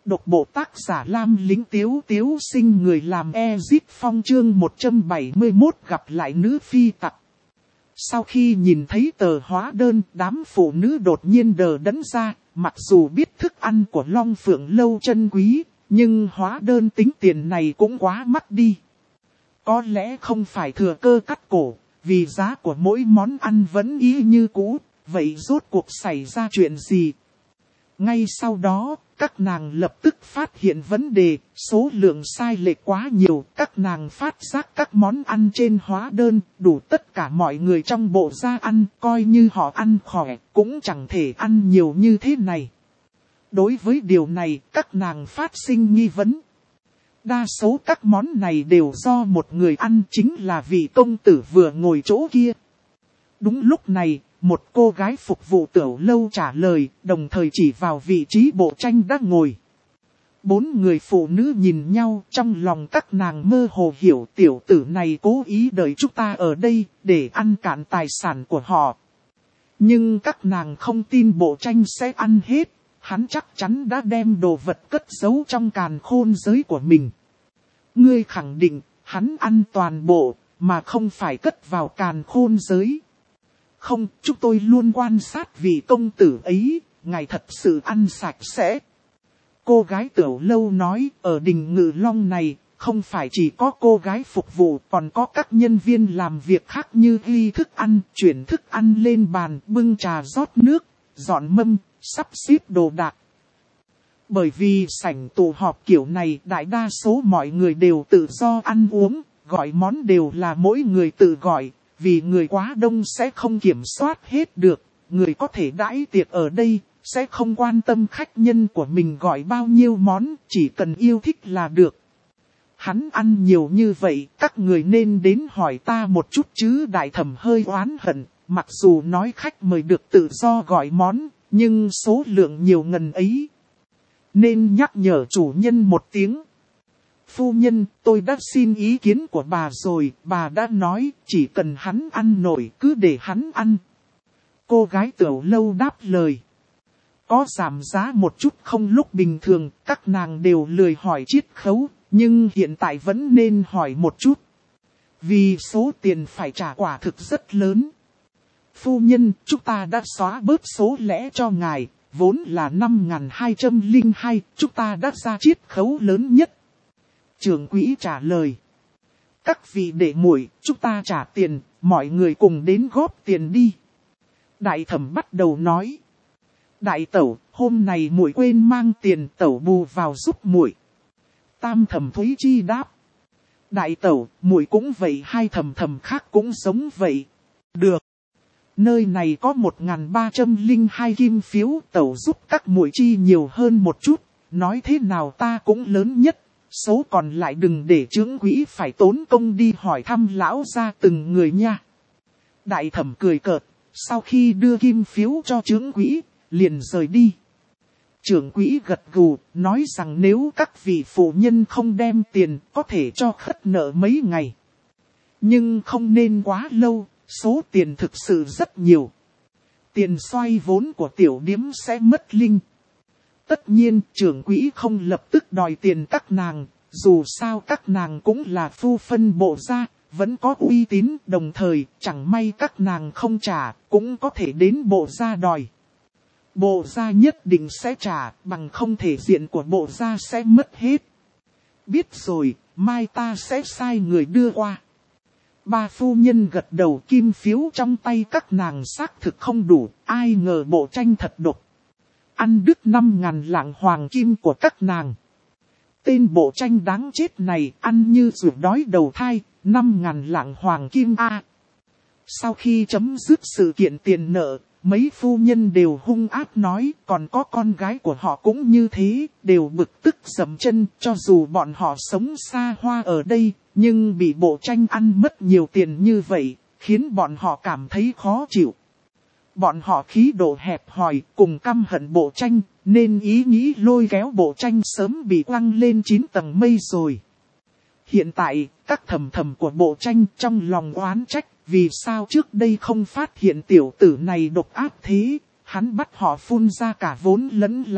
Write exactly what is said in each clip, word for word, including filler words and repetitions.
Độc bộ tác giả Lam Lĩnh Tiếu Tiếu sinh người làm Ezip Phong chương một trăm bảy mươi mốt gặp lại nữ phi tặc. Sau khi nhìn thấy tờ hóa đơn, đám phụ nữ đột nhiên đờ đẫn ra, mặc dù biết thức ăn của Long Phượng Lâu chân quý, nhưng hóa đơn tính tiền này cũng quá mắc đi. Có lẽ không phải thừa cơ cắt cổ, vì giá của mỗi món ăn vẫn y như cũ, vậy rốt cuộc xảy ra chuyện gì? Ngay sau đó, các nàng lập tức phát hiện vấn đề, số lượng sai lệch quá nhiều, các nàng phát giác các món ăn trên hóa đơn, đủ tất cả mọi người trong bộ gia ăn, coi như họ ăn khỏe, cũng chẳng thể ăn nhiều như thế này. Đối với điều này, các nàng phát sinh nghi vấn. Đa số các món này đều do một người ăn, chính là vị công tử vừa ngồi chỗ kia. Đúng lúc này, một cô gái phục vụ tiểu lâu trả lời, đồng thời chỉ vào vị trí bộ tranh đã ngồi. Bốn người phụ nữ nhìn nhau, trong lòng các nàng mơ hồ hiểu tiểu tử này cố ý đợi chúng ta ở đây, để ăn cạn tài sản của họ. Nhưng các nàng không tin bộ tranh sẽ ăn hết, hắn chắc chắn đã đem đồ vật cất giấu trong càn khôn giới của mình. Ngươi khẳng định, hắn ăn toàn bộ, mà không phải cất vào càn khôn giới. Không, chúng tôi luôn quan sát vị công tử ấy, ngài thật sự ăn sạch sẽ. Cô gái tiểu lâu nói, ở đình Ngự Long này, không phải chỉ có cô gái phục vụ, còn có các nhân viên làm việc khác như ghi thức ăn, chuyển thức ăn lên bàn, bưng trà rót nước, dọn mâm, sắp xếp đồ đạc. Bởi vì sảnh tụ họp kiểu này, đại đa số mọi người đều tự do ăn uống, gọi món đều là mỗi người tự gọi. Vì người quá đông sẽ không kiểm soát hết được, người có thể đãi tiệc ở đây, sẽ không quan tâm khách nhân của mình gọi bao nhiêu món, chỉ cần yêu thích là được. Hắn ăn nhiều như vậy, các người nên đến hỏi ta một chút chứ. Đại thẩm hơi oán hận, mặc dù nói khách mời được tự do gọi món, nhưng số lượng nhiều ngần ấy. Nên nhắc nhở chủ nhân một tiếng. Phu nhân, tôi đã xin ý kiến của bà rồi, bà đã nói, chỉ cần hắn ăn nổi, cứ để hắn ăn. Cô gái tiểu lâu đáp lời. Có giảm giá một chút không lúc bình thường, các nàng đều lười hỏi chiết khấu, nhưng hiện tại vẫn nên hỏi một chút. Vì số tiền phải trả quả thực rất lớn. Phu nhân, chúng ta đã xóa bớt số lẻ cho ngài, vốn là năm nghìn hai trăm lẻ hai, chúng ta đã ra chiết khấu lớn nhất. Trưởng quỹ trả lời. Các vị đệ muội, chúng ta trả tiền, mọi người cùng đến góp tiền đi. Đại thẩm bắt đầu nói. Đại tẩu, hôm nay muội quên mang tiền, tẩu bù vào giúp muội. Tam thẩm Thúy Chi đáp. Đại tẩu, muội cũng vậy, hai thẩm thẩm khác cũng giống vậy. Được. Nơi này có một nghìn ba trăm lẻ hai kim phiếu, tẩu giúp các muội chi nhiều hơn một chút, nói thế nào ta cũng lớn nhất. Số còn lại đừng để trưởng quỹ phải tốn công đi hỏi thăm lão gia từng người nha. Đại thẩm cười cợt, sau khi đưa kim phiếu cho trưởng quỹ, liền rời đi. Trưởng quỹ gật gù, nói rằng nếu các vị phụ nhân không đem tiền, có thể cho khất nợ mấy ngày. Nhưng không nên quá lâu, số tiền thực sự rất nhiều. Tiền xoay vốn của tiểu điếm sẽ mất linh. Tất nhiên, trưởng quỹ không lập tức đòi tiền các nàng, dù sao các nàng cũng là phu phân bộ gia, vẫn có uy tín, đồng thời, chẳng may các nàng không trả, cũng có thể đến bộ gia đòi. Bộ gia nhất định sẽ trả, bằng không thể diện của bộ gia sẽ mất hết. Biết rồi, mai ta sẽ sai người đưa qua. Ba phu nhân gật đầu, kim phiếu trong tay các nàng xác thực không đủ, ai ngờ bộ tranh thật độc. Ăn đứt năm ngàn lạng hoàng kim của các nàng. Tên bộ tranh đáng chết này ăn như ruột đói đầu thai, năm ngàn lạng hoàng kim a. Sau khi chấm dứt sự kiện tiền nợ, mấy phu nhân đều hung ác nói, còn có con gái của họ cũng như thế, đều bực tức dậm chân, cho dù bọn họ sống xa hoa ở đây, nhưng bị bộ tranh ăn mất nhiều tiền như vậy, khiến bọn họ cảm thấy khó chịu. Bọn họ khí độ hẹp hòi, cùng căm hận bộ tranh, nên ý nghĩ lôi kéo bộ tranh sớm bị quăng lên chín tầng mây rồi. Hiện tại, các thầm thầm của bộ tranh trong lòng oán trách, vì sao trước đây không phát hiện tiểu tử này độc ác thế, hắn bắt họ phun ra cả vốn lẫn lãi,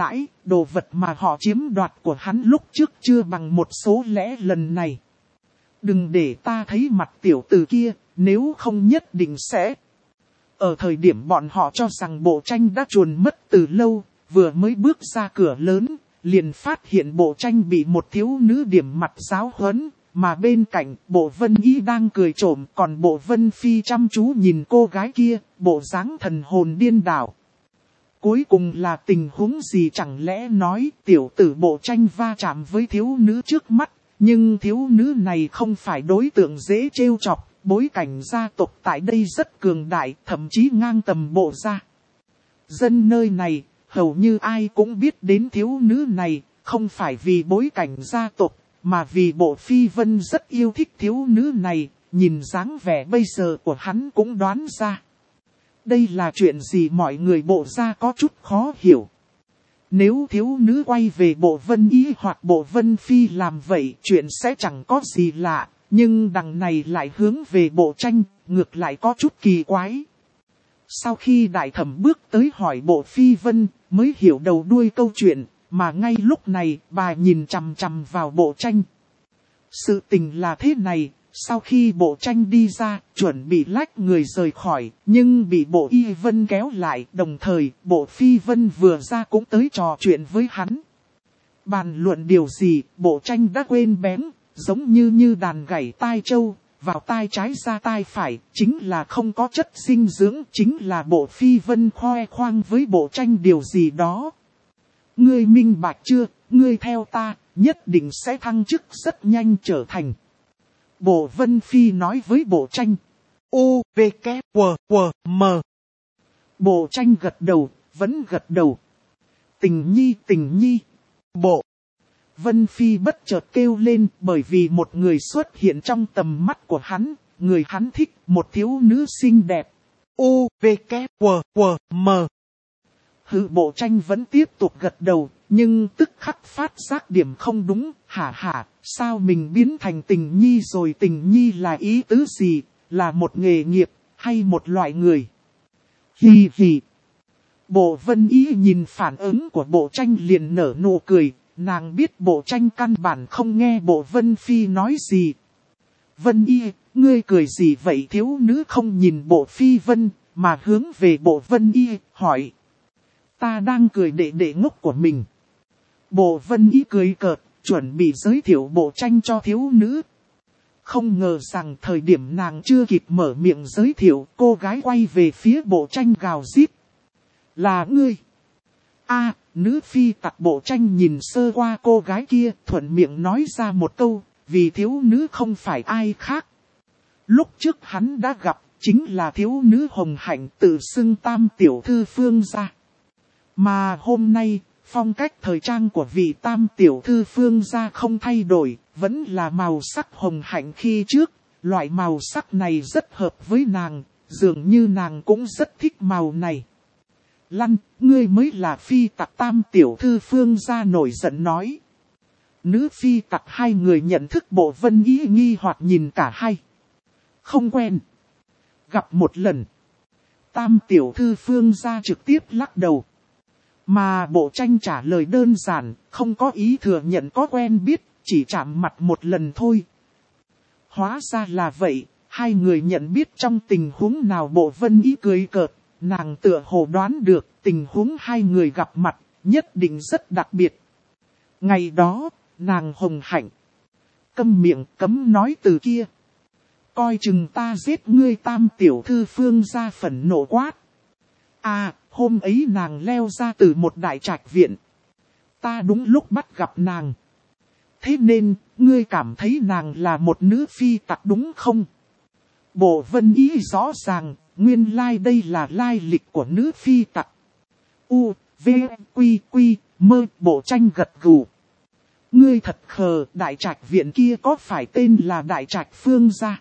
đồ vật mà họ chiếm đoạt của hắn lúc trước chưa bằng một số lẽ lần này. Đừng để ta thấy mặt tiểu tử kia, nếu không nhất định sẽ. Ở thời điểm bọn họ cho rằng Bộ Tranh đã chuồn mất từ lâu, vừa mới bước ra cửa lớn, liền phát hiện Bộ Tranh bị một thiếu nữ điểm mặt giáo huấn, mà bên cạnh Bộ Vân Y đang cười trộm, còn Bộ Vân Phi chăm chú nhìn cô gái kia, bộ dáng thần hồn điên đảo. Cuối cùng là tình huống gì chẳng lẽ nói tiểu tử Bộ Tranh va chạm với thiếu nữ trước mắt, nhưng thiếu nữ này không phải đối tượng dễ trêu chọc, bối cảnh gia tộc tại đây rất cường đại, thậm chí ngang tầm Bộ gia. Dân nơi này, hầu như ai cũng biết đến thiếu nữ này, không phải vì bối cảnh gia tộc, mà vì Bộ Phi Vân rất yêu thích thiếu nữ này, nhìn dáng vẻ bây giờ của hắn cũng đoán ra. Đây là chuyện gì mọi người Bộ gia có chút khó hiểu. Nếu thiếu nữ quay về Bộ Vân Y hoặc Bộ Vân Phi làm vậy, chuyện sẽ chẳng có gì lạ, nhưng đằng này lại hướng về Bộ Tranh, ngược lại có chút kỳ quái. Sau khi đại thẩm bước tới hỏi Bộ Phi Vân, mới hiểu đầu đuôi câu chuyện, mà ngay lúc này bà nhìn chằm chằm vào Bộ Tranh. Sự tình là thế này, sau khi Bộ Tranh đi ra, chuẩn bị lách người rời khỏi, nhưng bị Bộ Y Vân kéo lại, đồng thời Bộ Phi Vân vừa ra cũng tới trò chuyện với hắn. Bàn luận điều gì, Bộ Tranh đã quên bén, giống như như đàn gảy tai trâu, vào tai trái ra tai phải, chính là không có chất dinh dưỡng, chính là Bộ Phi Vân khoe khoang với Bộ Tranh điều gì đó. Ngươi minh bạch chưa, ngươi theo ta, nhất định sẽ thăng chức rất nhanh trở thành. Bộ Vân Phi nói với Bộ Tranh. U, V, K, W, W, M. Bộ Tranh gật đầu, vẫn gật đầu. Tình nhi, tình nhi. Bộ Vân Phi bất chợt kêu lên bởi vì một người xuất hiện trong tầm mắt của hắn, người hắn thích, một thiếu nữ xinh đẹp. U, V, K, W, W, M. Hự Bộ Tranh vẫn tiếp tục gật đầu, nhưng tức khắc phát giác điểm không đúng, hả hả, sao mình biến thành tình nhi rồi, tình nhi là ý tứ gì, là một nghề nghiệp, hay một loại người? Hì hì. Bộ Vân Y nhìn phản ứng của Bộ Tranh liền nở nụ cười, nàng biết Bộ Tranh căn bản không nghe Bộ Vân Phi nói gì. Vân Y, ngươi cười gì vậy? Thiếu nữ không nhìn Bộ Phi Vân, mà hướng về Bộ Vân Y, hỏi. Ta đang cười đệ đệ ngốc của mình. Bộ Vân Y cười cợt, chuẩn bị giới thiệu Bộ Tranh cho thiếu nữ. Không ngờ rằng thời điểm nàng chưa kịp mở miệng giới thiệu, cô gái quay về phía Bộ Tranh gào rít. Là ngươi. A, nữ phi tặc. Bộ Tranh nhìn sơ qua cô gái kia, thuận miệng nói ra một câu, vì thiếu nữ không phải ai khác. Lúc trước hắn đã gặp, chính là thiếu nữ Hồng Hạnh tự xưng Tam tiểu thư Phương gia. Mà hôm nay, phong cách thời trang của vị Tam tiểu thư Phương gia không thay đổi, vẫn là màu sắc hồng hạnh khi trước. Loại màu sắc này rất hợp với nàng, dường như nàng cũng rất thích màu này. Lăn, ngươi mới là phi tặc. Tam tiểu thư Phương gia nổi giận nói. Nữ phi tặc hai người nhận thức Bộ Vân Y nghi hoặc nhìn cả hai. Không quen. Gặp một lần. Tam tiểu thư Phương gia trực tiếp lắc đầu. Mà Bộ Tranh trả lời đơn giản, không có ý thừa nhận có quen biết, chỉ chạm mặt một lần thôi. Hóa ra là vậy, hai người nhận biết trong tình huống nào. Bộ Vân Y cười cợt, nàng tựa hồ đoán được tình huống hai người gặp mặt, nhất định rất đặc biệt. Ngày đó, nàng Hồng Hạnh. Câm miệng cấm nói từ kia. Coi chừng ta giết ngươi. Tam tiểu thư Phương gia phẫn nộ quát. À, hôm ấy nàng leo ra từ một đại trạch viện. Ta đúng lúc bắt gặp nàng. Thế nên, ngươi cảm thấy nàng là một nữ phi tặc đúng không? Bộ Vân Y rõ ràng, nguyên lai đây là lai lịch của nữ phi tặc. U, V, Quy, Quy, Mơ. Bộ Tranh gật gù. Ngươi thật khờ, đại trạch viện kia có phải tên là đại trạch Phương gia?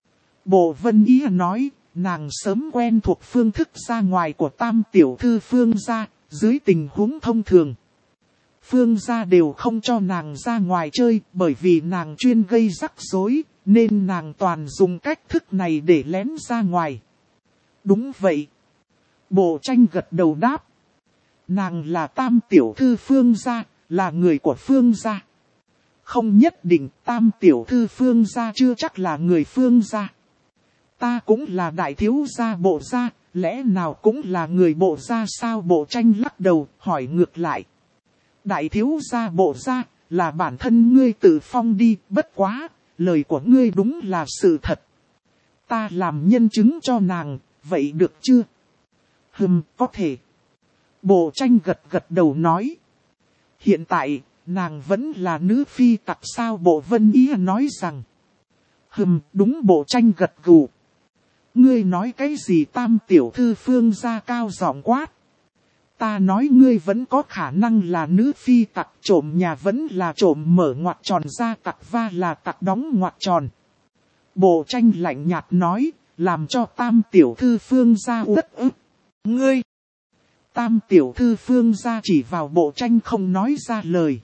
Bộ Vân Y nói. Nàng sớm quen thuộc phương thức ra ngoài của Tam tiểu thư Phương gia, dưới tình huống thông thường. Phương gia đều không cho nàng ra ngoài chơi, bởi vì nàng chuyên gây rắc rối, nên nàng toàn dùng cách thức này để lén ra ngoài. Đúng vậy. Bộ Tranh gật đầu đáp. Nàng là tam tiểu thư Phương gia, là người của Phương gia. Không nhất định tam tiểu thư Phương gia chưa chắc là người Phương gia. Ta cũng là đại thiếu gia Bộ gia, lẽ nào cũng là người Bộ gia sao? Bộ Tranh lắc đầu, hỏi ngược lại. Đại thiếu gia Bộ gia, là bản thân ngươi tự phong đi, bất quá, lời của ngươi đúng là sự thật. Ta làm nhân chứng cho nàng, vậy được chưa? Hừm, có thể. Bộ Tranh gật gật đầu nói. Hiện tại, nàng vẫn là nữ phi tặc sao? Bộ Vân Ý nói rằng. Hừm, đúng. Bộ Tranh gật gù. Ngươi nói cái gì? Tam tiểu thư Phương gia cao giọng quát. Ta nói ngươi vẫn có khả năng là nữ phi tặc, trộm nhà vẫn là trộm mở ngoặc tròn ra, tặc va là tặc đóng ngoặc tròn. Bộ Tranh lạnh nhạt nói, làm cho tam tiểu thư Phương gia uất ức. Ngươi! Tam tiểu thư Phương gia chỉ vào Bộ Tranh không nói ra lời.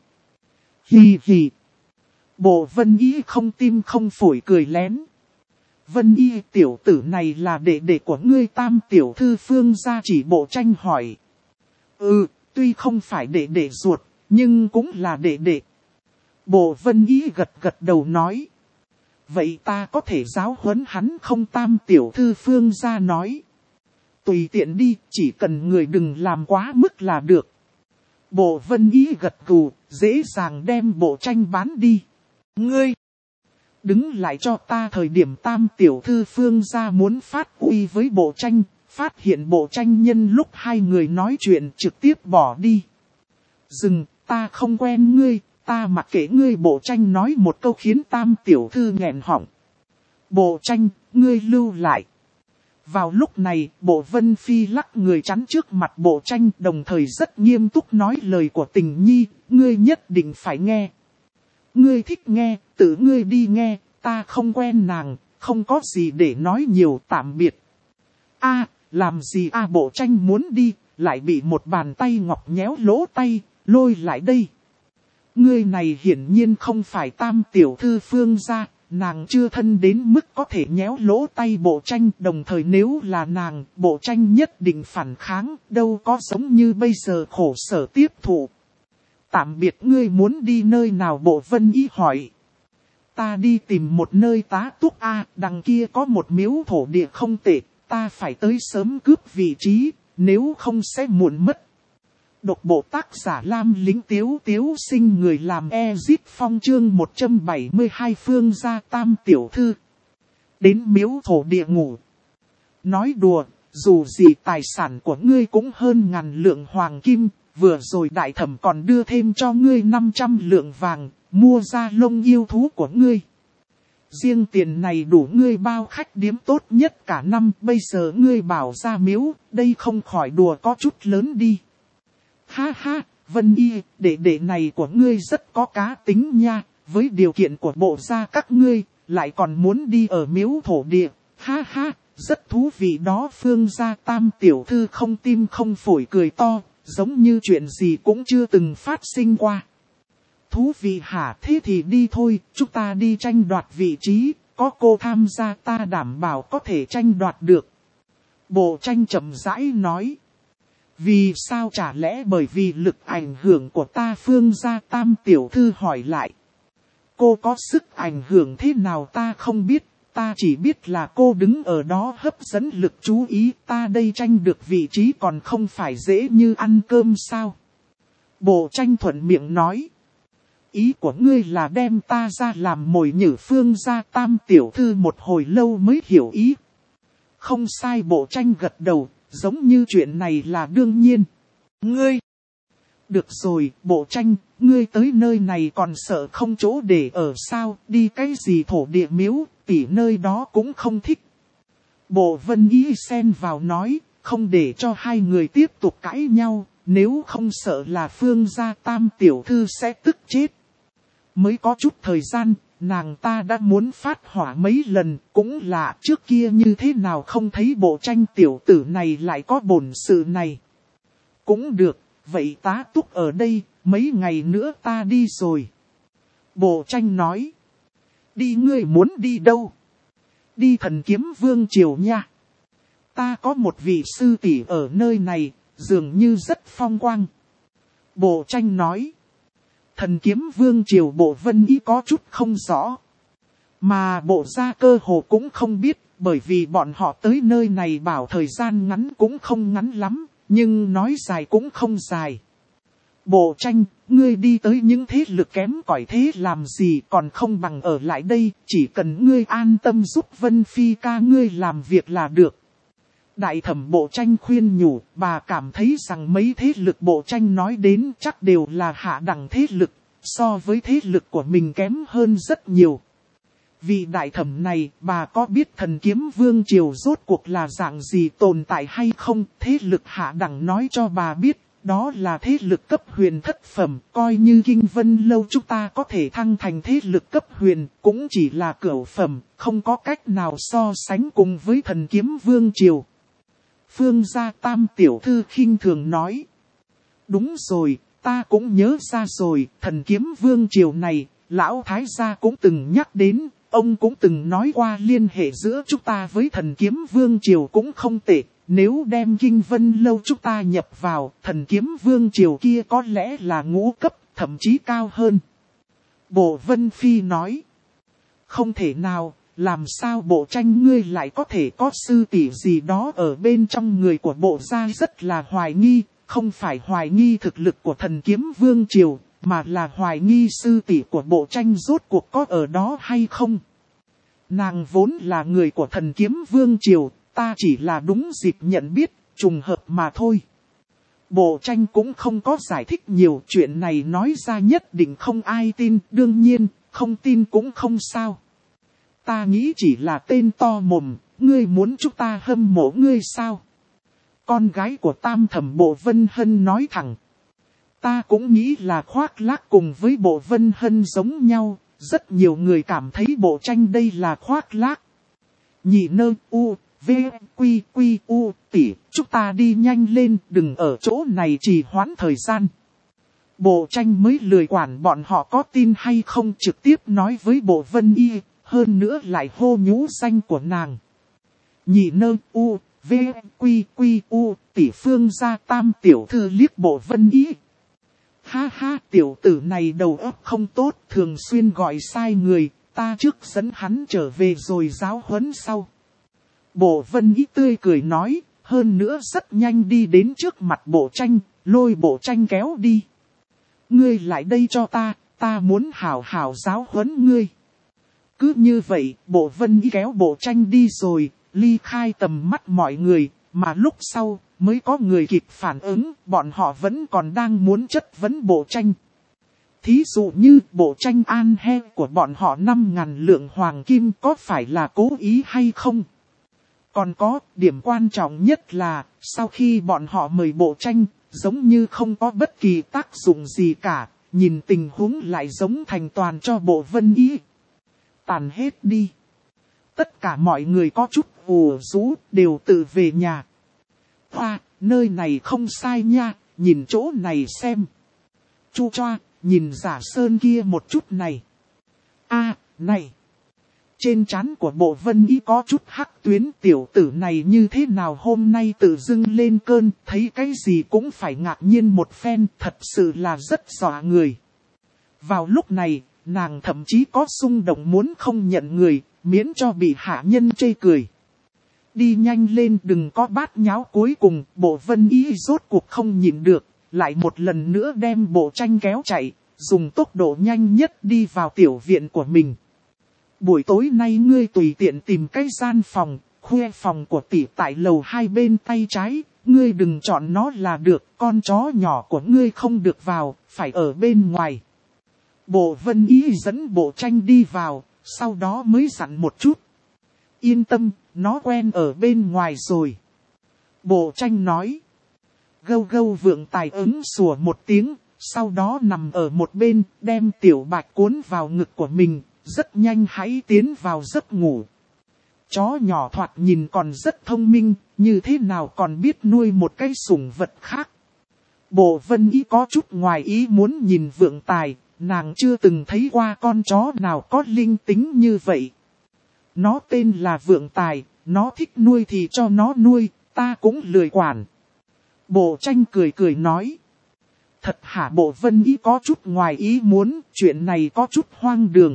Hì hì! Bộ Vân Ý không tim không phổi cười lén. Vân Y tiểu tử này là đệ đệ của ngươi. Tam tiểu thư Phương gia chỉ Bộ Tranh hỏi. Ừ, tuy không phải đệ đệ ruột, nhưng cũng là đệ đệ. Bộ Vân Ý gật gật đầu nói. Vậy ta có thể giáo huấn hắn không? Tam tiểu thư Phương gia nói. Tùy tiện đi, chỉ cần người đừng làm quá mức là được. Bộ Vân Ý gật gù, dễ dàng đem Bộ Tranh bán đi. Ngươi! Đứng lại cho ta. Thời điểm tam tiểu thư Phương gia muốn phát uy với Bộ Tranh, phát hiện Bộ Tranh nhân lúc hai người nói chuyện trực tiếp bỏ đi. Dừng, ta không quen ngươi, ta mặc kệ ngươi. Bộ Tranh nói một câu khiến tam tiểu thư nghẹn họng. Bộ Tranh, ngươi lưu lại. Vào lúc này, Bộ Vân Phi lắc người chắn trước mặt Bộ Tranh, đồng thời rất nghiêm túc nói lời của Tình Nhi, ngươi nhất định phải nghe. Ngươi thích nghe, tự ngươi đi nghe, ta không quen nàng, không có gì để nói nhiều, tạm biệt. A, làm gì a? Bộ Tranh muốn đi, lại bị một bàn tay ngọc nhéo lỗ tay, lôi lại đây. Ngươi này hiển nhiên không phải tam tiểu thư Phương gia, nàng chưa thân đến mức có thể nhéo lỗ tay Bộ Tranh. Đồng thời nếu là nàng, Bộ Tranh nhất định phản kháng, đâu có giống như bây giờ khổ sở tiếp thụ. Tạm biệt. Ngươi muốn đi nơi nào? Bộ Vân Ý hỏi. Ta đi tìm một nơi tá túc a, đằng kia có một miếu thổ địa không tệ, ta phải tới sớm cướp vị trí, nếu không sẽ muộn mất. Độc bộ tác giả Lam Lính Tiếu Tiếu sinh người làm Ezit Phong chương một trăm bảy mươi hai Phương gia tam tiểu thư. Đến miếu thổ địa ngủ. Nói đùa, dù gì tài sản của ngươi cũng hơn ngàn lượng hoàng kim, vừa rồi đại thẩm còn đưa thêm cho ngươi năm trăm lượng vàng, mua ra lông yêu thú của ngươi. Riêng tiền này đủ ngươi bao khách điếm tốt nhất cả năm, bây giờ ngươi bảo ra miếu, đây không khỏi đùa có chút lớn đi. Ha ha, Vân Y, đệ đệ này của ngươi rất có cá tính nha, với điều kiện của Bộ gia các ngươi, lại còn muốn đi ở miếu thổ địa, ha ha, rất thú vị đó. Phương gia tam tiểu thư không tim không phổi cười to, giống như chuyện gì cũng chưa từng phát sinh qua. Thú vị hả? Thế thì đi thôi, chúng ta đi tranh đoạt vị trí, có cô tham gia ta đảm bảo có thể tranh đoạt được. Bộ Tranh chậm rãi nói. Vì sao? Chả lẽ bởi vì lực ảnh hưởng của ta? Phương gia tam tiểu thư hỏi lại. Cô có sức ảnh hưởng thế nào ta không biết, ta chỉ biết là cô đứng ở đó hấp dẫn lực chú ý, ta đây tranh được vị trí còn không phải dễ như ăn cơm sao? Bộ Tranh thuận miệng nói. Ý của ngươi là đem ta ra làm mồi nhử? Phương gia tam tiểu thư một hồi lâu mới hiểu ý. Không sai. Bộ Tranh gật đầu, giống như chuyện này là đương nhiên. Ngươi! Được rồi, Bộ Tranh, ngươi tới nơi này còn sợ không chỗ để ở sao? Đi cái gì thổ địa miếu, tỷ nơi đó cũng không thích. Bộ Vân Ý xen vào nói, không để cho hai người tiếp tục cãi nhau, nếu không sợ là Phương gia tam tiểu thư sẽ tức chết. Mới có chút thời gian, nàng ta đã muốn phát hỏa mấy lần, cũng là trước kia như thế nào không thấy Bộ Tranh tiểu tử này lại có bổn sự này. Cũng được, vậy tá túc ở đây, mấy ngày nữa ta đi rồi. Bộ Tranh nói. Đi? Ngươi muốn đi đâu? Đi Thần Kiếm Vương triều nha. Ta có một vị sư tỷ ở nơi này, dường như rất phong quang. Bộ tranh nói. Thần kiếm vương triều Bộ Vân Ý có chút không rõ. Mà bộ gia cơ hồ cũng không biết, bởi vì bọn họ tới nơi này bảo thời gian ngắn cũng không ngắn lắm, nhưng nói dài cũng không dài. Bộ tranh, ngươi đi tới những thế lực kém cỏi thế làm gì còn không bằng ở lại đây, chỉ cần ngươi an tâm giúp Vân Phi ca ngươi làm việc là được. Đại thẩm bộ tranh khuyên nhủ, bà cảm thấy rằng mấy thế lực bộ tranh nói đến chắc đều là hạ đẳng thế lực, so với thế lực của mình kém hơn rất nhiều. Vì đại thẩm này, bà có biết thần kiếm vương triều rốt cuộc là dạng gì tồn tại hay không? Thế lực hạ đẳng nói cho bà biết, đó là thế lực cấp huyền thất phẩm, coi như Kinh Vân Lâu chúng ta có thể thăng thành thế lực cấp huyền, cũng chỉ là cửu phẩm, không có cách nào so sánh cùng với thần kiếm vương triều. Phương gia tam tiểu thư khinh thường nói. Đúng rồi, ta cũng nhớ ra rồi, thần kiếm vương triều này, lão thái gia cũng từng nhắc đến, ông cũng từng nói qua liên hệ giữa chúng ta với thần kiếm vương triều cũng không tệ. Nếu đem Kinh Vân Lâu chúng ta nhập vào, thần kiếm vương triều kia có lẽ là ngũ cấp, thậm chí cao hơn. Bộ Vân Phi nói. Không thể nào, làm sao bộ tranh ngươi lại có thể có sư tỷ gì đó ở bên trong người của bộ gia, rất là hoài nghi, không phải hoài nghi thực lực của thần kiếm vương triều, mà là hoài nghi sư tỷ của bộ tranh rốt cuộc có ở đó hay không. Nàng vốn là người của thần kiếm vương triều, ta chỉ là đúng dịp nhận biết, trùng hợp mà thôi. Bộ tranh cũng không có giải thích nhiều, chuyện này nói ra nhất định không ai tin, đương nhiên, không tin cũng không sao. Ta nghĩ chỉ là tên to mồm, ngươi muốn chúng ta hâm mộ ngươi sao? Con gái của tam thẩm Bộ Vân Hân nói thẳng. Ta cũng nghĩ là khoác lác cùng với Bộ Vân Hân giống nhau, rất nhiều người cảm thấy bộ tranh đây là khoác lác. Nhị nơ u, v, quy quy u, tỷ, chúng ta đi nhanh lên, đừng ở chỗ này trì hoãn thời gian. Bộ tranh mới lười quản bọn họ có tin hay không, trực tiếp nói với Bộ Vân Y, hơn nữa lại hô nhũ danh của nàng. Nhị nơ u, v, quy quy u, tỷ, Phương gia tam tiểu thư liếc Bộ Vân Y. Ha ha, tiểu tử này đầu óc không tốt, thường xuyên gọi sai người, ta trước dẫn hắn trở về rồi giáo huấn sau. Bộ Vân Y tươi cười nói, hơn nữa rất nhanh đi đến trước mặt bộ tranh, lôi bộ tranh kéo đi. Ngươi lại đây cho ta, ta muốn hảo hảo giáo huấn ngươi. Cứ như vậy, Bộ Vân Y kéo bộ tranh đi rồi, ly khai tầm mắt mọi người, mà lúc sau, mới có người kịp phản ứng, bọn họ vẫn còn đang muốn chất vấn bộ tranh. Thí dụ như bộ tranh an he của bọn họ năm ngàn lượng hoàng kim có phải là cố ý hay không? Còn có, điểm quan trọng nhất là, sau khi bọn họ mời bộ tranh, giống như không có bất kỳ tác dụng gì cả, nhìn tình huống lại giống thành toàn cho Bộ Vân Y. Tàn hết đi. Tất cả mọi người có chút ù rũ, đều tự về nhà. Hoa, nơi này không sai nha, nhìn chỗ này xem. Chu choa, nhìn Giả Sơn kia một chút này. A, này. Trên trán của Bộ Vân Y có chút hắc tuyến, tiểu tử này như thế nào hôm nay tự dưng lên cơn, thấy cái gì cũng phải ngạc nhiên một phen, thật sự là rất dọa người. Vào lúc này, nàng thậm chí có xung động muốn không nhận người, miễn cho bị hạ nhân chê cười. Đi nhanh lên, đừng có bát nháo. Cuối cùng, Bộ Vân Y rốt cuộc không nhịn được, lại một lần nữa đem bộ tranh kéo chạy, dùng tốc độ nhanh nhất đi vào tiểu viện của mình. Buổi tối nay ngươi tùy tiện tìm cái gian phòng, khuê phòng của tỷ tại lầu hai bên tay trái, ngươi đừng chọn nó là được, con chó nhỏ của ngươi không được vào, phải ở bên ngoài. Bộ Vân Y dẫn bộ tranh đi vào, sau đó mới dặn một chút. Yên tâm, nó quen ở bên ngoài rồi. Bộ tranh nói. Gâu gâu vượng tài ứng sủa một tiếng, sau đó nằm ở một bên, đem tiểu bạch cuốn vào ngực của mình, rất nhanh hãy tiến vào giấc ngủ. Chó nhỏ thoạt nhìn còn rất thông minh, như thế nào còn biết nuôi một cái sủng vật khác. Bộ Vân Y có chút ngoài ý muốn nhìn vượng tài, nàng chưa từng thấy qua con chó nào có linh tính như vậy. Nó tên là Vượng Tài, nó thích nuôi thì cho nó nuôi, ta cũng lười quản. Bộ tranh cười cười nói. Thật hả? Bộ Vân Ý có chút ngoài ý muốn, chuyện này có chút hoang đường.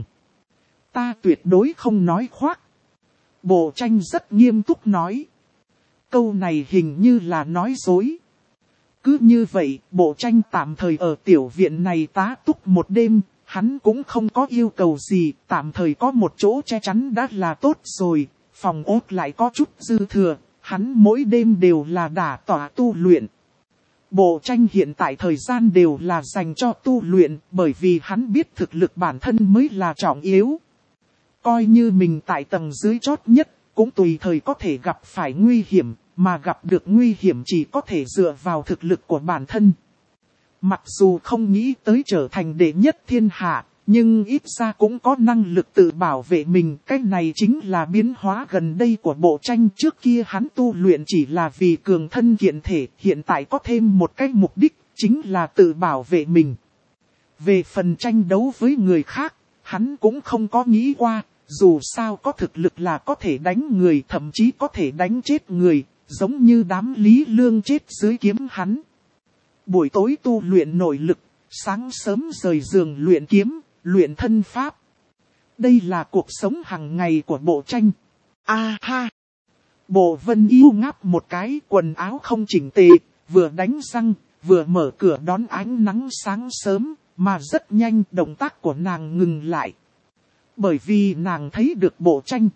Ta tuyệt đối không nói khoác. Bộ tranh rất nghiêm túc nói. Câu này hình như là nói dối. Cứ như vậy, bộ tranh tạm thời ở tiểu viện này tá túc một đêm, hắn cũng không có yêu cầu gì, tạm thời có một chỗ che chắn đã là tốt rồi, phòng ốt lại có chút dư thừa, hắn mỗi đêm đều là đả tỏa tu luyện. Bộ tranh hiện tại thời gian đều là dành cho tu luyện, bởi vì hắn biết thực lực bản thân mới là trọng yếu. Coi như mình tại tầng dưới chót nhất, cũng tùy thời có thể gặp phải nguy hiểm, mà gặp được nguy hiểm chỉ có thể dựa vào thực lực của bản thân. Mặc dù không nghĩ tới trở thành đệ nhất thiên hạ, nhưng ít ra cũng có năng lực tự bảo vệ mình. Cái này chính là biến hóa gần đây của bộ tranh. Trước kia hắn tu luyện chỉ là vì cường thân kiện thể, hiện tại có thêm một cái mục đích, chính là tự bảo vệ mình. Về phần tranh đấu với người khác, hắn cũng không có nghĩ qua, dù sao có thực lực là có thể đánh người, thậm chí có thể đánh chết người, giống như đám Lý Lương chết dưới kiếm hắn. Buổi tối tu luyện nội lực, sáng sớm rời giường luyện kiếm, luyện thân pháp. Đây là cuộc sống hàng ngày của bộ tranh. A ha! Bộ Vân Yêu ngáp một cái, quần áo không chỉnh tề, vừa đánh răng, vừa mở cửa đón ánh nắng sáng sớm, mà rất nhanh động tác của nàng ngừng lại. Bởi vì nàng thấy được bộ tranh.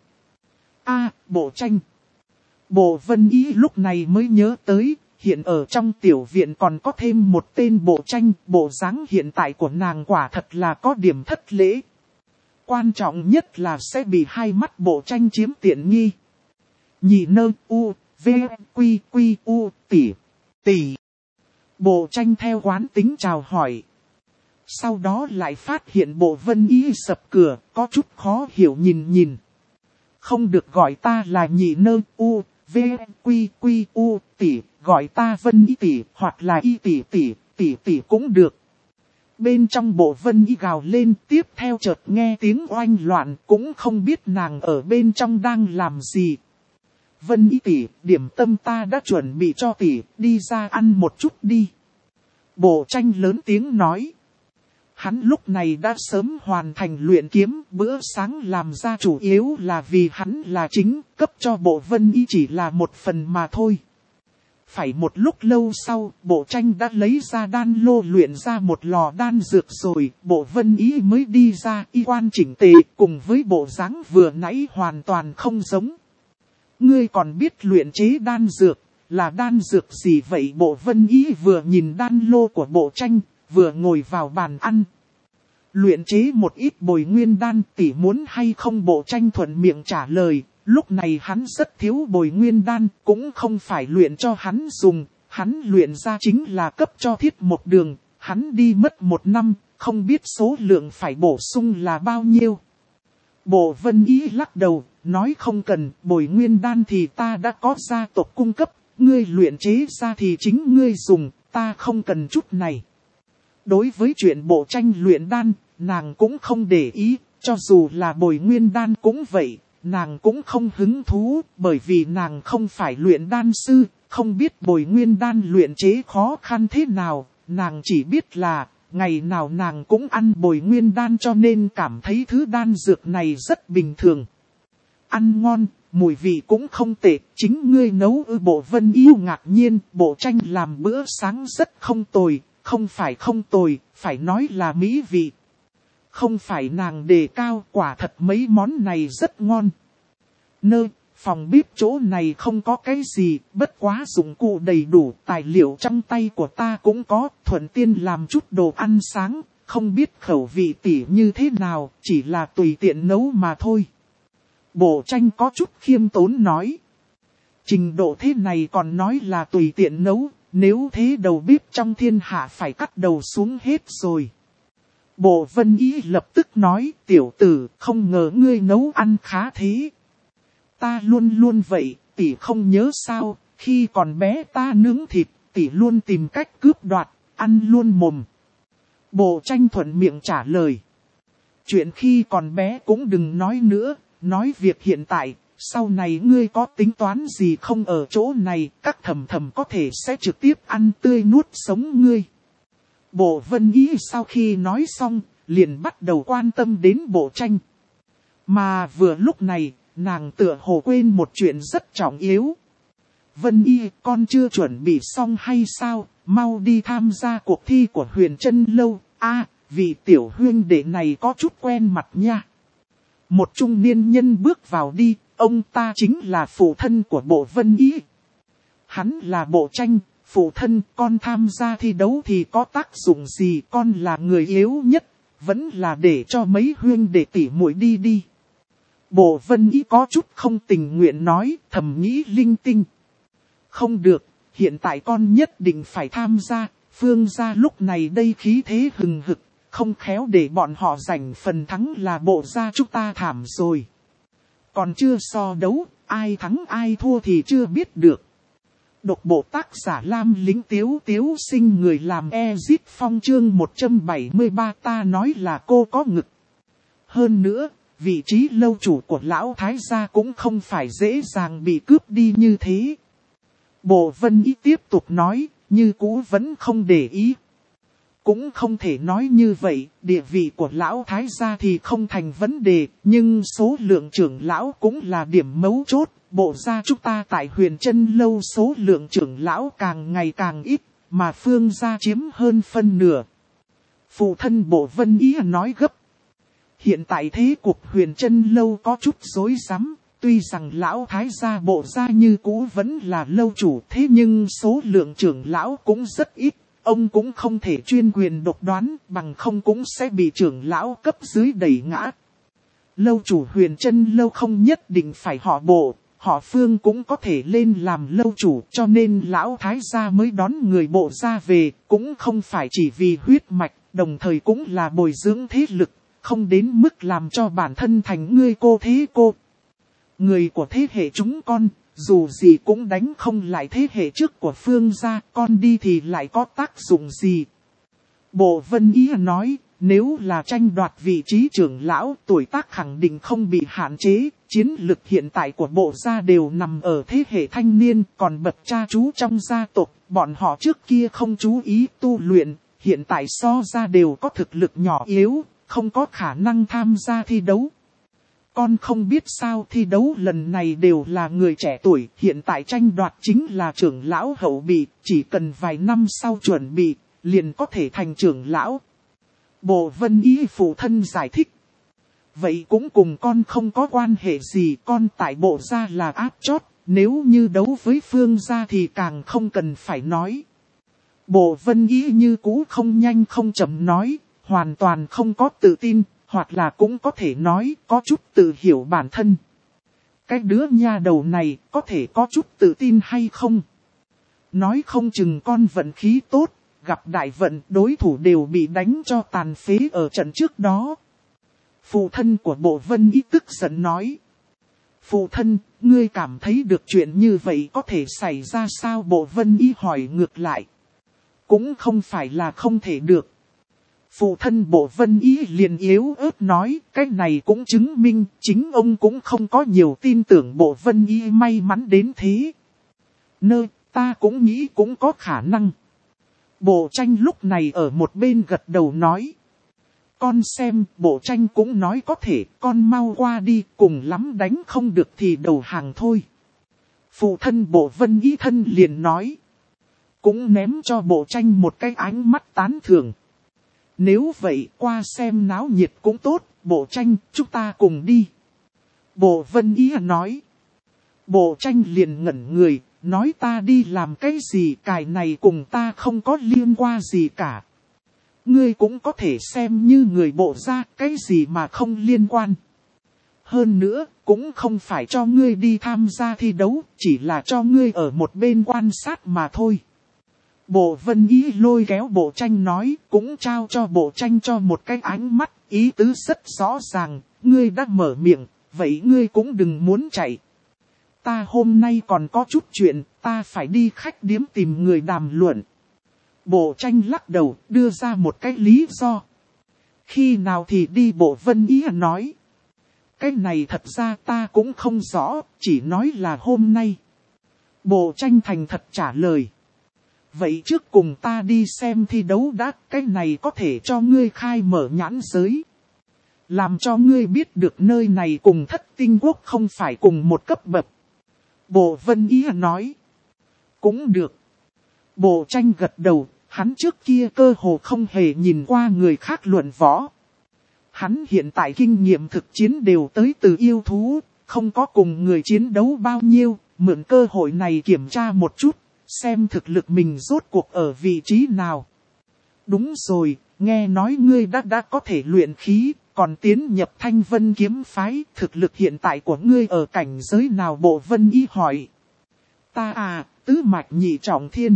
A, bộ tranh. Bộ Vân Ý lúc này mới nhớ tới, hiện ở trong tiểu viện còn có thêm một tên bộ tranh, bộ dáng hiện tại của nàng quả thật là có điểm thất lễ. Quan trọng nhất là sẽ bị hai mắt bộ tranh chiếm tiện nghi. Nhị nơ u, v, quy quy u, tỷ, tỷ. Bộ tranh theo quán tính chào hỏi. Sau đó lại phát hiện bộ Vân Ý sập cửa, có chút khó hiểu nhìn nhìn. Không được gọi ta là nhị nơ u, v, quy quy u, tỷ, gọi ta Vân Ý tỷ, hoặc là Y tỷ tỷ, tỷ tỷ cũng được. Bên trong bộ Vân Ý gào lên, tiếp theo chợt nghe tiếng oanh loạn, cũng không biết nàng ở bên trong đang làm gì. Vân Ý tỷ, điểm tâm ta đã chuẩn bị cho tỷ, đi ra ăn một chút đi. Bộ tranh lớn tiếng nói. Hắn lúc này đã sớm hoàn thành luyện kiếm, bữa sáng làm ra chủ yếu là vì hắn là chính, cấp cho bộ Vân Ý chỉ là một phần mà thôi. Phải một lúc lâu sau, bộ tranh đã lấy ra đan lô luyện ra một lò đan dược rồi, bộ Vân Ý mới đi ra, y quan chỉnh tề, cùng với bộ dáng vừa nãy hoàn toàn không giống. Ngươi còn biết luyện chế đan dược, là đan dược gì vậy? Bộ Vân Ý vừa nhìn đan lô của bộ tranh, vừa ngồi vào bàn ăn. Luyện chế một ít bồi nguyên đan, tỷ muốn hay không? Bộ tranh thuận miệng trả lời. Lúc này hắn rất thiếu bồi nguyên đan, cũng không phải luyện cho hắn dùng, hắn luyện ra chính là cấp cho Thiết Một Đường, hắn đi mất một năm, không biết số lượng phải bổ sung là bao nhiêu. Bộ Vân Ý lắc đầu, nói không cần, bồi nguyên đan thì ta đã có gia tộc cung cấp, ngươi luyện chế ra thì chính ngươi dùng, ta không cần chút này. Đối với chuyện bộ tranh luyện đan, nàng cũng không để ý, cho dù là bồi nguyên đan cũng vậy. Nàng cũng không hứng thú, bởi vì nàng không phải luyện đan sư, không biết bồi nguyên đan luyện chế khó khăn thế nào, nàng chỉ biết là, ngày nào nàng cũng ăn bồi nguyên đan cho nên cảm thấy thứ đan dược này rất bình thường. Ăn ngon, mùi vị cũng không tệ, chính ngươi nấu ư? Bộ Vân Yêu ngạc nhiên, bộ tranh làm bữa sáng rất không tồi, không phải không tồi, phải nói là mỹ vị. Không phải nàng đề cao, quả thật mấy món này rất ngon. Nơ, phòng bếp chỗ này không có cái gì, bất quá dụng cụ đầy đủ, tài liệu trong tay của ta cũng có, thuận tiên làm chút đồ ăn sáng, không biết khẩu vị tỷ như thế nào, chỉ là tùy tiện nấu mà thôi. Bộ tranh có chút khiêm tốn nói. Trình độ thế này còn nói là tùy tiện nấu, nếu thế đầu bếp trong thiên hạ phải cắt đầu xuống hết rồi. Bộ Vân Ý lập tức nói, tiểu tử, không ngờ ngươi nấu ăn khá thế. Ta luôn luôn vậy, tỷ không nhớ sao, khi còn bé ta nướng thịt, tỷ luôn tìm cách cướp đoạt, ăn luôn mồm. Bộ tranh thuận miệng trả lời. Chuyện khi còn bé cũng đừng nói nữa, nói việc hiện tại, Sau này ngươi có tính toán gì không ở chỗ này, các thầm thầm có thể sẽ trực tiếp ăn tươi nuốt sống ngươi. Bộ Vân Ý sau khi nói xong, liền bắt đầu quan tâm đến Bộ Tranh. Mà vừa lúc này, nàng tựa hồ quên một chuyện rất trọng yếu. Vân Y, con chưa chuẩn bị xong hay sao, mau đi tham gia cuộc thi của Huyền Trân Lâu. A, à, vị tiểu huynh đệ này có chút quen mặt nha. Một trung niên nhân bước vào đi, ông ta chính là phụ thân của Bộ Vân Y. Hắn là Bộ Tranh, phụ thân, con tham gia thi đấu thì có tác dụng gì, con là người yếu nhất, vẫn là để cho mấy huynh đệ tỷ muội đi đi. Bộ Vân Y có chút không tình nguyện nói, thầm nghĩ linh tinh. Không được, hiện tại con nhất định phải tham gia, Phương gia lúc này đây khí thế hừng hực, không khéo để bọn họ giành phần thắng là Bộ gia chúng ta thảm rồi. Còn chưa so đấu, ai thắng ai thua thì chưa biết được. Độc bộ tác giả Lam Lính Tiếu Tiếu Sinh người làm Ezit Phong chương một trăm bảy mươi ba ta nói là cô có ngực. Hơn nữa, vị trí lâu chủ của lão thái gia cũng không phải dễ dàng bị cướp đi như thế. Bộ Vân Y tiếp tục nói, như cũ vẫn không để ý. Cũng không thể nói như vậy, địa vị của lão thái gia thì không thành vấn đề, nhưng số lượng trưởng lão cũng là điểm mấu chốt. Bộ gia chúng ta tại Huyền Trân Lâu số lượng trưởng lão càng ngày càng ít, mà Phương gia chiếm hơn phân nửa. Phụ thân Bộ Vân Y nói gấp. Hiện tại thế cục Huyền Trân Lâu có chút rối rắm, tuy rằng lão thái gia Bộ gia như cũ vẫn là lâu chủ, thế nhưng số lượng trưởng lão cũng rất ít. Ông cũng không thể chuyên quyền độc đoán, bằng không cũng sẽ bị trưởng lão cấp dưới đẩy ngã. Lâu chủ Huyền Trân Lâu không nhất định phải họ Bộ, họ Phương cũng có thể lên làm lâu chủ, cho nên lão thái gia mới đón người Bộ gia về, cũng không phải chỉ vì huyết mạch, đồng thời cũng là bồi dưỡng thế lực, không đến mức làm cho bản thân thành ngươi cô thế cô. Người của thế hệ chúng con, dù gì cũng đánh không lại thế hệ trước của Phương gia, con đi thì lại có tác dụng gì. Bộ Vân Y nói, nếu là tranh đoạt vị trí trưởng lão, tuổi tác khẳng định không bị hạn chế, chiến lực hiện tại của Bộ gia đều nằm ở thế hệ thanh niên, còn bậc cha chú trong gia tộc, bọn họ trước kia không chú ý tu luyện, hiện tại so ra đều có thực lực nhỏ yếu, không có khả năng tham gia thi đấu. Con không biết sao thi đấu lần này đều là người trẻ tuổi, hiện tại tranh đoạt chính là trưởng lão hậu bị, chỉ cần vài năm sau chuẩn bị, liền có thể thành trưởng lão. Bộ Vân Y phụ thân giải thích. Vậy cũng cùng con không có quan hệ gì, con tại Bộ gia là áp chót, nếu như đấu với Phương gia thì càng không cần phải nói. Bộ Vân Y như cũ không nhanh không chậm nói, hoàn toàn không có tự tin. Hoặc là cũng có thể nói có chút tự hiểu bản thân. Cái đứa nha đầu này có thể có chút tự tin hay không? Nói không chừng con vận khí tốt, gặp đại vận đối thủ đều bị đánh cho tàn phế ở trận trước đó. Phụ thân của Bộ Vân Y tức giận nói. Phụ thân, ngươi cảm thấy được chuyện như vậy có thể xảy ra sao? Bộ Vân Y hỏi ngược lại. Cũng không phải là không thể được. Phụ thân Bộ Vân Y liền yếu ớt nói, cái này cũng chứng minh chính ông cũng không có nhiều tin tưởng Bộ Vân Y may mắn đến thế. Nơ, ta cũng nghĩ cũng có khả năng. Bộ Tranh lúc này ở một bên gật đầu nói. Con xem, Bộ Tranh cũng nói có thể, con mau qua đi, cùng lắm đánh không được thì đầu hàng thôi. Phụ thân Bộ Vân Y thân liền nói. Cũng ném cho Bộ Tranh một cái ánh mắt tán thưởng. Nếu vậy qua xem náo nhiệt cũng tốt, Bộ Tranh, chúng ta cùng đi. Bộ Vân Y nói. Bộ Tranh liền ngẩn người, nói ta đi làm cái gì, cài này cùng ta không có liên quan gì cả. Ngươi cũng có thể xem như người Bộ gia, cái gì mà không liên quan. Hơn nữa, cũng không phải cho ngươi đi tham gia thi đấu, chỉ là cho ngươi ở một bên quan sát mà thôi. Bộ Vân Y lôi kéo Bộ Tranh nói, cũng trao cho Bộ Tranh cho một cái ánh mắt, ý tứ rất rõ ràng, ngươi đã mở miệng, vậy ngươi cũng đừng muốn chạy. Ta hôm nay còn có chút chuyện, ta phải đi khách điếm tìm người đàm luận. Bộ Tranh lắc đầu, đưa ra một cái lý do. Khi nào thì đi? Bộ Vân Y nói. cái này thật ra ta cũng không rõ, chỉ nói là hôm nay. Bộ Tranh thành thật trả lời. Vậy trước cùng ta đi xem thi đấu đã, cái này có thể cho ngươi khai mở nhãn giới. Làm cho ngươi biết được nơi này cùng Thất Tinh Quốc không phải cùng một cấp bậc. Bộ Vân Ý nói. Cũng được. Bộ Tranh gật đầu, hắn trước kia cơ hồ không hề nhìn qua người khác luận võ. Hắn hiện tại kinh nghiệm thực chiến đều tới từ yêu thú, không có cùng người chiến đấu bao nhiêu, mượn cơ hội này kiểm tra một chút, xem thực lực mình rốt cuộc ở vị trí nào. Đúng rồi, nghe nói ngươi đã đã có thể luyện khí, còn tiến nhập Thanh Vân kiếm phái, thực lực hiện tại của ngươi ở cảnh giới nào? Bộ Vân Ý hỏi. Ta à, tứ mạch nhị trọng thiên.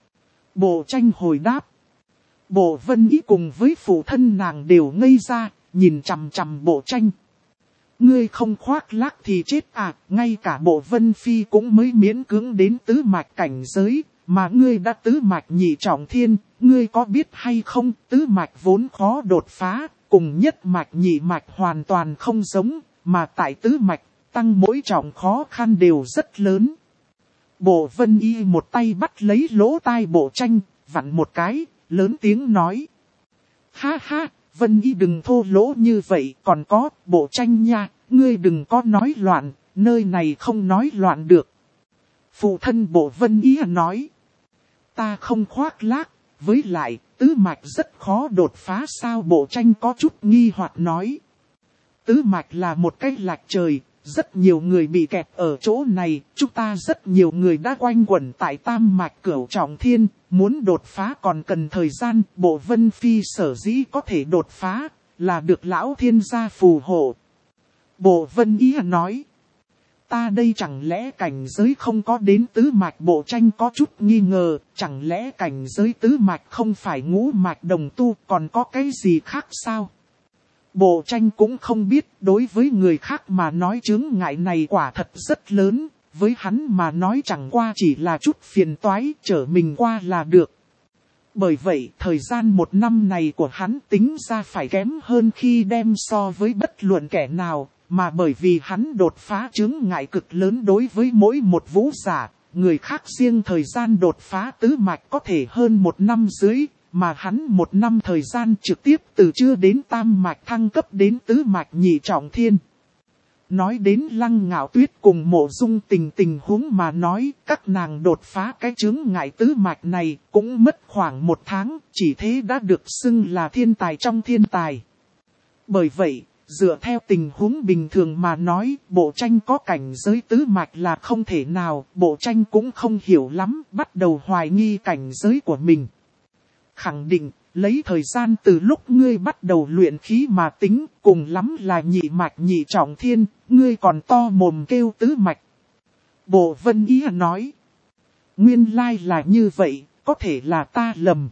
Bộ Tranh hồi đáp. Bộ Vân Ý cùng với phụ thân nàng đều ngây ra, nhìn chằm chằm Bộ Tranh. Ngươi không khoác lác thì chết à, ngay cả Bộ Vân Phi cũng mới miễn cưỡng đến tứ mạch cảnh giới, mà ngươi đã tứ mạch nhị trọng thiên, ngươi có biết hay không, tứ mạch vốn khó đột phá, cùng nhất mạch nhị mạch hoàn toàn không giống, mà tại tứ mạch, tăng mỗi trọng khó khăn đều rất lớn. Bộ Vân Y một tay bắt lấy lỗ tai Bộ Tranh, vặn một cái, lớn tiếng nói. Ha ha, Vân Y đừng thô lỗ như vậy, còn có, Bộ Tranh nha, ngươi đừng có nói loạn, nơi này không nói loạn được. Phụ thân Bộ Vân Y nói. Ta không khoác lác, với lại, tứ mạch rất khó đột phá sao? Bộ Tranh có chút nghi hoặc nói. Tứ mạch là một cái lạch trời, rất nhiều người bị kẹt ở chỗ này, chúng ta rất nhiều người đã quanh quẩn tại tam mạch cửu trọng thiên, muốn đột phá còn cần thời gian. Bộ Vân Phi sở dĩ có thể đột phá, là được lão thiên gia phù hộ. Bộ Vân Ý nói. Ta đây chẳng lẽ cảnh giới không có đến tứ mạch? Bộ Tranh có chút nghi ngờ, chẳng lẽ cảnh giới tứ mạch không phải ngũ mạch đồng tu, còn có cái gì khác sao? Bộ Tranh cũng không biết, đối với người khác mà nói chướng ngại này quả thật rất lớn, với hắn mà nói chẳng qua chỉ là chút phiền toái, trở mình qua là được. Bởi vậy, thời gian một năm này của hắn tính ra phải kém hơn khi đem so với bất luận kẻ nào. Mà bởi vì hắn đột phá chướng ngại cực lớn đối với mỗi một vũ giả, người khác riêng thời gian đột phá tứ mạch có thể hơn một năm dưới, mà hắn một năm thời gian trực tiếp từ chưa đến tam mạch thăng cấp đến tứ mạch nhị trọng thiên. Nói đến Lăng Ngạo Tuyết cùng Mộ Dung Tình tình huống mà nói, các nàng đột phá cái chướng ngại tứ mạch này cũng mất khoảng một tháng, chỉ thế đã được xưng là thiên tài trong thiên tài. Bởi vậy, dựa theo tình huống bình thường mà nói, Bộ Tranh có cảnh giới tứ mạch là không thể nào, Bộ Tranh cũng không hiểu lắm, bắt đầu hoài nghi cảnh giới của mình. Khẳng định, lấy thời gian từ lúc ngươi bắt đầu luyện khí mà tính, cùng lắm là nhị mạch nhị trọng thiên, ngươi còn to mồm kêu tứ mạch. Bộ Vân Ý nói, nguyên lai là như vậy, có thể là ta lầm.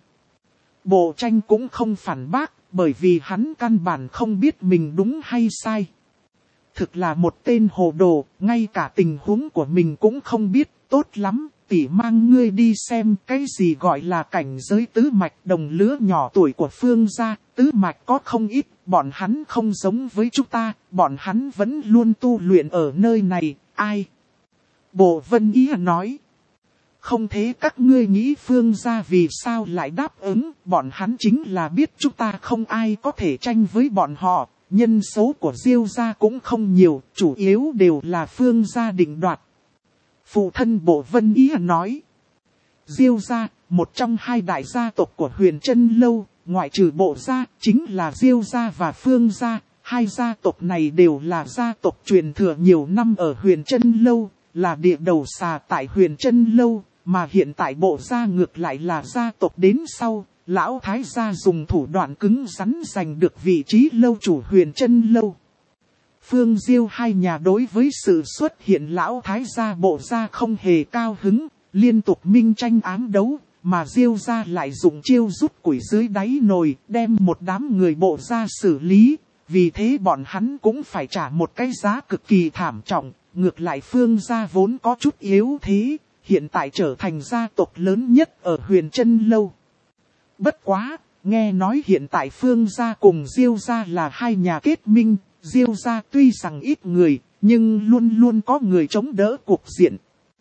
Bộ Tranh cũng không phản bác, bởi vì hắn căn bản không biết mình đúng hay sai. Thực là một tên hồ đồ, ngay cả tình huống của mình cũng không biết, tốt lắm, tỷ mang ngươi đi xem cái gì gọi là cảnh giới tứ mạch. Đồng lứa nhỏ tuổi của Phương gia, tứ mạch có không ít, bọn hắn không giống với chúng ta, bọn hắn vẫn luôn tu luyện ở nơi này, ai? Bộ Vân Ý nói. Không thế các ngươi nghĩ Phương gia vì sao lại đáp ứng, bọn hắn chính là biết chúng ta không ai có thể tranh với bọn họ, nhân số của Diêu gia cũng không nhiều, chủ yếu đều là Phương gia định đoạt. Phụ thân Bộ Vân Ý nói, Diêu gia, một trong hai đại gia tộc của Huyền Trân Lâu, ngoại trừ Bộ gia, chính là Diêu gia và Phương gia, hai gia tộc này đều là gia tộc truyền thừa nhiều năm ở Huyền Trân Lâu, là địa đầu xà tại Huyền Trân Lâu. Mà hiện tại Bộ gia ngược lại là gia tộc đến sau, lão thái gia dùng thủ đoạn cứng rắn giành được vị trí lâu chủ Huyền Trân Lâu. Phương Diêu hai nhà đối với sự xuất hiện lão thái gia Bộ gia không hề cao hứng, liên tục minh tranh ám đấu, mà Diêu gia lại dùng chiêu rút củi dưới đáy nồi, đem một đám người Bộ gia xử lý, vì thế bọn hắn cũng phải trả một cái giá cực kỳ thảm trọng, ngược lại Phương gia vốn có chút yếu thế. Hiện tại trở thành gia tộc lớn nhất ở Huyền Trân Lâu. Bất quá, nghe nói hiện tại Phương gia cùng Diêu gia là hai nhà kết minh, Diêu gia tuy rằng ít người, nhưng luôn luôn có người chống đỡ cuộc diện.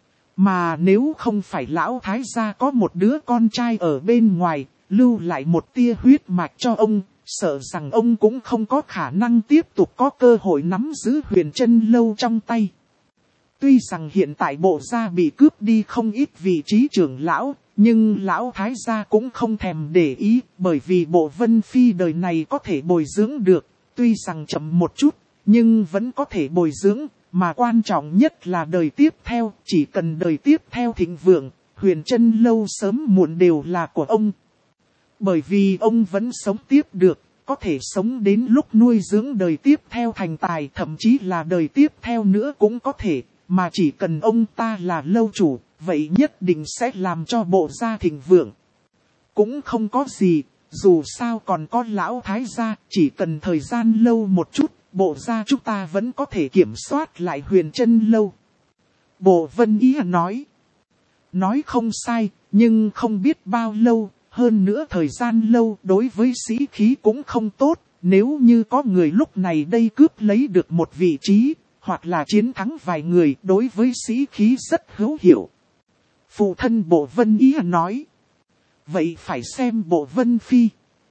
Mà nếu không phải lão thái gia có một đứa con trai ở bên ngoài, lưu lại một tia huyết mạch cho ông, sợ rằng ông cũng không có khả năng tiếp tục có cơ hội nắm giữ Huyền Trân Lâu trong tay. Tuy rằng hiện tại bộ gia bị cướp đi không ít vị trí trưởng lão, nhưng lão thái gia cũng không thèm để ý, bởi vì bộ Vân Phi đời này có thể bồi dưỡng được, tuy rằng chậm một chút, nhưng vẫn có thể bồi dưỡng, mà quan trọng nhất là đời tiếp theo, chỉ cần đời tiếp theo thịnh vượng, Huyền Trân Lâu sớm muộn đều là của ông. Bởi vì ông vẫn sống tiếp được, có thể sống đến lúc nuôi dưỡng đời tiếp theo thành tài, thậm chí là đời tiếp theo nữa cũng có thể, mà chỉ cần ông ta là lâu chủ, vậy nhất định sẽ làm cho bộ gia thịnh vượng. Cũng không có gì, dù sao còn có lão thái gia, chỉ cần thời gian lâu một chút, bộ gia chúng ta vẫn có thể kiểm soát lại Huyền Trân Lâu. Bộ Vân Ý nói. Nói không sai, nhưng không biết bao lâu, hơn nữa thời gian lâu đối với sĩ khí cũng không tốt, nếu như có người lúc này đây cướp lấy được một vị trí, hoặc là chiến thắng vài người đối với sĩ khí rất hữu hiệu. Phụ thân bộ Vân Ý nói. Vậy phải xem bộ Vân Phi.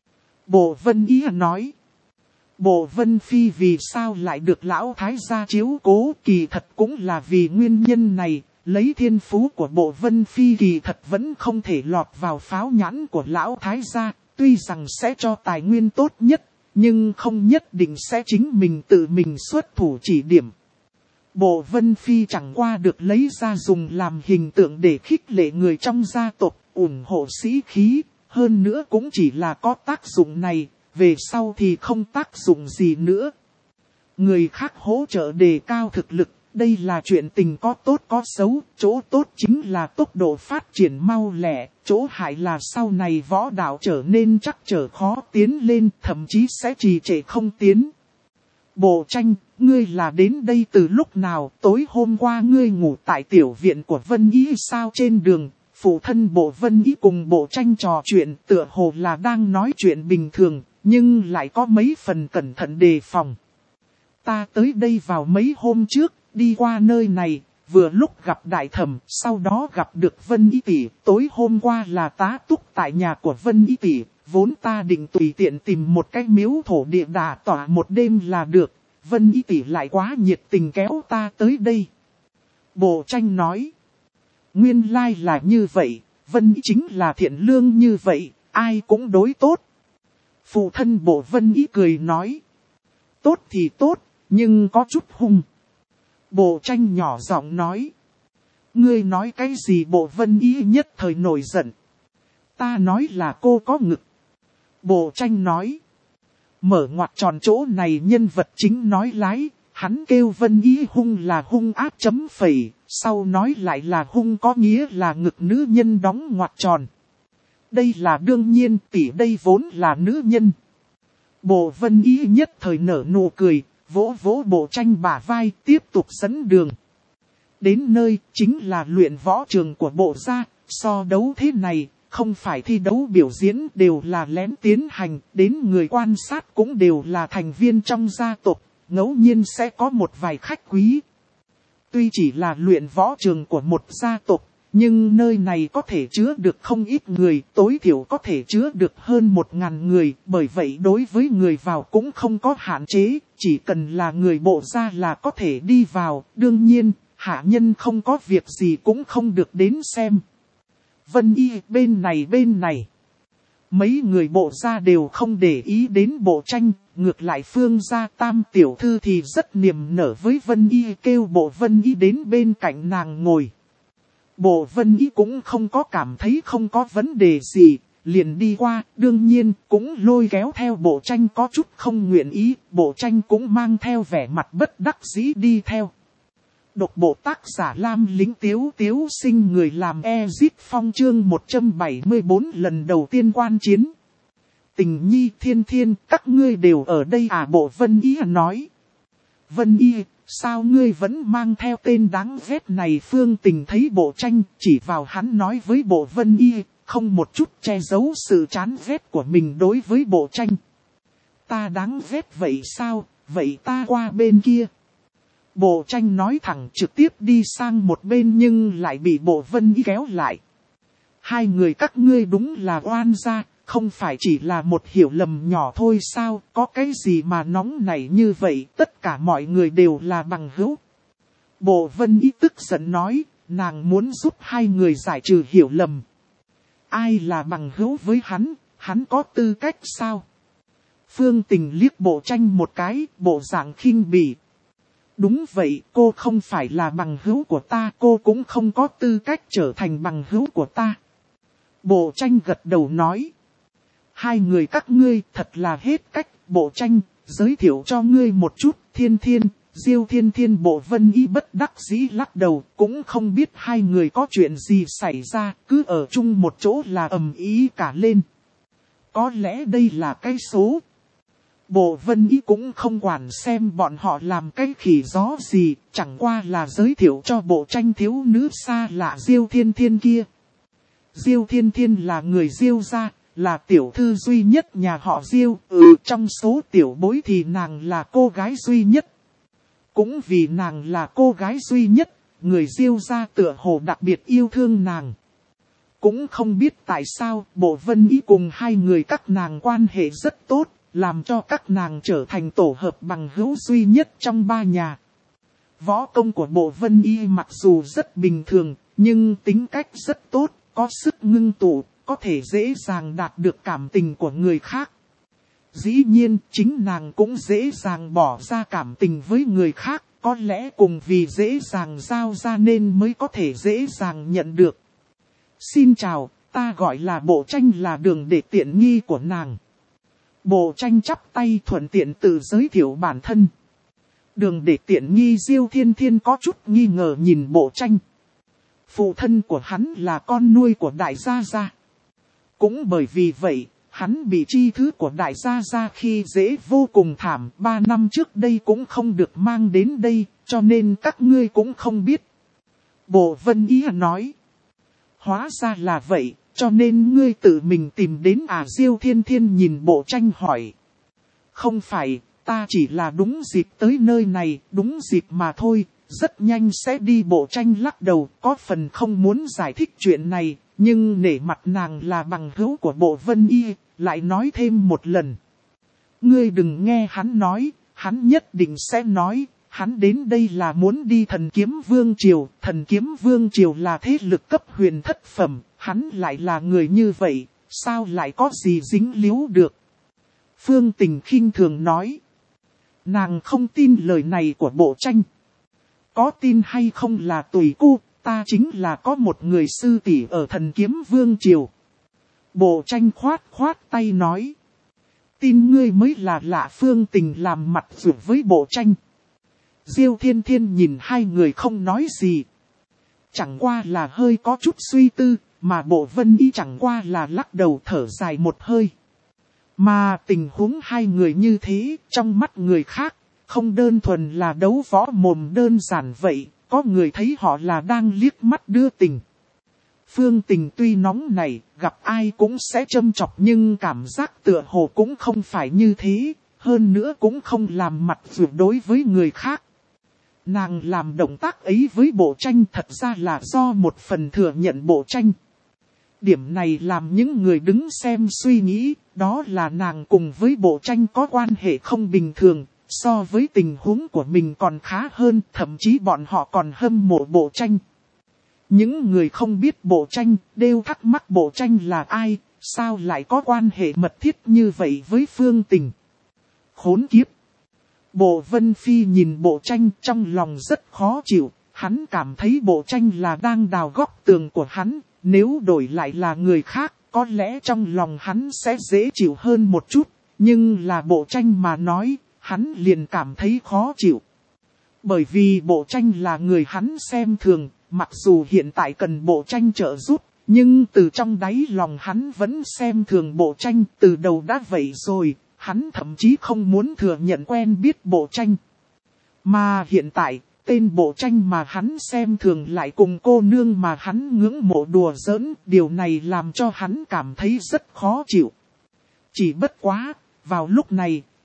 Bộ Vân Ý nói. Bộ Vân Phi vì sao lại được lão thái gia chiếu cố, kỳ thật cũng là vì nguyên nhân này, lấy thiên phú của bộ Vân Phi kỳ thật vẫn không thể lọt vào pháo nhãn của lão thái gia, tuy rằng sẽ cho tài nguyên tốt nhất, nhưng không nhất định sẽ chính mình tự mình xuất thủ chỉ điểm. Bộ Vân Phi chẳng qua được lấy ra dùng làm hình tượng để khích lệ người trong gia tộc, ủng hộ sĩ khí, hơn nữa cũng chỉ là có tác dụng này, về sau thì không tác dụng gì nữa. Người khác hỗ trợ đề cao thực lực, đây là chuyện tình có tốt có xấu, chỗ tốt chính là tốc độ phát triển mau lẹ, chỗ hại là sau này võ đạo trở nên chắc trở khó tiến lên, thậm chí sẽ trì trệ không tiến. Bộ Tranh, ngươi là đến đây từ lúc nào? Tối hôm qua ngươi ngủ tại tiểu viện của Vân Ý sao? Trên đường, phụ thân bộ Vân Ý cùng Bộ Tranh trò chuyện, tựa hồ là đang nói chuyện bình thường, nhưng lại có mấy phần cẩn thận đề phòng. Ta tới đây vào mấy hôm trước, đi qua nơi này, vừa lúc gặp Đại Thẩm, sau đó gặp được Vân Ý tỷ. Tối hôm qua là tá túc tại nhà của Vân Ý tỷ, vốn ta định tùy tiện tìm một cái miếu thổ địa đả tỏa một đêm là được, Vân Ý tỷ lại quá nhiệt tình kéo ta tới đây. Bộ Tranh nói, nguyên lai là như vậy, Vân Ý chính là thiện lương như vậy, ai cũng đối tốt. Phụ thân bộ Vân Ý cười nói, tốt thì tốt, nhưng có chút hung. Bộ Tranh nhỏ giọng nói, ngươi nói cái gì? Bộ Vân Ý nhất thời nổi giận. Ta nói là cô có ngực. Bộ Tranh nói, mở ngoặc tròn chỗ này nhân vật chính nói lái, hắn kêu Vân Ý hung là hung ác chấm phẩy, sau nói lại là hung có nghĩa là ngực nữ nhân đóng ngoặc tròn. Đây là đương nhiên, tỷ đây vốn là nữ nhân. Bộ Vân Ý nhất thời nở nụ cười, vỗ vỗ Bộ Tranh bả vai, tiếp tục dẫn đường. Đến nơi, chính là luyện võ trường của bộ gia, so đấu thế này, không phải thi đấu biểu diễn đều là lén tiến hành, đến người quan sát cũng đều là thành viên trong gia tộc, ngẫu nhiên sẽ có một vài khách quý. Tuy chỉ là luyện võ trường của một gia tộc, nhưng nơi này có thể chứa được không ít người, tối thiểu có thể chứa được hơn một ngàn người, bởi vậy đối với người vào cũng không có hạn chế, chỉ cần là người bộ gia là có thể đi vào, đương nhiên, hạ nhân không có việc gì cũng không được đến xem. Vân Y bên này bên này. Mấy người bộ gia đều không để ý đến Bộ Tranh, ngược lại Phương gia tam tiểu thư thì rất niềm nở với Vân Y, kêu bộ Vân Y đến bên cạnh nàng ngồi. Bộ Vân Y cũng không có cảm thấy không có vấn đề gì, liền đi qua, đương nhiên cũng lôi kéo theo Bộ Tranh có chút không nguyện ý, Bộ Tranh cũng mang theo vẻ mặt bất đắc dĩ đi theo. Độc bộ tác giả Lam Lính Tiếu Tiếu sinh người làm Ezit Phong chương một trăm bảy mươi tư lần đầu tiên quan chiến. Tình nhi thiên thiên, các ngươi đều ở đây à? Bộ Vân Y nói. Vân Y, sao ngươi vẫn mang theo tên đáng ghét này? Phương Tình thấy Bộ Tranh, chỉ vào hắn nói với Bộ Vân Y, không một chút che giấu sự chán ghét của mình đối với Bộ Tranh. Ta đáng ghét vậy sao? vậy ta qua bên kia. Bộ tranh nói thẳng trực tiếp đi sang một bên nhưng lại bị Bộ Vân Y kéo lại. Hai người các ngươi đúng là oan gia, không phải chỉ là một hiểu lầm nhỏ thôi sao, có cái gì mà nóng nảy như vậy, tất cả mọi người đều là bằng hữu. Bộ Vân Y tức giận nói, nàng muốn giúp hai người giải trừ hiểu lầm. Ai là bằng hữu với hắn, hắn có tư cách sao? Phương Tình liếc Bộ Tranh một cái, bộ dạng khinh bỉ. Đúng vậy, cô không phải là bằng hữu của ta, cô cũng không có tư cách trở thành bằng hữu của ta. Bộ Tranh gật đầu nói. Hai người các ngươi thật là hết cách. Bộ Tranh, giới thiệu cho ngươi một chút. Thiên Thiên, Diêu Thiên Thiên. Bộ Vân Y bất đắc dĩ lắc đầu, cũng không biết hai người có chuyện gì xảy ra, cứ ở chung một chỗ là ầm ĩ cả lên. Có lẽ đây là cái số. Bộ Vân Y cũng không quản xem bọn họ làm cái khỉ gió gì, chẳng qua là giới thiệu cho Bộ Tranh thiếu nữ xa lạ Diêu Thiên Thiên kia. Diêu Thiên Thiên là người Diêu gia, là tiểu thư duy nhất nhà họ Diêu, ừ trong số tiểu bối thì nàng là cô gái duy nhất. Cũng vì nàng là cô gái duy nhất, người Diêu gia tựa hồ đặc biệt yêu thương nàng. Cũng không biết tại sao Bộ Vân Y cùng hai người các nàng quan hệ rất tốt, làm cho các nàng trở thành tổ hợp bằng hữu duy nhất trong ba nhà. Võ công của Bộ Vân Y mặc dù rất bình thường, nhưng tính cách rất tốt, có sức ngưng tụ, có thể dễ dàng đạt được cảm tình của người khác. Dĩ nhiên, chính nàng cũng dễ dàng bỏ ra cảm tình với người khác, có lẽ cùng vì dễ dàng giao ra nên mới có thể dễ dàng nhận được. Xin chào, ta gọi là Bộ Tranh, là Đường Để tiện nghi của nàng. Bộ Tranh chắp tay thuận tiện tự giới thiệu bản thân. Đường Để tiện nghi. Diêu Thiên Thiên có chút nghi ngờ nhìn Bộ Tranh. Phụ thân của hắn là con nuôi của Đại Gia Gia. Cũng bởi vì vậy, hắn bị chi thứ của Đại Gia Gia khi dễ vô cùng thảm. Ba năm trước đây cũng không được mang đến đây, cho nên các ngươi cũng không biết. Bộ Vân Y nói. Hóa ra là vậy, cho nên ngươi tự mình tìm đến à? Diêu Thiên Thiên nhìn Bộ Tranh hỏi. Không phải, ta chỉ là đúng dịp tới nơi này, đúng dịp mà thôi, rất nhanh sẽ đi. Bộ Tranh lắc đầu, có phần không muốn giải thích chuyện này, nhưng nể mặt nàng là bằng hữu của Bộ Vân Y, lại nói thêm một lần. Ngươi đừng nghe hắn nói, hắn nhất định sẽ nói. Hắn đến đây là muốn đi Thần Kiếm Vương Triều, Thần Kiếm Vương Triều là thế lực cấp huyền thất phẩm, hắn lại là người như vậy, sao lại có gì dính líu được? Phương Tình khinh thường nói. Nàng không tin lời này của Bộ Tranh. Có tin hay không là tùy cô, ta chính là có một người sư tỷ ở Thần Kiếm Vương Triều. Bộ Tranh khoát khoát tay nói. Tin ngươi mới là lạ. Phương Tình làm mặt rụt với Bộ Tranh. Diêu Thiên Thiên nhìn hai người không nói gì. Chẳng qua là hơi có chút suy tư, mà Bộ Vân Y chẳng qua là lắc đầu thở dài một hơi. Mà tình huống hai người như thế, trong mắt người khác, không đơn thuần là đấu võ mồm đơn giản vậy, có người thấy họ là đang liếc mắt đưa tình. Phương Tình tuy nóng nảy, gặp ai cũng sẽ châm chọc nhưng cảm giác tựa hồ cũng không phải như thế, hơn nữa cũng không làm mặt vượt đối với người khác. Nàng làm động tác ấy với Bộ Tranh thật ra là do một phần thừa nhận Bộ Tranh. Điểm này làm những người đứng xem suy nghĩ, đó là nàng cùng với Bộ Tranh có quan hệ không bình thường, so với tình huống của mình còn khá hơn, thậm chí bọn họ còn hâm mộ Bộ Tranh. Những người không biết Bộ Tranh đều thắc mắc Bộ Tranh là ai, sao lại có quan hệ mật thiết như vậy với Phương Tình. Khốn kiếp! Bộ Vân Phi nhìn Bộ Tranh trong lòng rất khó chịu, hắn cảm thấy Bộ Tranh là đang đào góc tường của hắn, nếu đổi lại là người khác, có lẽ trong lòng hắn sẽ dễ chịu hơn một chút, nhưng là Bộ Tranh mà nói, hắn liền cảm thấy khó chịu. Bởi vì Bộ Tranh là người hắn xem thường, mặc dù hiện tại cần Bộ Tranh trợ giúp, nhưng từ trong đáy lòng hắn vẫn xem thường Bộ Tranh, từ đầu đã vậy rồi. Hắn thậm chí không muốn thừa nhận quen biết Bộ Tranh. Mà hiện tại, tên Bộ Tranh mà hắn xem thường lại cùng cô nương mà hắn ngưỡng mộ đùa giỡn, điều này làm cho hắn cảm thấy rất khó chịu. Chỉ bất quá, vào lúc này,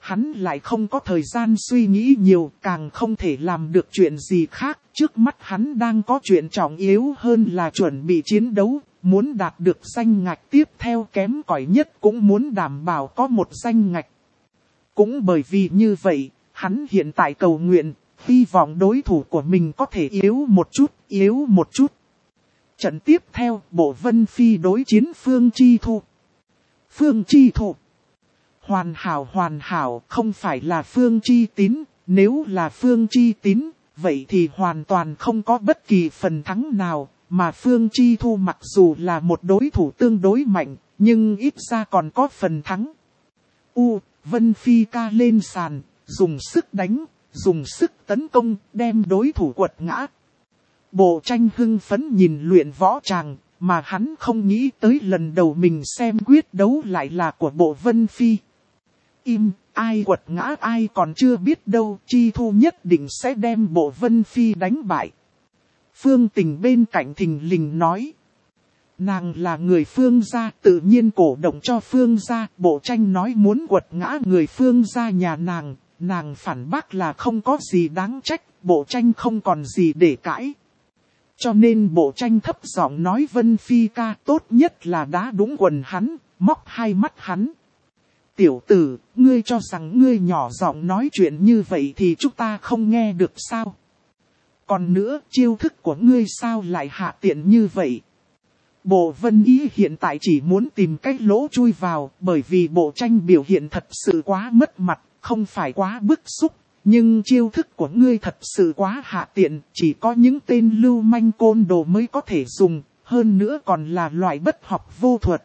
hắn lại không có thời gian suy nghĩ nhiều, càng không thể làm được chuyện gì khác. Trước mắt hắn đang có chuyện trọng yếu hơn là chuẩn bị chiến đấu, muốn đạt được danh ngạch tiếp theo kém cỏi nhất cũng muốn đảm bảo có một danh ngạch. Cũng bởi vì như vậy, hắn hiện tại cầu nguyện, hy vọng đối thủ của mình có thể yếu một chút, yếu một chút. Trận tiếp theo, Bộ Vân Phi đối chiến Phương Chi Thu. Phương Chi Thu. Hoàn hảo hoàn hảo, không phải là Phương Chi Tín, nếu là Phương Chi Tín, vậy thì hoàn toàn không có bất kỳ phần thắng nào, mà Phương Chi Thu mặc dù là một đối thủ tương đối mạnh, nhưng ít ra còn có phần thắng. U, Vân Phi ca lên sàn, dùng sức đánh, dùng sức tấn công, đem đối thủ quật ngã. Bộ Tranh hưng phấn nhìn luyện võ tràng, mà hắn không nghĩ tới lần đầu mình xem quyết đấu lại là của Bộ Vân Phi. Im, ai quật ngã ai còn chưa biết đâu, Chi Thu nhất định sẽ đem Bộ Vân Phi đánh bại. Phương Tình bên cạnh thình lình nói. Nàng là người Phương gia, tự nhiên cổ động cho Phương gia. Bộ Tranh nói muốn quật ngã người Phương gia nhà nàng, nàng phản bác là không có gì đáng trách, Bộ Tranh không còn gì để cãi. Cho nên Bộ Tranh thấp giọng nói Vân Phi ca tốt nhất là đá đúng quần hắn, móc hai mắt hắn. Tiểu tử, ngươi cho rằng ngươi nhỏ giọng nói chuyện như vậy thì chúng ta không nghe được sao? Còn nữa, chiêu thức của ngươi sao lại hạ tiện như vậy? Bộ Vân Ý hiện tại chỉ muốn tìm cách lỗ chui vào, bởi vì Bộ Tranh biểu hiện thật sự quá mất mặt, không phải quá bức xúc. Nhưng chiêu thức của ngươi thật sự quá hạ tiện, chỉ có những tên lưu manh côn đồ mới có thể dùng, hơn nữa còn là loại bất học vô thuật.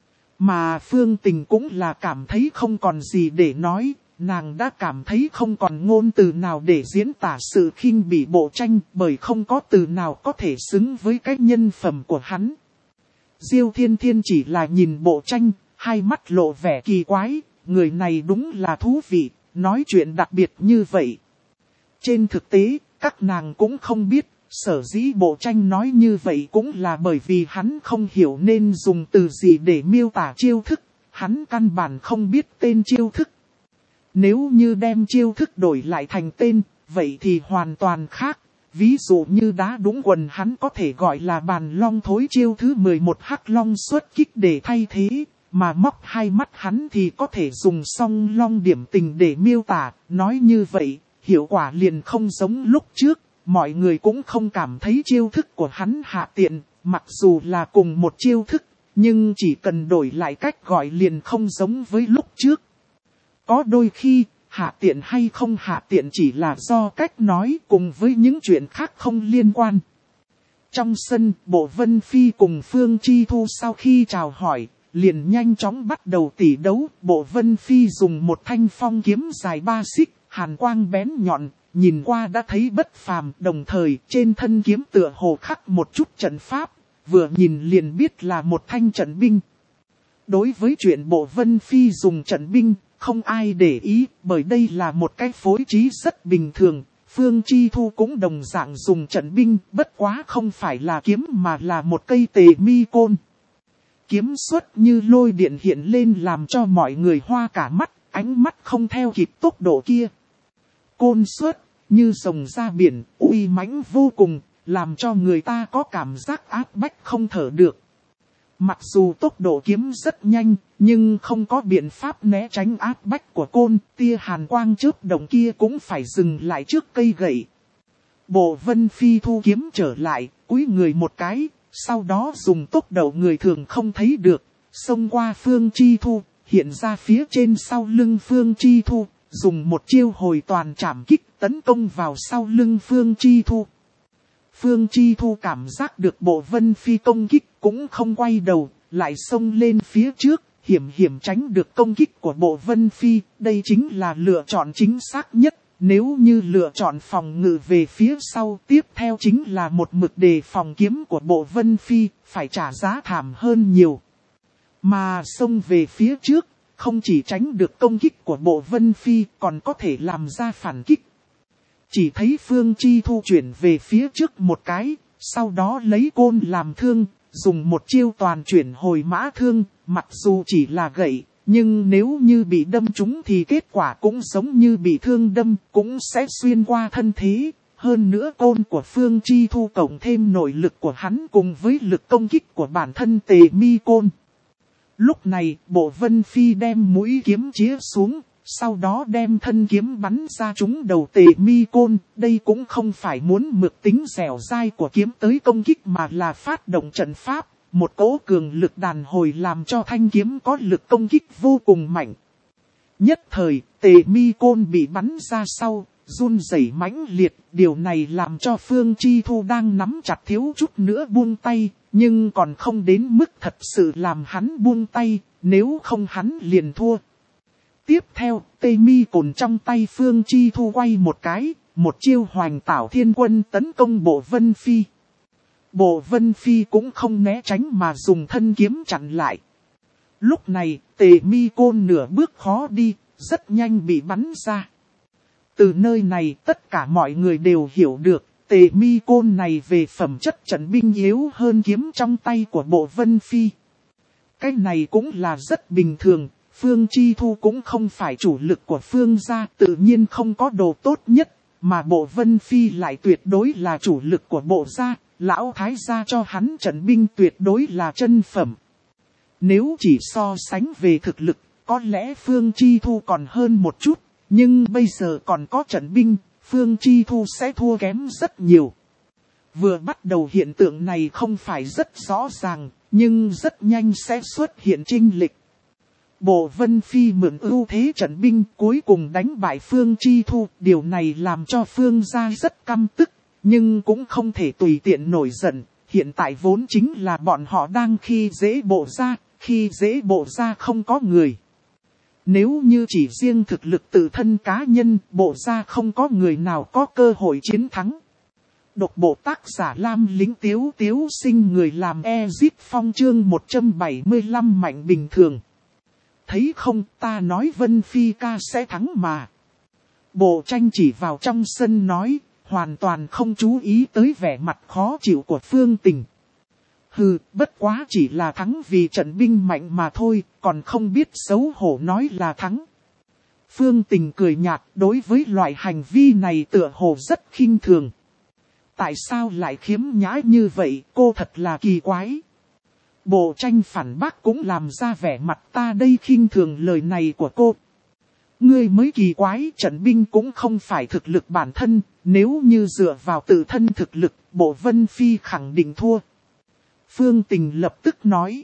Mà Phương Tình cũng là cảm thấy không còn gì để nói, nàng đã cảm thấy không còn ngôn từ nào để diễn tả sự khinh bỉ Bộ Tranh, bởi không có từ nào có thể xứng với cái nhân phẩm của hắn. Diêu Thiên Thiên chỉ là nhìn Bộ Tranh, hai mắt lộ vẻ kỳ quái, người này đúng là thú vị, nói chuyện đặc biệt như vậy. Trên thực tế, các nàng cũng không biết, sở dĩ Bộ Tranh nói như vậy cũng là bởi vì hắn không hiểu nên dùng từ gì để miêu tả chiêu thức, hắn căn bản không biết tên chiêu thức. Nếu như đem chiêu thức đổi lại thành tên, vậy thì hoàn toàn khác. Ví dụ như đá đúng quần hắn có thể gọi là bàn long thối chiêu thứ mười một hắc long xuất kích để thay thế, mà móc hai mắt hắn thì có thể dùng song long điểm tình để miêu tả. Nói như vậy, hiệu quả liền không giống lúc trước, mọi người cũng không cảm thấy chiêu thức của hắn hạ tiện, mặc dù là cùng một chiêu thức, nhưng chỉ cần đổi lại cách gọi liền không giống với lúc trước. Có đôi khi, hạ tiện hay không hạ tiện chỉ là do cách nói cùng với những chuyện khác không liên quan. Trong sân, Bộ Vân Phi cùng Phương Chi Thu sau khi chào hỏi, liền nhanh chóng bắt đầu tỉ đấu. Bộ Vân Phi dùng một thanh phong kiếm dài ba xích, hàn quang bén nhọn, nhìn qua đã thấy bất phàm, đồng thời trên thân kiếm tựa hồ khắc một chút trận pháp, vừa nhìn liền biết là một thanh trận binh. Đối với chuyện Bộ Vân Phi dùng trận binh, không ai để ý, bởi đây là một cái phối trí rất bình thường. Phương Chi Thu cũng đồng dạng dùng trận binh, bất quá không phải là kiếm mà là một cây tề mi côn. Kiếm xuất như lôi điện hiện lên làm cho mọi người hoa cả mắt, ánh mắt không theo kịp tốc độ kia. Côn xuất như rồng ra biển, uy mãnh vô cùng, làm cho người ta có cảm giác áp bách không thở được. Mặc dù tốc độ kiếm rất nhanh, nhưng không có biện pháp né tránh áp bách của côn, tia hàn quang chớp động kia cũng phải dừng lại trước cây gậy. Bộ Vân Phi thu kiếm trở lại, cúi người một cái, sau đó dùng tốc độ người thường không thấy được, xông qua Phương Chi Thu, hiện ra phía trên sau lưng Phương Chi Thu, dùng một chiêu hồi toàn trảm kích tấn công vào sau lưng Phương Chi Thu. Phương Chi Thu cảm giác được Bộ Vân Phi công kích cũng không quay đầu, lại xông lên phía trước, hiểm hiểm tránh được công kích của Bộ Vân Phi. Đây chính là lựa chọn chính xác nhất, nếu như lựa chọn phòng ngự về phía sau, tiếp theo chính là một mực đề phòng kiếm của Bộ Vân Phi, phải trả giá thảm hơn nhiều. Mà xông về phía trước, không chỉ tránh được công kích của Bộ Vân Phi, còn có thể làm ra phản kích. Chỉ thấy Phương Chi Thu chuyển về phía trước một cái, sau đó lấy côn làm thương, dùng một chiêu toàn chuyển hồi mã thương, mặc dù chỉ là gậy, Nhưng nếu như bị đâm trúng thì kết quả cũng giống như bị thương đâm, cũng sẽ xuyên qua thân thế. Hơn nữa côn của Phương Chi Thu cộng thêm nội lực của hắn cùng với lực công kích của bản thân Tề Mi Côn. Lúc này, Bộ Vân Phi đem mũi kiếm chĩa xuống, sau đó đem thân kiếm bắn ra trúng đầu Tề Mi Côn. Đây cũng không phải muốn mượt tính dẻo dai của kiếm tới công kích mà là phát động trận pháp. Một cỗ cường lực đàn hồi làm cho thanh kiếm có lực công kích vô cùng mạnh. Nhất thời, Tề Mi Côn bị bắn ra sau, run rẩy mãnh liệt. Điều này làm cho Phương Chi Thu đang nắm chặt thiếu chút nữa buông tay, nhưng còn không đến mức thật sự làm hắn buông tay, nếu không hắn liền thua. Tiếp theo, Tề Mi Côn trong tay Phương Chi Thu quay một cái, một chiêu Hoành Tảo Thiên Quân tấn công Bộ Vân Phi. Bộ Vân Phi cũng không né tránh mà dùng thân kiếm chặn lại. Lúc này, Tề Mi Côn nửa bước khó đi, rất nhanh bị bắn ra. Từ nơi này tất cả mọi người đều hiểu được, Tề Mi Côn này về phẩm chất trận binh yếu hơn kiếm trong tay của Bộ Vân Phi. Cái này cũng là rất bình thường, Phương Chi Thu cũng không phải chủ lực của Phương gia, tự nhiên không có đồ tốt nhất, mà Bộ Vân Phi lại tuyệt đối là chủ lực của Bộ gia. Lão Thái gia cho hắn trận binh tuyệt đối là chân phẩm. Nếu chỉ so sánh về thực lực, có lẽ Phương Chi Thu còn hơn một chút. Nhưng bây giờ còn có trận binh, Phương Chi Thu sẽ thua kém rất nhiều. Vừa bắt đầu hiện tượng này không phải rất rõ ràng, nhưng rất nhanh sẽ xuất hiện chênh lệch. Bộ Vân Phi mượn ưu thế trận binh cuối cùng đánh bại Phương Chi Thu. Điều này làm cho Phương gia rất căm tức. Nhưng cũng không thể tùy tiện nổi giận, hiện tại vốn chính là bọn họ đang khi dễ Bộ gia, khi dễ Bộ gia không có người. Nếu như chỉ riêng thực lực tự thân cá nhân, Bộ gia không có người nào có cơ hội chiến thắng. Độc bộ tác giả Lam Lính Tiếu Tiếu sinh người làm Ezit Phong chương một trăm bảy mươi lăm mạnh bình thường. Thấy không, ta nói Vân Phi ca sẽ thắng mà. Bộ Tranh chỉ vào trong sân nói. Hoàn toàn không chú ý tới vẻ mặt khó chịu của Phương Tình. Hừ, bất quá chỉ là thắng vì trận binh mạnh mà thôi, còn không biết xấu hổ nói là thắng. Phương Tình cười nhạt, đối với loại hành vi này tựa hồ rất khinh thường. Tại sao lại khiếm nhã như vậy, cô thật là kỳ quái. Bộ Tranh phản bác cũng làm ra vẻ mặt ta đây khinh thường lời này của cô. Ngươi mới kỳ quái, trận binh cũng không phải thực lực bản thân, nếu như dựa vào tự thân thực lực, Bộ Vân Phi khẳng định thua. Phương Tình lập tức nói.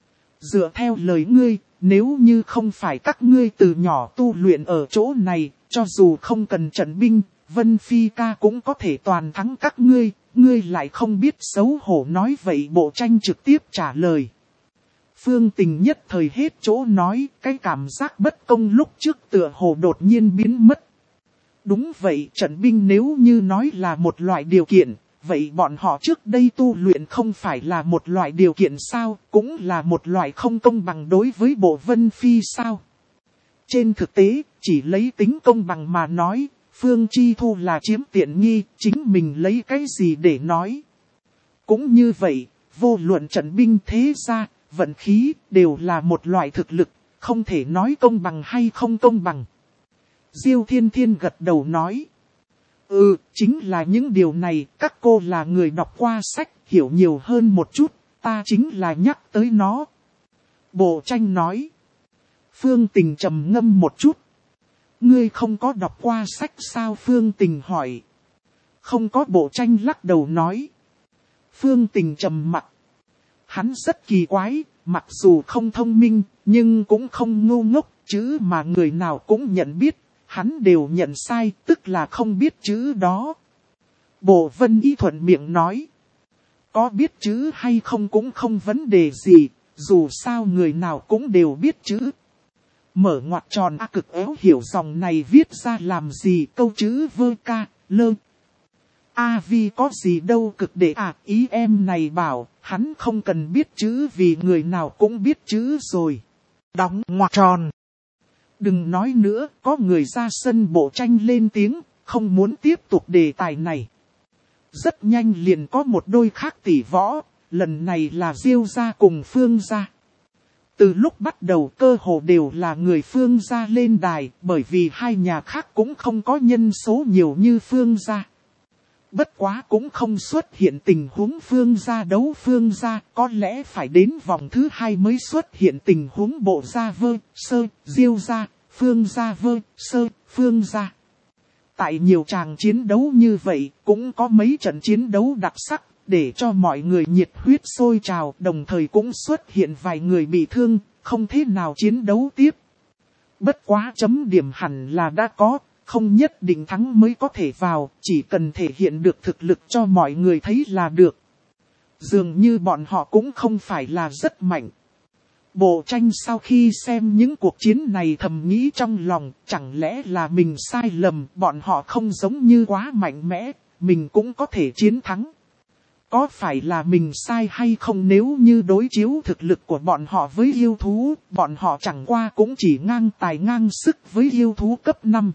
Dựa theo lời ngươi, nếu như không phải các ngươi từ nhỏ tu luyện ở chỗ này, cho dù không cần trận binh, Vân Phi ca cũng có thể toàn thắng các ngươi, ngươi lại không biết xấu hổ nói vậy. Bộ Tranh trực tiếp trả lời. Phương Tình nhất thời hết chỗ nói, cái cảm giác bất công lúc trước tựa hồ đột nhiên biến mất. Đúng vậy, trận binh nếu như nói là một loại điều kiện, vậy bọn họ trước đây tu luyện không phải là một loại điều kiện sao, cũng là một loại không công bằng đối với Bộ Vân Phi sao. Trên thực tế, chỉ lấy tính công bằng mà nói, Phương Chi Thu là chiếm tiện nghi, chính mình lấy cái gì để nói. Cũng như vậy, vô luận trận binh thế gia, vận khí đều là một loại thực lực, không thể nói công bằng hay không công bằng. Diêu Thiên Thiên gật đầu nói. Ừ, chính là những điều này, các cô là người đọc qua sách, hiểu nhiều hơn một chút, ta chính là nhắc tới nó. Bộ Tranh nói. Phương Tình trầm ngâm một chút. Ngươi không có đọc qua sách sao? Phương Tình hỏi. Không có. Bộ Tranh lắc đầu nói. Phương Tình trầm mặc. Hắn rất kỳ quái, mặc dù không thông minh, nhưng cũng không ngu ngốc, chữ mà người nào cũng nhận biết, hắn đều nhận sai, tức là không biết chữ đó. Bộ Vân Y thuận miệng nói. Có biết chữ hay không cũng không vấn đề gì, dù sao người nào cũng đều biết chữ. Mở ngoặc tròn A cực éo hiểu dòng này viết ra làm gì, câu chữ vơ ca, lơ. A vi có gì đâu cực để à, ý em này bảo, hắn không cần biết chữ vì người nào cũng biết chữ rồi. Đóng ngoặc tròn. Đừng nói nữa, có người ra sân. Bộ Tranh lên tiếng, không muốn tiếp tục đề tài này. Rất nhanh liền có một đôi khác tỷ võ, lần này là Diêu gia cùng Phương gia. Từ lúc bắt đầu cơ hồ đều là người Phương gia lên đài, bởi vì hai nhà khác cũng không có nhân số nhiều như Phương gia. Bất quá cũng không xuất hiện tình huống Phương gia đấu Phương gia, có lẽ phải đến vòng thứ hai mới xuất hiện tình huống Bộ gia vơ, sơ, Diêu gia, Phương gia vơ, sơ, Phương gia. Tại nhiều tràng chiến đấu như vậy, cũng có mấy trận chiến đấu đặc sắc, để cho mọi người nhiệt huyết sôi trào, đồng thời cũng xuất hiện vài người bị thương, không thế nào chiến đấu tiếp. Bất quá chấm điểm hẳn là đã có, không nhất định thắng mới có thể vào, chỉ cần thể hiện được thực lực cho mọi người thấy là được. Dường như bọn họ cũng không phải là rất mạnh. Bộ tranh sau khi xem những cuộc chiến này thầm nghĩ trong lòng, chẳng lẽ là mình sai lầm, bọn họ không giống như quá mạnh mẽ, mình cũng có thể chiến thắng. Có phải là mình sai hay không, nếu như đối chiếu thực lực của bọn họ với yêu thú, bọn họ chẳng qua cũng chỉ ngang tài ngang sức với yêu thú cấp năm.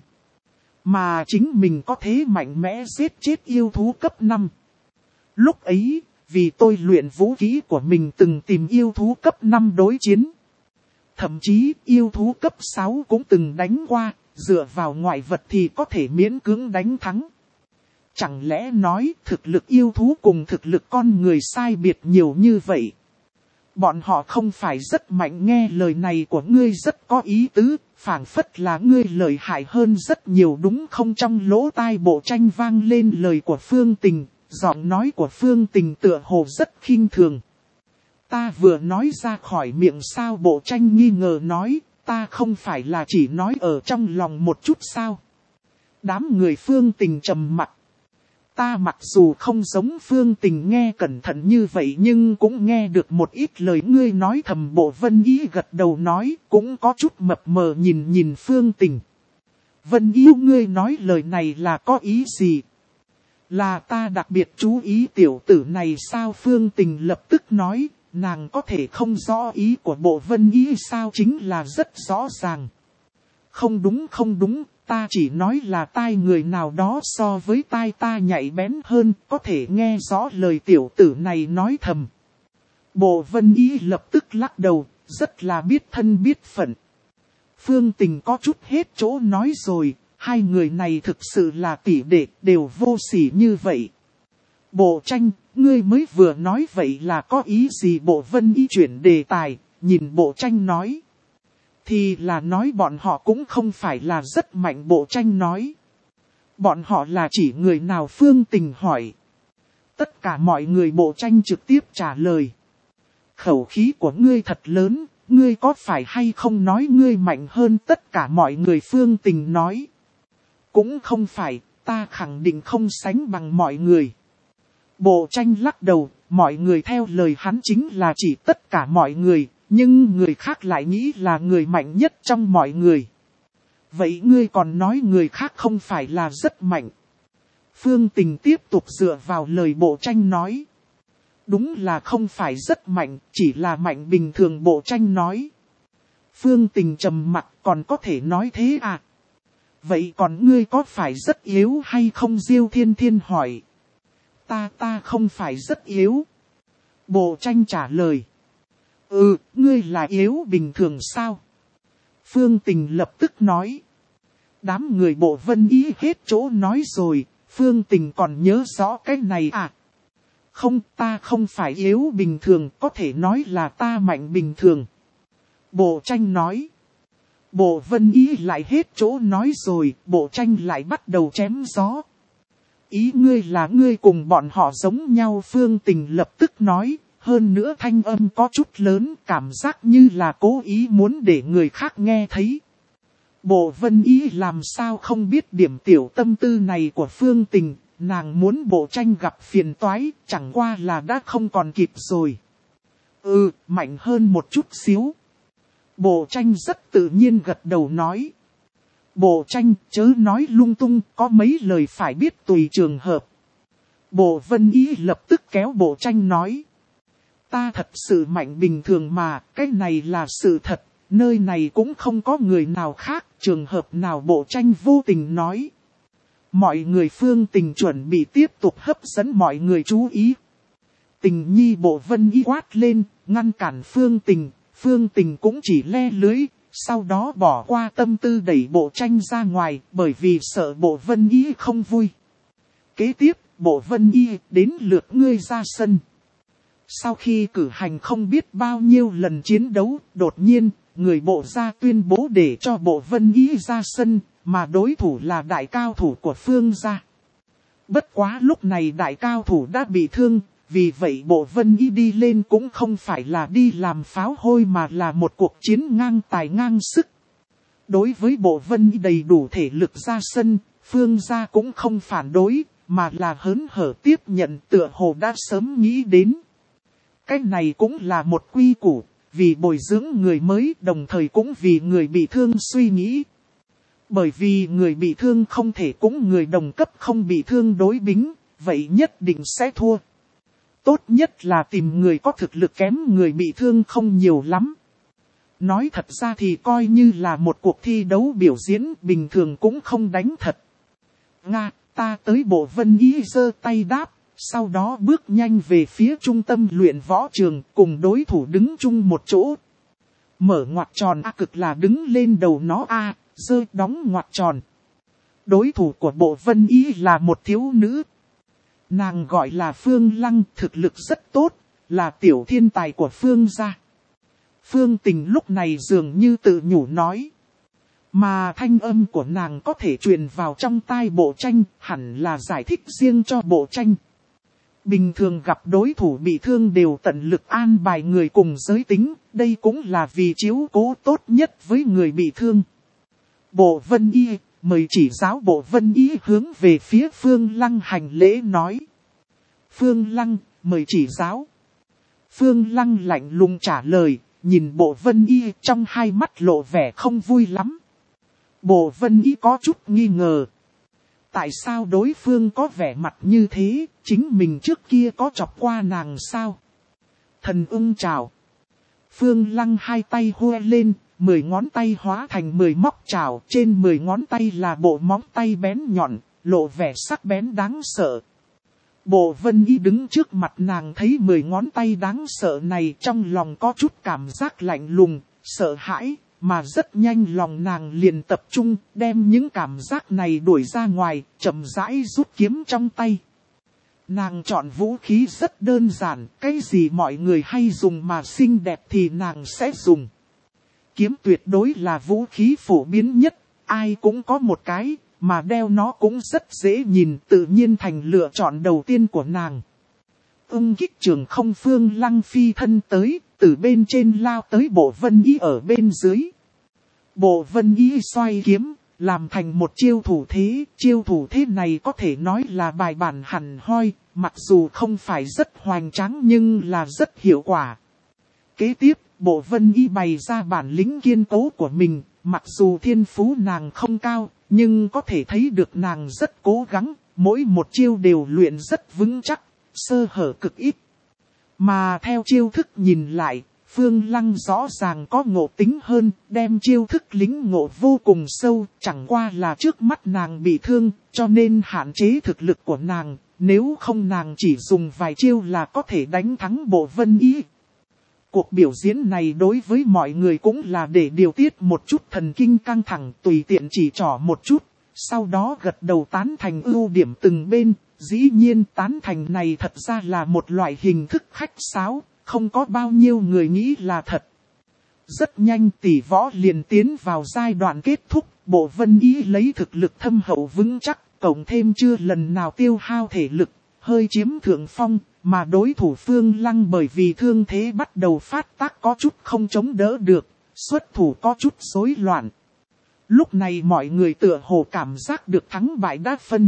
Mà chính mình có thế mạnh mẽ giết chết yêu thú cấp năm. Lúc ấy, vì tôi luyện vũ khí của mình từng tìm yêu thú cấp năm đối chiến. Thậm chí yêu thú cấp sáu cũng từng đánh qua, dựa vào ngoại vật thì có thể miễn cưỡng đánh thắng. Chẳng lẽ nói thực lực yêu thú cùng thực lực con người sai biệt nhiều như vậy? Bọn họ không phải rất mạnh, nghe lời này của ngươi rất có ý tứ, phảng phất là ngươi lợi hại hơn rất nhiều đúng không? Trong lỗ tai bộ tranh vang lên lời của Phương Tình, giọng nói của Phương Tình tựa hồ rất khinh thường. Ta vừa nói ra khỏi miệng sao? Bộ tranh nghi ngờ nói, ta không phải là chỉ nói ở trong lòng một chút sao? Đám người Phương Tình trầm mặc. Ta mặc dù không giống Phương Tình nghe cẩn thận như vậy nhưng cũng nghe được một ít lời ngươi nói thầm. Bộ Vân Ý gật đầu nói, cũng có chút mập mờ nhìn nhìn Phương Tình. Vân Yêu, ngươi nói lời này là có ý gì? Là ta đặc biệt chú ý tiểu tử này sao? Phương Tình lập tức nói, nàng có thể không rõ ý của Bộ Vân Ý sao? Chính là rất rõ ràng. Không đúng không đúng. Ta chỉ nói là tai người nào đó so với tai ta nhạy bén hơn, có thể nghe rõ lời tiểu tử này nói thầm. Bộ Vân Ý lập tức lắc đầu, rất là biết thân biết phận. Phương Tình có chút hết chỗ nói rồi, hai người này thực sự là tỷ đệ, đều vô sỉ như vậy. Bộ tranh, ngươi mới vừa nói vậy là có ý gì? Bộ Vân Ý chuyển đề tài, nhìn bộ tranh nói. Thì là nói bọn họ cũng không phải là rất mạnh. Bộ tranh nói. Bọn họ là chỉ người nào? Phương Tình hỏi. Tất cả mọi người. Bộ tranh trực tiếp trả lời. Khẩu khí của ngươi thật lớn, ngươi có phải hay không nói ngươi mạnh hơn tất cả mọi người? Phương Tình nói. Cũng không phải, ta khẳng định không sánh bằng mọi người. Bộ tranh lắc đầu, mọi người theo lời hắn chính là chỉ tất cả mọi người. Nhưng người khác lại nghĩ là người mạnh nhất trong mọi người. Vậy ngươi còn nói người khác không phải là rất mạnh? Phương Tình tiếp tục dựa vào lời bộ tranh nói. Đúng là không phải rất mạnh, chỉ là mạnh bình thường. Bộ tranh nói. Phương Tình trầm mặc, còn có thể nói thế à? Vậy còn ngươi có phải rất yếu hay không? Diêu Thiên Thiên hỏi. Ta ta không phải rất yếu. Bộ tranh trả lời. Ừ, ngươi là yếu bình thường sao? Phương Tình lập tức nói. Đám người Bộ Vân Ý hết chỗ nói rồi, Phương Tình còn nhớ rõ cái này à? Không, ta không phải yếu bình thường, có thể nói là ta mạnh bình thường. Bộ tranh nói. Bộ Vân Ý lại hết chỗ nói rồi, bộ tranh lại bắt đầu chém gió. Ý ngươi là ngươi cùng bọn họ giống nhau? Phương Tình lập tức nói. Hơn nữa thanh âm có chút lớn, cảm giác như là cố ý muốn để người khác nghe thấy. Bộ Vân Ý làm sao không biết điểm tiểu tâm tư này của Phương Tình, nàng muốn bộ tranh gặp phiền toái, chẳng qua là đã không còn kịp rồi. Ừ, mạnh hơn một chút xíu. Bộ tranh rất tự nhiên gật đầu nói. Bộ tranh chớ nói lung tung, có mấy lời phải biết tùy trường hợp. Bộ Vân Ý lập tức kéo bộ tranh nói. Ta thật sự mạnh bình thường mà, cái này là sự thật, nơi này cũng không có người nào khác, trường hợp nào? Bộ tranh vô tình nói. Mọi người Phương Tình chuẩn bị tiếp tục hấp dẫn mọi người chú ý. Tình nhi. Bộ Vân Ý quát lên, ngăn cản Phương Tình, Phương Tình cũng chỉ le lưới, sau đó bỏ qua tâm tư đẩy Bộ Tranh ra ngoài bởi vì sợ Bộ Vân Y không vui. Kế tiếp, Bộ Vân Y đến lượt ngươi ra sân. Sau khi cử hành không biết bao nhiêu lần chiến đấu, đột nhiên, người Bộ gia tuyên bố để cho Bộ Vân Y ra sân, mà đối thủ là đại cao thủ của Phương gia. Bất quá lúc này đại cao thủ đã bị thương, vì vậy Bộ Vân Y đi lên cũng không phải là đi làm pháo hôi mà là một cuộc chiến ngang tài ngang sức. Đối với Bộ Vân Y đầy đủ thể lực ra sân, Phương gia cũng không phản đối, mà là hớn hở tiếp nhận, tựa hồ đã sớm nghĩ đến. Cái này cũng là một quy củ, vì bồi dưỡng người mới đồng thời cũng vì người bị thương suy nghĩ. Bởi vì người bị thương không thể cũng người đồng cấp không bị thương đối bính, vậy nhất định sẽ thua. Tốt nhất là tìm người có thực lực kém người bị thương không nhiều lắm. Nói thật ra thì coi như là một cuộc thi đấu biểu diễn bình thường cũng không đánh thật. Nga, ta tới Bộ Vân Y giơ tay đáp, sau đó bước nhanh về phía trung tâm luyện võ trường cùng đối thủ đứng chung một chỗ. Mở ngoặc tròn A cực là đứng lên đầu nó A, giơ đóng ngoặc tròn. Đối thủ của Bộ Vân Y là một thiếu nữ. Nàng gọi là Phương Lăng, thực lực rất tốt, là tiểu thiên tài của Phương gia. Phương Tình lúc này dường như tự nhủ nói. Mà thanh âm của nàng có thể truyền vào trong tai Bộ Tranh, hẳn là giải thích riêng cho Bộ Tranh. Bình thường gặp đối thủ bị thương đều tận lực an bài người cùng giới tính, đây cũng là vì chiếu cố tốt nhất với người bị thương. Bộ Vân Y, mời chỉ giáo. Bộ Vân Y hướng về phía Phương Lăng hành lễ nói. Phương Lăng, mời chỉ giáo. Phương Lăng lạnh lùng trả lời, nhìn Bộ Vân Y trong hai mắt lộ vẻ không vui lắm. Bộ Vân Y có chút nghi ngờ. Tại sao đối phương có vẻ mặt như thế, chính mình trước kia có chọc qua nàng sao? Thần ưng chào. Phương Lăng hai tay hô lên, mười ngón tay hóa thành mười móc chảo, trên mười ngón tay là bộ móng tay bén nhọn, lộ vẻ sắc bén đáng sợ. Bộ Vân Y đứng trước mặt nàng thấy mười ngón tay đáng sợ này trong lòng có chút cảm giác lạnh lùng, sợ hãi, mà rất nhanh lòng nàng liền tập trung, đem những cảm giác này đuổi ra ngoài, chậm rãi rút kiếm trong tay. Nàng chọn vũ khí rất đơn giản, cái gì mọi người hay dùng mà xinh đẹp thì nàng sẽ dùng. Kiếm tuyệt đối là vũ khí phổ biến nhất, ai cũng có một cái, mà đeo nó cũng rất dễ nhìn, tự nhiên thành lựa chọn đầu tiên của nàng. Ưng kích trường không, Phương Lăng phi thân tới, từ bên trên lao tới Bộ Vân Y ở bên dưới. Bộ Vân Y xoay kiếm, làm thành một chiêu thủ thế, chiêu thủ thế này có thể nói là bài bản hẳn hoi, mặc dù không phải rất hoành tráng nhưng là rất hiệu quả. Kế tiếp, Bộ Vân Y bày ra bản lĩnh kiên cố của mình, mặc dù thiên phú nàng không cao, nhưng có thể thấy được nàng rất cố gắng, mỗi một chiêu đều luyện rất vững chắc, sơ hở cực ít. Mà theo chiêu thức nhìn lại, Phương Lăng rõ ràng có ngộ tính hơn, đem chiêu thức lĩnh ngộ vô cùng sâu, chẳng qua là trước mắt nàng bị thương, cho nên hạn chế thực lực của nàng, nếu không nàng chỉ dùng vài chiêu là có thể đánh thắng Bộ Vân Y. Cuộc biểu diễn này đối với mọi người cũng là để điều tiết một chút thần kinh căng thẳng, tùy tiện chỉ trỏ một chút, sau đó gật đầu tán thành ưu điểm từng bên. Dĩ nhiên tán thành này thật ra là một loại hình thức khách sáo, không có bao nhiêu người nghĩ là thật. Rất nhanh tỷ võ liền tiến vào giai đoạn kết thúc, Bộ Vân Y lấy thực lực thâm hậu vững chắc, cộng thêm chưa lần nào tiêu hao thể lực, hơi chiếm thượng phong, mà đối thủ Phương Lăng bởi vì thương thế bắt đầu phát tác có chút không chống đỡ được, xuất thủ có chút rối loạn. Lúc này mọi người tựa hồ cảm giác được thắng bại đã phân.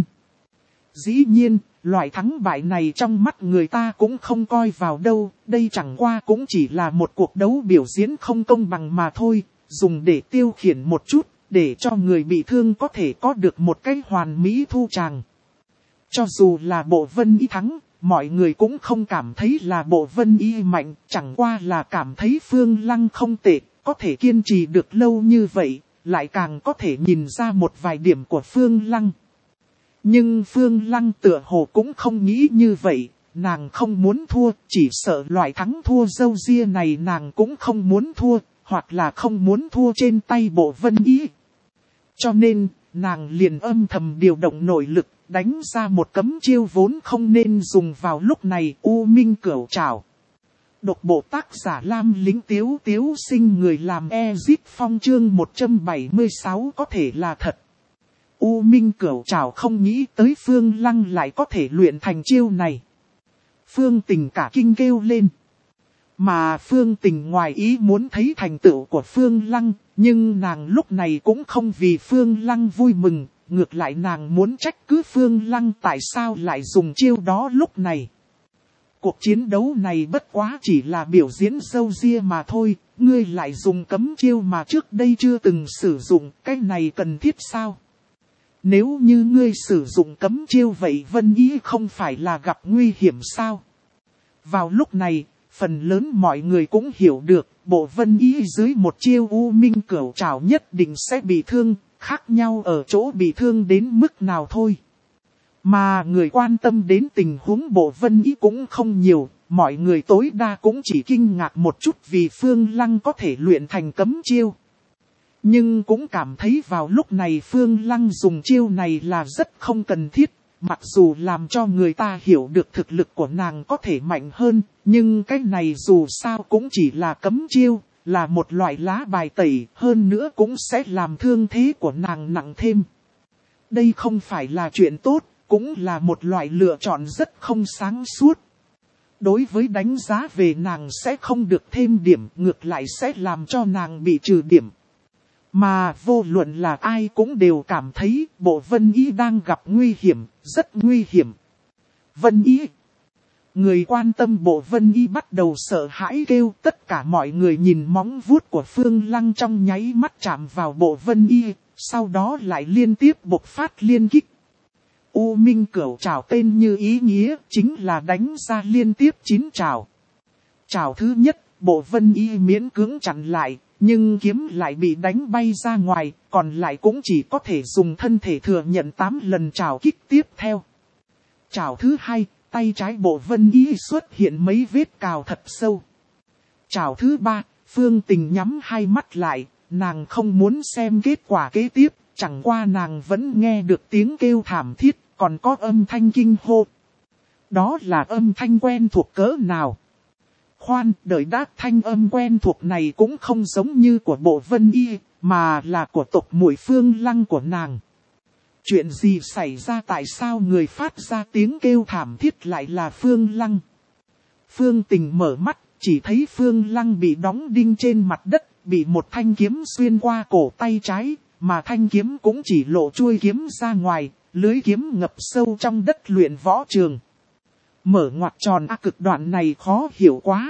Dĩ nhiên, loại thắng bại này trong mắt người ta cũng không coi vào đâu, đây chẳng qua cũng chỉ là một cuộc đấu biểu diễn không công bằng mà thôi, dùng để tiêu khiển một chút, để cho người bị thương có thể có được một cái hoàn mỹ thu tràng. Cho dù là Bộ Vân Y thắng, mọi người cũng không cảm thấy là Bộ Vân Y mạnh, chẳng qua là cảm thấy Phương Lăng không tệ, có thể kiên trì được lâu như vậy, lại càng có thể nhìn ra một vài điểm của Phương Lăng. Nhưng Phương Lăng tựa hồ cũng không nghĩ như vậy, nàng không muốn thua, chỉ sợ loại thắng thua râu ria này nàng cũng không muốn thua, hoặc là không muốn thua trên tay Bộ Vân Y. Cho nên, nàng liền âm thầm điều động nội lực, đánh ra một cấm chiêu vốn không nên dùng vào lúc này. U Minh Cửu Trảo. Độc bộ tác giả Lam Lính Tiếu Tiếu Sinh, người làm Ezit Phong chương một trăm bảy mươi sáu có thể là thật. U Minh Cửu Trảo không nghĩ tới Phương Lăng lại có thể luyện thành chiêu này. Phương Tình cả kinh kêu lên. Mà Phương Tình ngoài ý muốn thấy thành tựu của Phương Lăng, nhưng nàng lúc này cũng không vì Phương Lăng vui mừng, ngược lại nàng muốn trách cứ Phương Lăng tại sao lại dùng chiêu đó lúc này. Cuộc chiến đấu này bất quá chỉ là biểu diễn râu ria mà thôi, ngươi lại dùng cấm chiêu mà trước đây chưa từng sử dụng, cái này cần thiết sao? Nếu như ngươi sử dụng cấm chiêu vậy Vân Y không phải là gặp nguy hiểm sao? Vào lúc này, phần lớn mọi người cũng hiểu được, Bộ Vân Y dưới một chiêu U Minh Cửu Trảo nhất định sẽ bị thương, khác nhau ở chỗ bị thương đến mức nào thôi. Mà người quan tâm đến tình huống Bộ Vân Y cũng không nhiều, mọi người tối đa cũng chỉ kinh ngạc một chút vì Phương Lăng có thể luyện thành cấm chiêu. Nhưng cũng cảm thấy vào lúc này Phương Lăng dùng chiêu này là rất không cần thiết, mặc dù làm cho người ta hiểu được thực lực của nàng có thể mạnh hơn, nhưng cái này dù sao cũng chỉ là cấm chiêu, là một loại lá bài tẩy, hơn nữa cũng sẽ làm thương thế của nàng nặng thêm. Đây không phải là chuyện tốt, cũng là một loại lựa chọn rất không sáng suốt. Đối với đánh giá về nàng sẽ không được thêm điểm, ngược lại sẽ làm cho nàng bị trừ điểm. Mà vô luận là ai cũng đều cảm thấy Bộ Vân Y đang gặp nguy hiểm, rất nguy hiểm. Vân Y. Người quan tâm Bộ Vân Y bắt đầu sợ hãi kêu, tất cả mọi người nhìn móng vuốt của Phương Lăng trong nháy mắt chạm vào Bộ Vân Y, sau đó lại liên tiếp bộc phát liên kích. U Minh Cửu Trảo tên như ý nghĩa, chính là đánh ra liên tiếp chín trảo. Trảo thứ nhất, Bộ Vân Y miễn cưỡng chặn lại, nhưng kiếm lại bị đánh bay ra ngoài, còn lại cũng chỉ có thể dùng thân thể thừa nhận tám lần trảo kích tiếp theo. Trảo thứ hai, tay trái Bộ Vân Y xuất hiện mấy vết cào thật sâu. Trảo thứ ba, Phương Tình nhắm hai mắt lại, nàng không muốn xem kết quả kế tiếp, chẳng qua nàng vẫn nghe được tiếng kêu thảm thiết, còn có âm thanh kinh hô. Đó là âm thanh quen thuộc cỡ nào? Khoan, đợi đã, thanh âm quen thuộc này cũng không giống như của Bộ Vân Y, mà là của tộc muội Phương Lăng của nàng. Chuyện gì xảy ra, tại sao người phát ra tiếng kêu thảm thiết lại là Phương Lăng? Phương Tình mở mắt, chỉ thấy Phương Lăng bị đóng đinh trên mặt đất, bị một thanh kiếm xuyên qua cổ tay trái, mà thanh kiếm cũng chỉ lộ chuôi kiếm ra ngoài, lưới kiếm ngập sâu trong đất luyện võ trường. Mở ngoặc tròn, a cực đoạn này khó hiểu quá.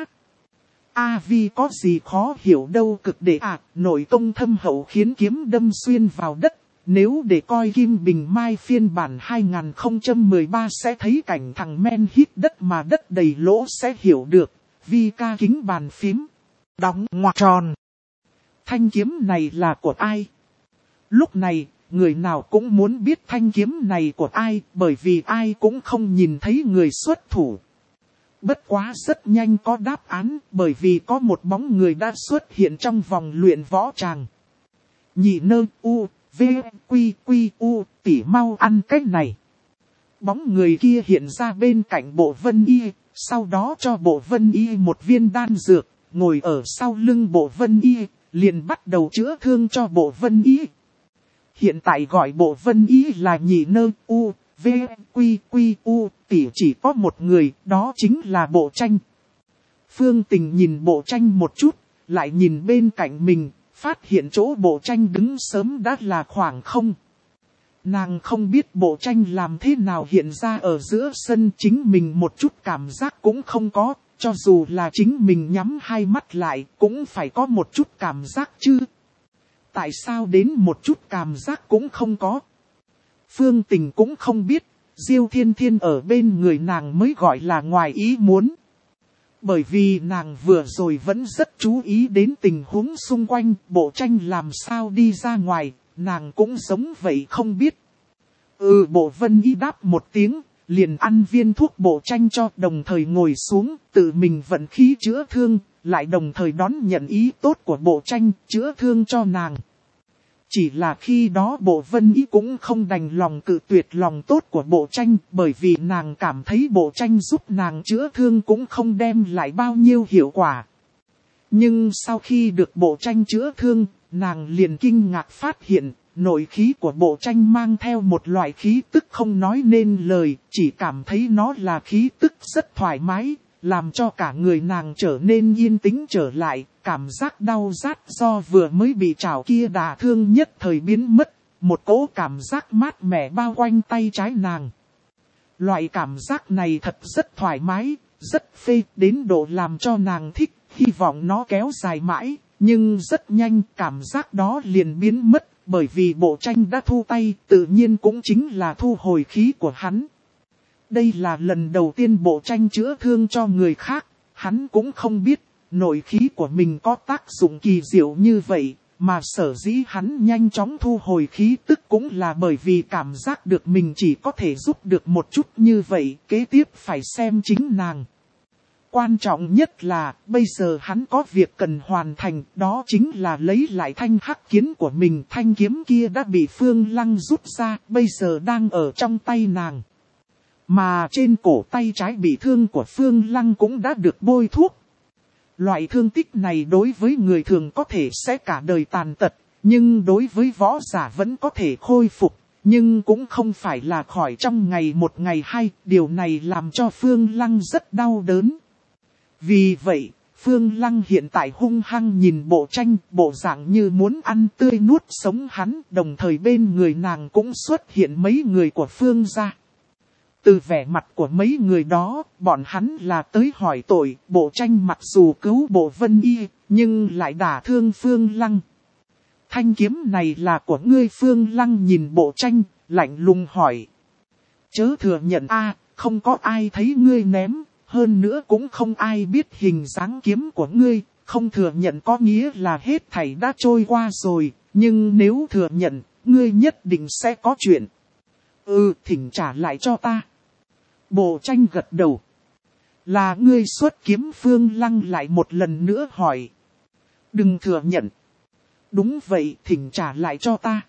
A vi có gì khó hiểu đâu, cực để à, nội công thâm hậu khiến kiếm đâm xuyên vào đất. Nếu để coi Kim Bình Mai phiên bản hai không một ba sẽ thấy cảnh thằng men hít đất mà đất đầy lỗ sẽ hiểu được. Vi ca kính bàn phím. Đóng ngoặc tròn. Thanh kiếm này là của ai? Lúc này, người nào cũng muốn biết thanh kiếm này của ai, bởi vì ai cũng không nhìn thấy người xuất thủ. Bất quá rất nhanh có đáp án, bởi vì có một bóng người đã xuất hiện trong vòng luyện võ tràng. Nhị nơ u, v, quy, quy, u, tỉ mau ăn cái này. Bóng người kia hiện ra bên cạnh Bộ Vân Y, sau đó cho Bộ Vân Y một viên đan dược, ngồi ở sau lưng Bộ Vân Y, liền bắt đầu chữa thương cho Bộ Vân Y. Hiện tại gọi Bộ Vân Y là nhị nơ u, v, quy, quy, u, tỉ chỉ có một người, đó chính là Bộ Tranh. Phương Tình nhìn Bộ Tranh một chút, lại nhìn bên cạnh mình, phát hiện chỗ Bộ Tranh đứng sớm đã là khoảng không. Nàng không biết Bộ Tranh làm thế nào hiện ra ở giữa sân, chính mình một chút cảm giác cũng không có, cho dù là chính mình nhắm hai mắt lại cũng phải có một chút cảm giác chứ. Tại sao đến một chút cảm giác cũng không có? Phương Tình cũng không biết, Diêu Thiên Thiên ở bên người nàng mới gọi là ngoài ý muốn. Bởi vì nàng vừa rồi vẫn rất chú ý đến tình huống xung quanh, Bộ Tranh làm sao đi ra ngoài, nàng cũng giống vậy không biết. Ừ, Bộ Vân Y đáp một tiếng, liền ăn viên thuốc bộ tranh cho, đồng thời ngồi xuống, tự mình vận khí chữa thương, lại đồng thời đón nhận ý tốt của bộ tranh, chữa thương cho nàng. Chỉ là khi đó Bộ Vân Ý cũng không đành lòng cự tuyệt lòng tốt của bộ tranh, bởi vì nàng cảm thấy bộ tranh giúp nàng chữa thương cũng không đem lại bao nhiêu hiệu quả. Nhưng sau khi được bộ tranh chữa thương, nàng liền kinh ngạc phát hiện, nội khí của bộ tranh mang theo một loại khí tức không nói nên lời, chỉ cảm thấy nó là khí tức rất thoải mái, làm cho cả người nàng trở nên yên tĩnh trở lại, cảm giác đau rát do vừa mới bị chảo kia đả thương nhất thời biến mất, một cỗ cảm giác mát mẻ bao quanh tay trái nàng. Loại cảm giác này thật rất thoải mái, rất phê, đến độ làm cho nàng thích, hy vọng nó kéo dài mãi, nhưng rất nhanh cảm giác đó liền biến mất, bởi vì bộ tranh đã thu tay, tự nhiên cũng chính là thu hồi khí của hắn. Đây là lần đầu tiên bộ tranh chữa thương cho người khác, hắn cũng không biết, nội khí của mình có tác dụng kỳ diệu như vậy, mà sở dĩ hắn nhanh chóng thu hồi khí tức cũng là bởi vì cảm giác được mình chỉ có thể giúp được một chút như vậy, kế tiếp phải xem chính nàng. Quan trọng nhất là, bây giờ hắn có việc cần hoàn thành, đó chính là lấy lại thanh hắc kiếm của mình. Thanh kiếm kia đã bị Phương Lăng rút ra, bây giờ đang ở trong tay nàng. Mà trên cổ tay trái bị thương của Phương Lăng cũng đã được bôi thuốc. Loại thương tích này đối với người thường có thể sẽ cả đời tàn tật, nhưng đối với võ giả vẫn có thể khôi phục, nhưng cũng không phải là khỏi trong ngày một ngày hai, điều này làm cho Phương Lăng rất đau đớn. Vì vậy, Phương Lăng hiện tại hung hăng nhìn bộ tranh, bộ dạng như muốn ăn tươi nuốt sống hắn, đồng thời bên người nàng cũng xuất hiện mấy người của Phương gia. Từ vẻ mặt của mấy người đó, bọn hắn là tới hỏi tội, bộ tranh mặc dù cứu Bộ Vân Y, nhưng lại đả thương Phương Lăng. Thanh kiếm này là của ngươi. Phương Lăng nhìn bộ tranh, lạnh lùng hỏi. Chớ thừa nhận a, không có ai thấy ngươi ném, hơn nữa cũng không ai biết hình dáng kiếm của ngươi, không thừa nhận có nghĩa là hết thảy đã trôi qua rồi, nhưng nếu thừa nhận, ngươi nhất định sẽ có chuyện. Ừ, thỉnh trả lại cho ta. Bộ tranh gật đầu. Là ngươi xuất kiếm. Phương Lăng lại một lần nữa hỏi. Đừng thừa nhận. Đúng vậy, thỉnh trả lại cho ta.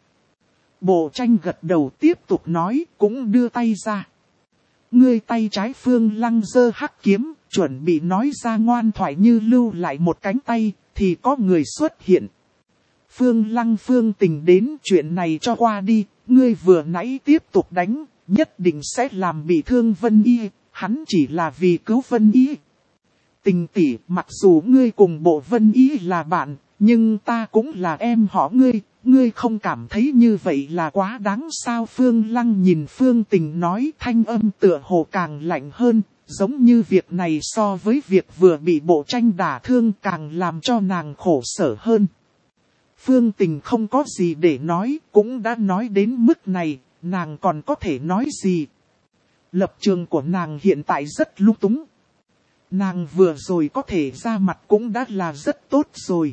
Bộ tranh gật đầu tiếp tục nói, cũng đưa tay ra. Ngươi tay trái. Phương Lăng giơ hắc kiếm, chuẩn bị nói ra ngoan thoại như lưu lại một cánh tay, thì có người xuất hiện. Phương Lăng. Phương Tình đến, chuyện này cho qua đi, ngươi vừa nãy tiếp tục đánh, nhất định sẽ làm bị thương Vân Y, hắn chỉ là vì cứu Vân Y. Tình tỷ, mặc dù ngươi cùng Bộ Vân Y là bạn, nhưng ta cũng là em họ ngươi, ngươi không cảm thấy như vậy là quá đáng sao? Phương Lăng nhìn Phương Tình nói, thanh âm tựa hồ càng lạnh hơn, giống như việc này so với việc vừa bị bộ tranh đả thương càng làm cho nàng khổ sở hơn. Phương Tình không có gì để nói, cũng đã nói đến mức này, nàng còn có thể nói gì? Lập trường của nàng hiện tại rất lung túng. Nàng vừa rồi có thể ra mặt cũng đã là rất tốt rồi.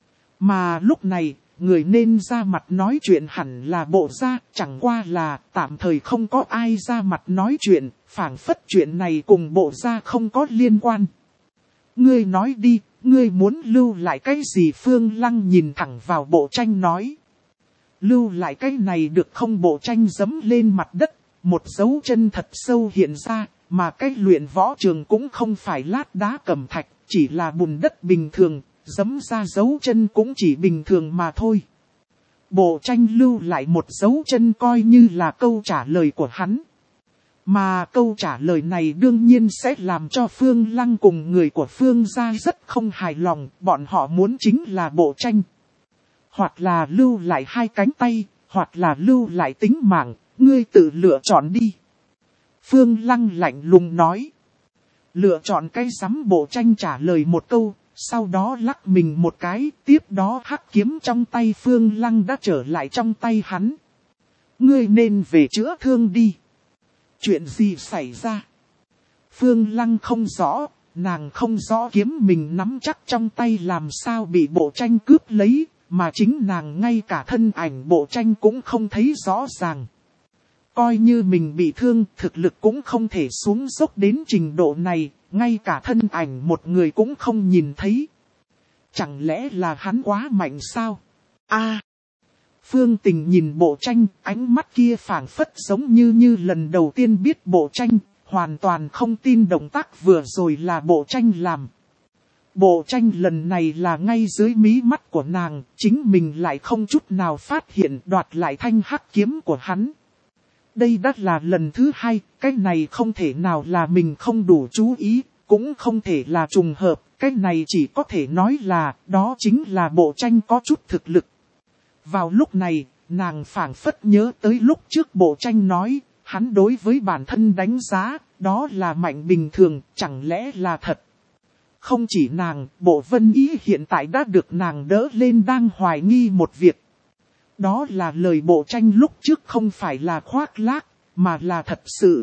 Mà lúc này, người nên ra mặt nói chuyện hẳn là Bộ gia, chẳng qua là tạm thời không có ai ra mặt nói chuyện, phảng phất chuyện này cùng Bộ gia không có liên quan. Ngươi nói đi, ngươi muốn lưu lại cái gì? Phương Lăng nhìn thẳng vào bộ tranh nói. Lưu lại cái này được không? Bộ tranh giẫm lên mặt đất, một dấu chân thật sâu hiện ra, mà cái luyện võ trường cũng không phải lát đá cẩm thạch, chỉ là bùn đất bình thường, giẫm ra dấu chân cũng chỉ bình thường mà thôi. Bộ tranh lưu lại một dấu chân coi như là câu trả lời của hắn. Mà câu trả lời này đương nhiên sẽ làm cho Phương Lăng cùng người của Phương gia rất không hài lòng, bọn họ muốn chính là bộ tranh. Hoặc là lưu lại hai cánh tay, hoặc là lưu lại tính mạng, ngươi tự lựa chọn đi. Phương Lăng lạnh lùng nói. Lựa chọn cái rắm? Bộ tranh trả lời một câu, sau đó lắc mình một cái, tiếp đó hắc kiếm trong tay Phương Lăng đã trở lại trong tay hắn. Ngươi nên về chữa thương đi. Chuyện gì xảy ra? Phương Lăng không rõ, nàng không rõ kiếm mình nắm chắc trong tay làm sao bị bộ tranh cướp lấy, mà chính nàng ngay cả thân ảnh bộ tranh cũng không thấy rõ ràng. coi như mình bị thương, thực lực cũng không thể xuống dốc đến trình độ này, ngay cả thân ảnh một người cũng không nhìn thấy. Chẳng lẽ là hắn quá mạnh sao? A. Phương Tình nhìn bộ tranh, ánh mắt kia phảng phất giống như như lần đầu tiên biết bộ tranh, hoàn toàn không tin động tác vừa rồi là bộ tranh làm. Bộ tranh lần này là ngay dưới mí mắt của nàng, chính mình lại không chút nào phát hiện đoạt lại thanh hắc kiếm của hắn. Đây đã là lần thứ hai, cái này không thể nào là mình không đủ chú ý, cũng không thể là trùng hợp, cái này chỉ có thể nói là, đó chính là bộ tranh có chút thực lực. Vào lúc này, nàng phảng phất nhớ tới lúc trước bộ tranh nói, hắn đối với bản thân đánh giá, đó là mạnh bình thường, chẳng lẽ là thật. Không chỉ nàng, bộ Vân Ý hiện tại đã được nàng đỡ lên đang hoài nghi một việc. Đó là lời bộ tranh lúc trước không phải là khoác lác, mà là thật sự.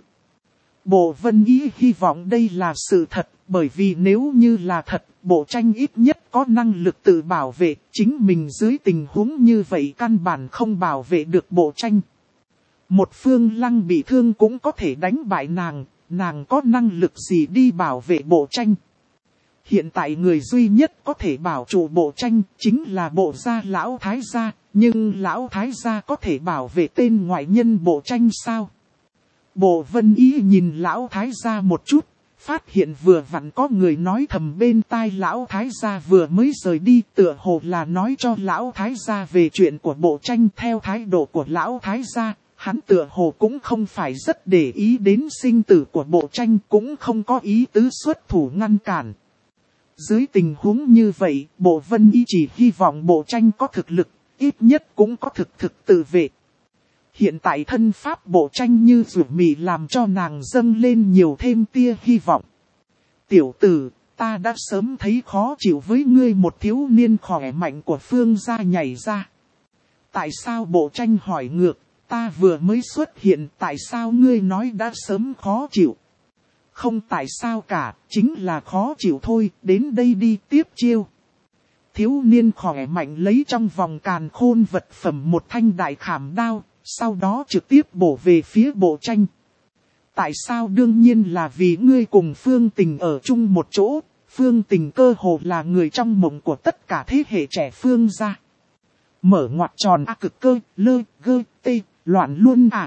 Bộ Vân Ý hy vọng đây là sự thật, bởi vì nếu như là thật, bộ tranh ít nhất có năng lực tự bảo vệ, chính mình dưới tình huống như vậy căn bản không bảo vệ được bộ tranh. Một Phương Lăng bị thương cũng có thể đánh bại nàng, nàng có năng lực gì đi bảo vệ bộ tranh. Hiện tại người duy nhất có thể bảo trụ bộ tranh chính là bộ gia lão thái gia, nhưng lão thái gia có thể bảo vệ tên ngoại nhân bộ tranh sao? Bộ Vân Ý nhìn lão thái gia một chút, phát hiện vừa vặn có người nói thầm bên tai lão thái gia vừa mới rời đi, tựa hồ là nói cho lão thái gia về chuyện của bộ tranh. Theo thái độ của lão thái gia, hắn tựa hồ cũng không phải rất để ý đến sinh tử của bộ tranh, cũng không có ý tứ xuất thủ ngăn cản. Dưới tình huống như vậy, bộ Vân Ý chỉ hy vọng bộ tranh có thực lực, ít nhất cũng có thực thực tự vệ. Hiện tại thân pháp bộ tranh như rủ mì làm cho nàng dâng lên nhiều thêm tia hy vọng. Tiểu tử, ta đã sớm thấy khó chịu với ngươi, một thiếu niên khỏe mạnh của Phương gia nhảy ra. Tại sao bộ tranh hỏi ngược, ta vừa mới xuất hiện, tại sao ngươi nói đã sớm khó chịu? Không tại sao cả, chính là khó chịu thôi, đến đây đi tiếp chiêu. Thiếu niên khỏe mạnh lấy trong vòng càn khôn vật phẩm một thanh đại khảm đao, sau đó trực tiếp bổ về phía bộ tranh. Tại sao? Đương nhiên là vì ngươi cùng Phương Tình ở chung một chỗ, Phương Tình cơ hồ là người trong mộng của tất cả thế hệ trẻ Phương gia. Mở ngoặc tròn a cực cơ, lơ, gơ, tê, loạn luôn à.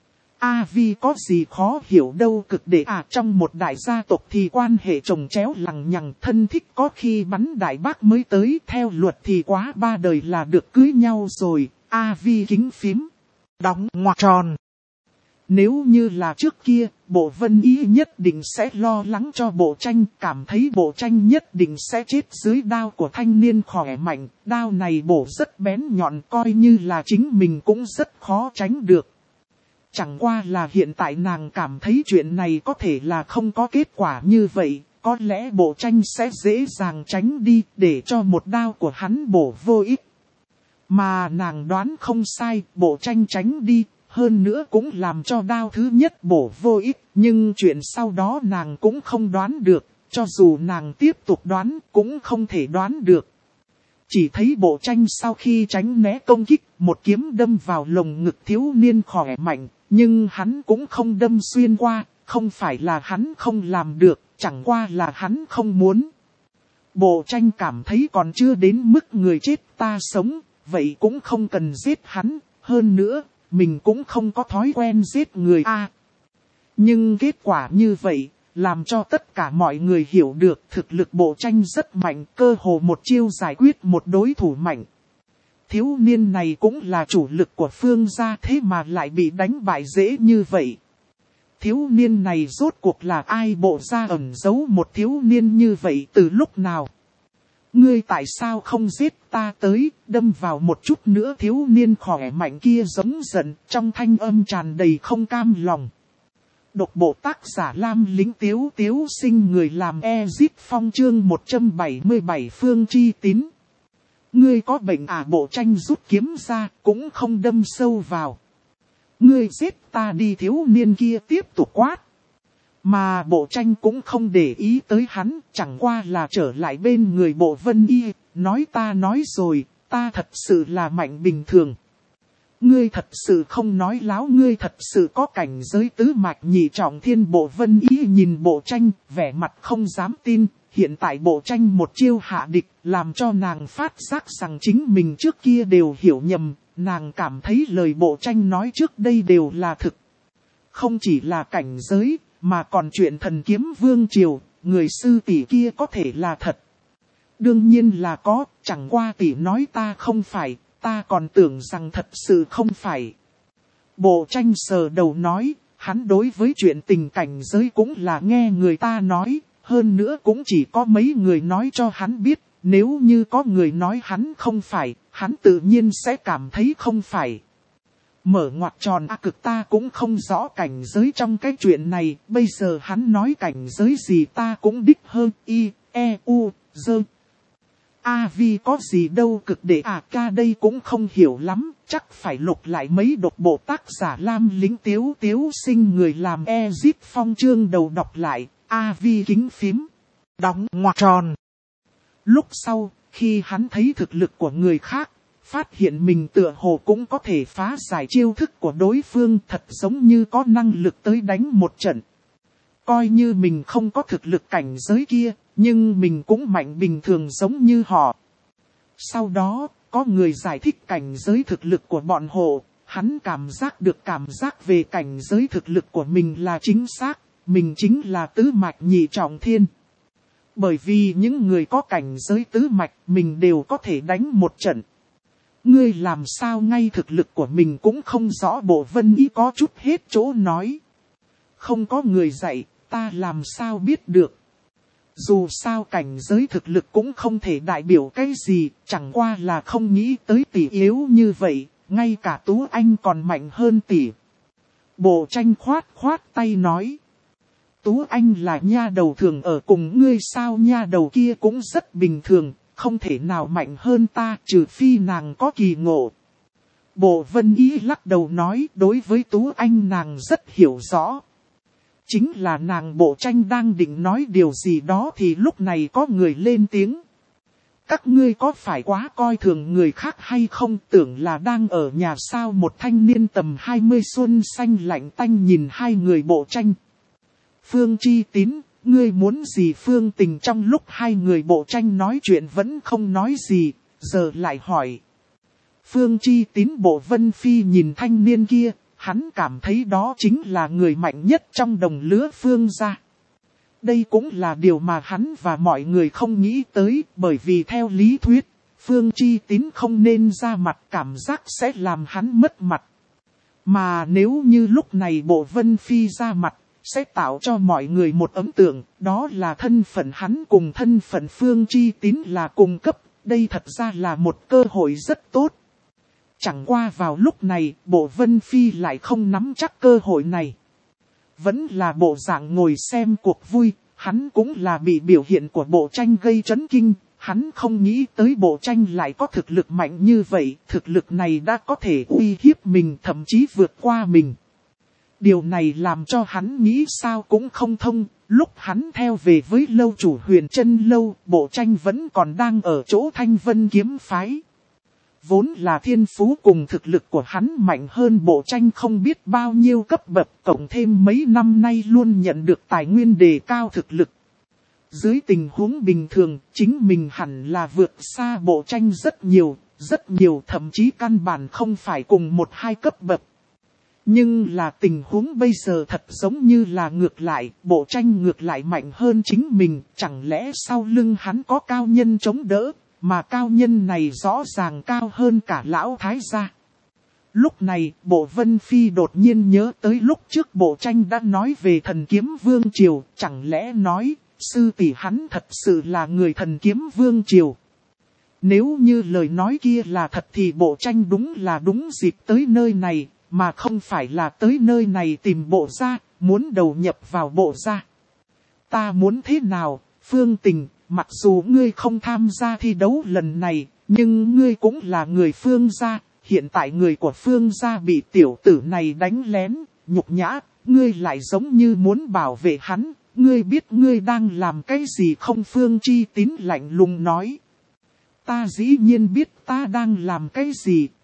A Vi có gì khó hiểu đâu, cực để à, trong một đại gia tộc thì quan hệ chồng chéo lằng nhằng, thân thích có khi bắn đại bác mới tới, theo luật thì quá ba đời là được cưới nhau rồi. A Vi kính phím, đóng ngoặc tròn. Nếu như là trước kia, bộ Vân Ý nhất định sẽ lo lắng cho bộ tranh, cảm thấy bộ tranh nhất định sẽ chết dưới đao của thanh niên khỏe mạnh, đao này bổ rất bén nhọn, coi như là chính mình cũng rất khó tránh được. Chẳng qua là hiện tại nàng cảm thấy chuyện này có thể là không có kết quả như vậy, có lẽ bộ tranh sẽ dễ dàng tránh đi để cho một đao của hắn bổ vô ích. Mà nàng đoán không sai, bộ tranh tránh đi, hơn nữa cũng làm cho đao thứ nhất bổ vô ích, nhưng chuyện sau đó nàng cũng không đoán được, cho dù nàng tiếp tục đoán cũng không thể đoán được. Chỉ thấy bộ tranh sau khi tránh né công kích, một kiếm đâm vào lồng ngực thiếu niên khỏe mạnh, nhưng hắn cũng không đâm xuyên qua, không phải là hắn không làm được, chẳng qua là hắn không muốn. Bộ tranh cảm thấy còn chưa đến mức người chết ta sống, vậy cũng không cần giết hắn, hơn nữa, mình cũng không có thói quen giết người a. À, nhưng kết quả như vậy, làm cho tất cả mọi người hiểu được thực lực bộ tranh rất mạnh, cơ hồ một chiêu giải quyết một đối thủ mạnh. Thiếu niên này cũng là chủ lực của Phương gia, thế mà lại bị đánh bại dễ như vậy. Thiếu niên này rốt cuộc là ai? Bộ gia ẩn giấu một thiếu niên như vậy từ lúc nào? Ngươi tại sao không giết ta tới, đâm vào một chút nữa? Thiếu niên khỏe mạnh kia giống giận, trong thanh âm tràn đầy không cam lòng. Độc bộ tác giả Lam Lĩnh Tiếu Tiếu sinh người làm Ezit Phong chương một trăm bảy mươi bảy Phương Chi Tín. Ngươi có bệnh à? Bộ tranh rút kiếm ra, cũng không đâm sâu vào. Ngươi giết ta đi, thiếu niên kia tiếp tục quát. Mà bộ tranh cũng không để ý tới hắn, chẳng qua là trở lại bên người bộ Vân Y, nói ta nói rồi, ta thật sự là mạnh bình thường. Ngươi thật sự không nói láo, ngươi thật sự có cảnh giới tứ mạch nhị trọng thiên. Bộ Vân Ý nhìn Bộ Tranh, vẻ mặt không dám tin. Hiện tại Bộ Tranh một chiêu hạ địch, làm cho nàng phát giác rằng chính mình trước kia đều hiểu nhầm. Nàng cảm thấy lời Bộ Tranh nói trước đây đều là thực. Không chỉ là cảnh giới, mà còn chuyện thần kiếm vương triều, người sư tỷ kia có thể là thật. Đương nhiên là có, chẳng qua tỷ nói ta không phải, ta còn tưởng rằng thật sự không phải. Bộ Tranh sờ đầu nói, hắn đối với chuyện tình cảnh giới cũng là nghe người ta nói, hơn nữa cũng chỉ có mấy người nói cho hắn biết, nếu như có người nói hắn không phải, hắn tự nhiên sẽ cảm thấy không phải. Mở ngoặc tròn A Cực, ta cũng không rõ cảnh giới trong cái chuyện này, bây giờ hắn nói cảnh giới gì ta cũng đích hơn, y, e, u, dơ. A Vi có gì đâu cực để à ca đây cũng không hiểu lắm, chắc phải lục lại mấy độc bộ tác giả Lam Lính Tiếu Tiếu Sinh người làm Ezit Phong chương đầu đọc lại, A Vi kính phím, đóng ngoặc tròn. Lúc sau, khi hắn thấy thực lực của người khác, phát hiện mình tựa hồ cũng có thể phá giải chiêu thức của đối phương, thật giống như có năng lực tới đánh một trận. Coi như mình không có thực lực cảnh giới kia, nhưng mình cũng mạnh bình thường giống như họ. Sau đó, có người giải thích cảnh giới thực lực của bọn họ, hắn cảm giác được cảm giác về cảnh giới thực lực của mình là chính xác, mình chính là tứ mạch nhị trọng thiên. Bởi vì những người có cảnh giới tứ mạch mình đều có thể đánh một trận. Ngươi làm sao ngay thực lực của mình cũng không rõ. Bộ Vân Ý có chút hết chỗ nói. Không có người dạy, ta làm sao biết được. Dù sao cảnh giới thực lực cũng không thể đại biểu cái gì, chẳng qua là không nghĩ tới tỷ yếu như vậy, ngay cả Tú Anh còn mạnh hơn tỷ. Bộ Tranh khoát khoát tay nói. Tú Anh là nha đầu thường ở cùng ngươi sao, nha đầu kia cũng rất bình thường, không thể nào mạnh hơn ta trừ phi nàng có kỳ ngộ. Bộ Vân Ý lắc đầu nói, đối với Tú Anh nàng rất hiểu rõ. Chính là nàng. Bộ Tranh đang định nói điều gì đó thì lúc này có người lên tiếng. Các ngươi có phải quá coi thường người khác hay không, tưởng là đang ở nhà sao? Một thanh niên tầm hai mươi xuân xanh lạnh tanh nhìn hai người Bộ Tranh. Phương Chi Tín, ngươi muốn gì? Phương Tình trong lúc hai người Bộ Tranh nói chuyện vẫn không nói gì, giờ lại hỏi. Phương Chi Tín. Bộ Vân Phi nhìn thanh niên kia, hắn cảm thấy đó chính là người mạnh nhất trong đồng lứa Phương gia. Đây cũng là điều mà hắn và mọi người không nghĩ tới, bởi vì theo lý thuyết, Phương Chi Tín không nên ra mặt, cảm giác sẽ làm hắn mất mặt. Mà nếu như lúc này Bộ Vân Phi ra mặt, sẽ tạo cho mọi người một ấn tượng, đó là thân phận hắn cùng thân phận Phương Chi Tín là cùng cấp, đây thật ra là một cơ hội rất tốt. Chẳng qua vào lúc này, Bộ Vân Phi lại không nắm chắc cơ hội này. Vẫn là bộ dạng ngồi xem cuộc vui, hắn cũng là bị biểu hiện của Bộ Tranh gây chấn kinh, hắn không nghĩ tới Bộ Tranh lại có thực lực mạnh như vậy, thực lực này đã có thể uy hiếp mình, thậm chí vượt qua mình. Điều này làm cho hắn nghĩ sao cũng không thông, lúc hắn theo về với lâu chủ Huyền Trân Lâu, Bộ Tranh vẫn còn đang ở chỗ Thanh Vân kiếm phái. Vốn là thiên phú cùng thực lực của hắn mạnh hơn Bộ Tranh không biết bao nhiêu cấp bậc, cộng thêm mấy năm nay luôn nhận được tài nguyên đề cao thực lực. Dưới tình huống bình thường, chính mình hẳn là vượt xa Bộ Tranh rất nhiều, rất nhiều, thậm chí căn bản không phải cùng một hai cấp bậc. Nhưng là tình huống bây giờ thật giống như là ngược lại, Bộ Tranh ngược lại mạnh hơn chính mình, chẳng lẽ sau lưng hắn có cao nhân chống đỡ, mà cao nhân này rõ ràng cao hơn cả lão thái gia. Lúc này, Bộ Vân Phi đột nhiên nhớ tới lúc trước Bộ Tranh đã nói về thần kiếm vương triều, chẳng lẽ nói, sư tỷ hắn thật sự là người thần kiếm vương triều. Nếu như lời nói kia là thật thì Bộ Tranh đúng là đúng dịp tới nơi này, mà không phải là tới nơi này tìm Bộ gia, muốn đầu nhập vào Bộ gia. Ta muốn thế nào, Phương Tình, mặc dù ngươi không tham gia thi đấu lần này, nhưng ngươi cũng là người Phương gia, hiện tại người của Phương gia bị tiểu tử này đánh lén, nhục nhã, ngươi lại giống như muốn bảo vệ hắn, ngươi biết ngươi đang làm cái gì không? Phương Chi Tín lạnh lùng nói. Ta dĩ nhiên biết ta đang làm cái gì,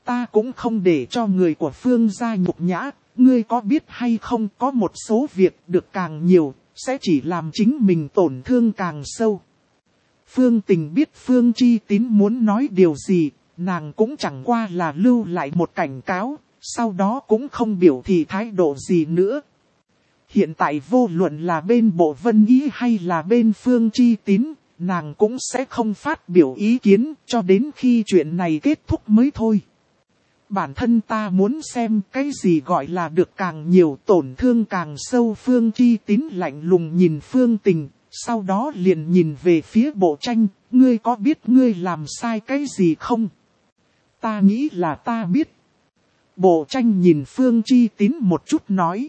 ta cũng không để cho người của Phương gia nhục nhã, ngươi có biết hay không, có một số việc được càng nhiều, sẽ chỉ làm chính mình tổn thương càng sâu. Phương Tình biết Phương Chi Tín muốn nói điều gì, nàng cũng chẳng qua là lưu lại một cảnh cáo, sau đó cũng không biểu thị thái độ gì nữa. Hiện tại vô luận là bên Bộ Vân Ý hay là bên Phương Chi Tín, nàng cũng sẽ không phát biểu ý kiến cho đến khi chuyện này kết thúc mới thôi. Bản thân ta muốn xem cái gì gọi là được càng nhiều tổn thương càng sâu. Phương Chi Tín lạnh lùng nhìn Phương Tình, sau đó liền nhìn về phía Bộ Tranh, ngươi có biết ngươi làm sai cái gì không? Ta nghĩ là ta biết. Bộ Tranh nhìn Phương Chi Tín một chút nói.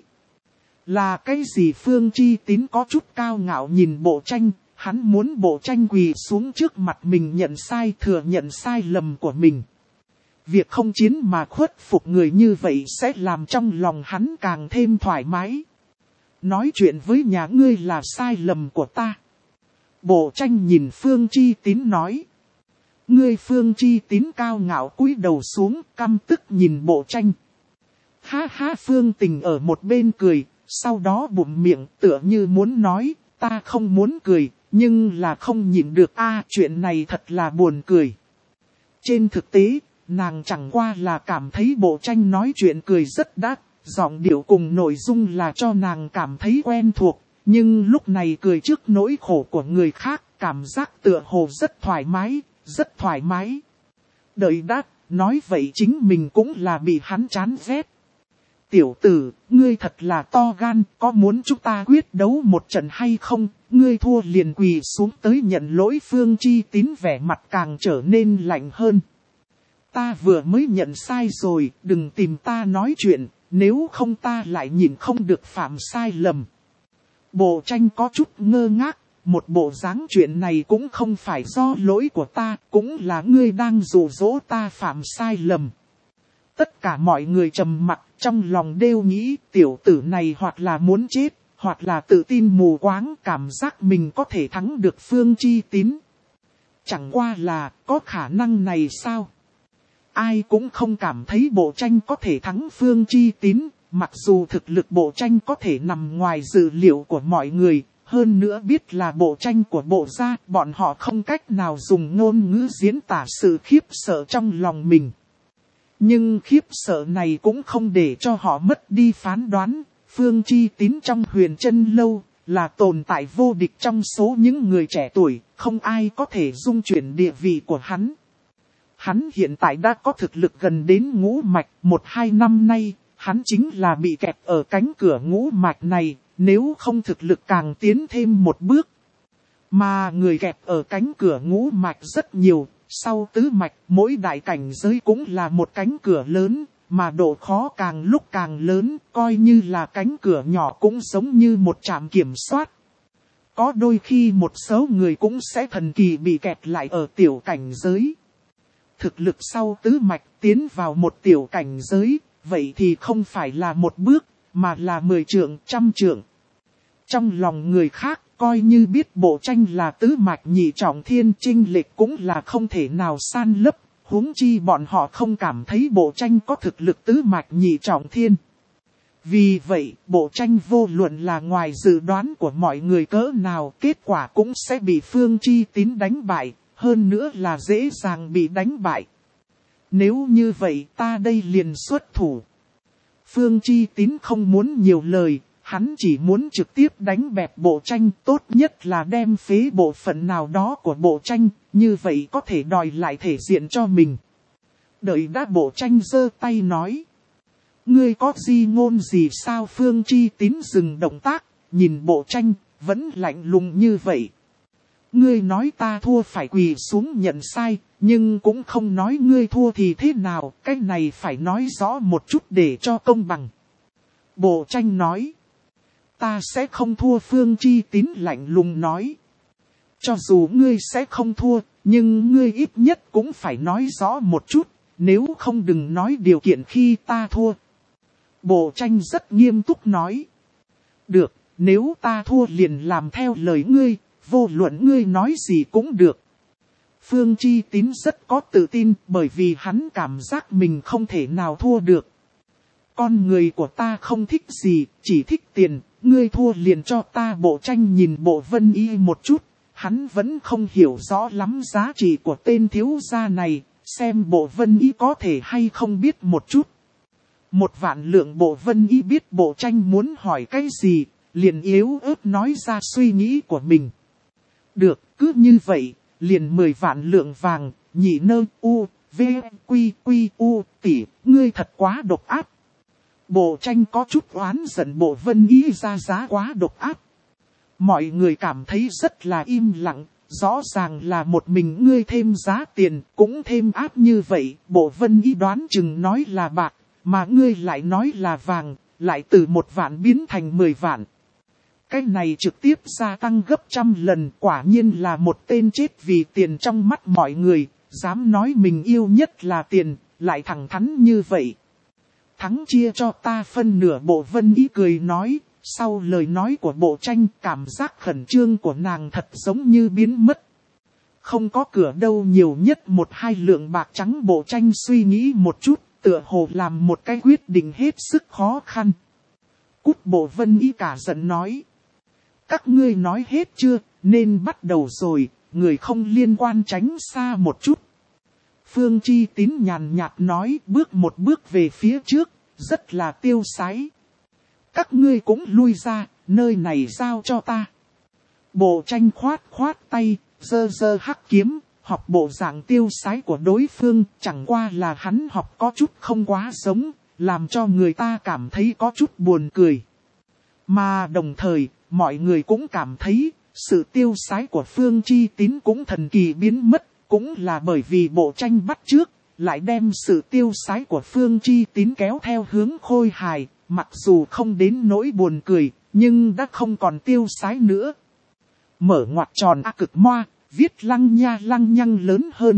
Là cái gì? Phương Chi Tín có chút cao ngạo nhìn Bộ Tranh, hắn muốn Bộ Tranh quỳ xuống trước mặt mình nhận sai, thừa nhận sai lầm của mình. Việc không chiến mà khuất phục người như vậy sẽ làm trong lòng hắn càng thêm thoải mái. Nói chuyện với nhà ngươi là sai lầm của ta. Bộ Tranh nhìn Phương Chi Tín nói. Ngươi Phương Chi Tín cao ngạo cúi đầu xuống, căm tức nhìn Bộ Tranh. Ha ha, Phương Tình ở một bên cười, sau đó bụm miệng tựa như muốn nói, ta không muốn cười, nhưng là không nhịn được a, chuyện này thật là buồn cười. Trên thực tế, nàng chẳng qua là cảm thấy Bộ Tranh nói chuyện cười rất đắt, giọng điệu cùng nội dung là cho nàng cảm thấy quen thuộc, nhưng lúc này cười trước nỗi khổ của người khác, cảm giác tựa hồ rất thoải mái, rất thoải mái. Đợi đã, nói vậy chính mình cũng là bị hắn chán ghét. Tiểu tử, ngươi thật là to gan, có muốn chúng ta quyết đấu một trận hay không? Ngươi thua liền quỳ xuống tới nhận lỗi. Phương Chi Tín vẻ mặt càng trở nên lạnh hơn. Ta vừa mới nhận sai rồi, đừng tìm ta nói chuyện, nếu không ta lại nhìn không được phạm sai lầm. Bộ Tranh có chút ngơ ngác, một bộ dáng chuyện này cũng không phải do lỗi của ta, cũng là ngươi đang dụ dỗ ta phạm sai lầm. Tất cả mọi người trầm mặc, trong lòng đều nghĩ tiểu tử này hoặc là muốn chết, hoặc là tự tin mù quáng, cảm giác mình có thể thắng được Phương Chi Tín. Chẳng qua là, có khả năng này sao? Ai cũng không cảm thấy Bộ Tranh có thể thắng Phương Chi Tín, mặc dù thực lực Bộ Tranh có thể nằm ngoài dự liệu của mọi người, hơn nữa biết là Bộ Tranh của Bộ gia, bọn họ không cách nào dùng ngôn ngữ diễn tả sự khiếp sợ trong lòng mình. Nhưng khiếp sợ này cũng không để cho họ mất đi phán đoán, Phương Chi Tín trong Huyền Trân Lâu là tồn tại vô địch trong số những người trẻ tuổi, không ai có thể dung chuyển địa vị của hắn. Hắn hiện tại đã có thực lực gần đến ngũ mạch, một hai năm nay, hắn chính là bị kẹp ở cánh cửa ngũ mạch này, nếu không thực lực càng tiến thêm một bước. Mà người kẹp ở cánh cửa ngũ mạch rất nhiều, sau tứ mạch mỗi đại cảnh giới cũng là một cánh cửa lớn, mà độ khó càng lúc càng lớn, coi như là cánh cửa nhỏ cũng giống như một trạm kiểm soát. Có đôi khi một số người cũng sẽ thần kỳ bị kẹt lại ở tiểu cảnh giới. Thực lực sau tứ mạch tiến vào một tiểu cảnh giới, vậy thì không phải là một bước, mà là mười trượng, trăm trượng. Trong lòng người khác, coi như biết Bộ Tranh là tứ mạch nhị trọng thiên, chênh lệch cũng là không thể nào san lấp, huống chi bọn họ không cảm thấy Bộ Tranh có thực lực tứ mạch nhị trọng thiên. Vì vậy, Bộ Tranh vô luận là ngoài dự đoán của mọi người cỡ nào, kết quả cũng sẽ bị Phương Chi Tín đánh bại, hơn nữa là dễ dàng bị đánh bại. Nếu như vậy ta đây liền xuất thủ. Phương Chi Tín không muốn nhiều lời, hắn chỉ muốn trực tiếp đánh bẹp Bộ Tranh, tốt nhất là đem phế bộ phận nào đó của Bộ Tranh, như vậy có thể đòi lại thể diện cho mình. Đợi đã, Bộ Tranh giơ tay nói. Ngươi có gì ngôn gì sao? Phương Chi Tín dừng động tác, nhìn Bộ Tranh, vẫn lạnh lùng như vậy. Ngươi nói ta thua phải quỳ xuống nhận sai, nhưng cũng không nói ngươi thua thì thế nào, cái này phải nói rõ một chút để cho công bằng. Bộ Tranh nói. Ta sẽ không thua. Phương Chi Tín lạnh lùng nói. Cho dù ngươi sẽ không thua, nhưng ngươi ít nhất cũng phải nói rõ một chút, nếu không đừng nói điều kiện khi ta thua. Bộ Tranh rất nghiêm túc nói. Được, nếu ta thua liền làm theo lời ngươi, vô luận ngươi nói gì cũng được. Phương Chi Tín rất có tự tin bởi vì hắn cảm giác mình không thể nào thua được. Con người của ta không thích gì, chỉ thích tiền, ngươi thua liền cho ta. Bộ Tranh nhìn Bộ Vân Y một chút, hắn vẫn không hiểu rõ lắm giá trị của tên thiếu gia này, xem Bộ Vân Y có thể hay không biết một chút. Một vạn lượng. Bộ Vân Y biết Bộ Tranh muốn hỏi cái gì, liền yếu ớt nói ra suy nghĩ của mình. Được, cứ như vậy, liền mười vạn lượng vàng. Nhị nơ u, v, quy quy u, tỷ, ngươi thật quá độc ác. Bộ Tranh có chút oán giận Bộ Vân Y ra giá quá độc ác. Mọi người cảm thấy rất là im lặng, rõ ràng là một mình ngươi thêm giá tiền, cũng thêm áp như vậy. Bộ Vân Y đoán chừng nói là bạc, mà ngươi lại nói là vàng, lại từ một vạn biến thành mười vạn. Cái này trực tiếp gia tăng gấp trăm lần, quả nhiên là một tên chết vì tiền trong mắt mọi người, dám nói mình yêu nhất là tiền, lại thẳng thắn như vậy. Thắng chia cho ta phân nửa. Bộ Vân Y cười nói, sau lời nói của Bộ Tranh cảm giác khẩn trương của nàng thật giống như biến mất. Không có cửa đâu, nhiều nhất một hai lượng bạc trắng. Bộ Tranh suy nghĩ một chút, tựa hồ làm một cái quyết định hết sức khó khăn. Cút. Bộ Vân Y cả giận nói. Các ngươi nói hết chưa, nên bắt đầu rồi, người không liên quan tránh xa một chút. Phương Chi Tín nhàn nhạt nói, bước một bước về phía trước, rất là tiêu sái. Các ngươi cũng lui ra, nơi này giao cho ta. Bộ Tranh khoát khoát tay, giơ giơ hắc kiếm, học bộ dạng tiêu sái của đối phương, chẳng qua là hắn học có chút không quá giống, làm cho người ta cảm thấy có chút buồn cười. Mà đồng thời, mọi người cũng cảm thấy, sự tiêu sái của Phương Chi Tín cũng thần kỳ biến mất, cũng là bởi vì Bộ Tranh bắt trước, lại đem sự tiêu sái của Phương Chi Tín kéo theo hướng khôi hài, mặc dù không đến nỗi buồn cười, nhưng đã không còn tiêu sái nữa. Mở ngoặc tròn a cực moa, viết lăng nha lăng nhăng lớn hơn.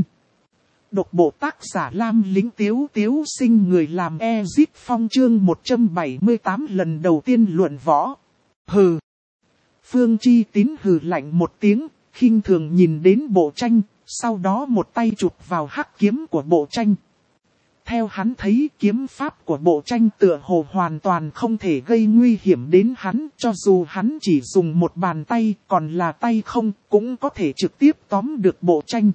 Độc bộ tác giả Lam Lính Tiếu Tiếu Sinh, người làm Ezit Phong chương một trăm bảy mươi tám lần đầu tiên luận võ. Hừ. Phương Chi Tín hừ lạnh một tiếng, khinh thường nhìn đến Bộ Tranh, sau đó một tay chụp vào hắc kiếm của Bộ Tranh. Theo hắn thấy, kiếm pháp của Bộ Tranh tựa hồ hoàn toàn không thể gây nguy hiểm đến hắn, cho dù hắn chỉ dùng một bàn tay, còn là tay không, cũng có thể trực tiếp tóm được Bộ Tranh.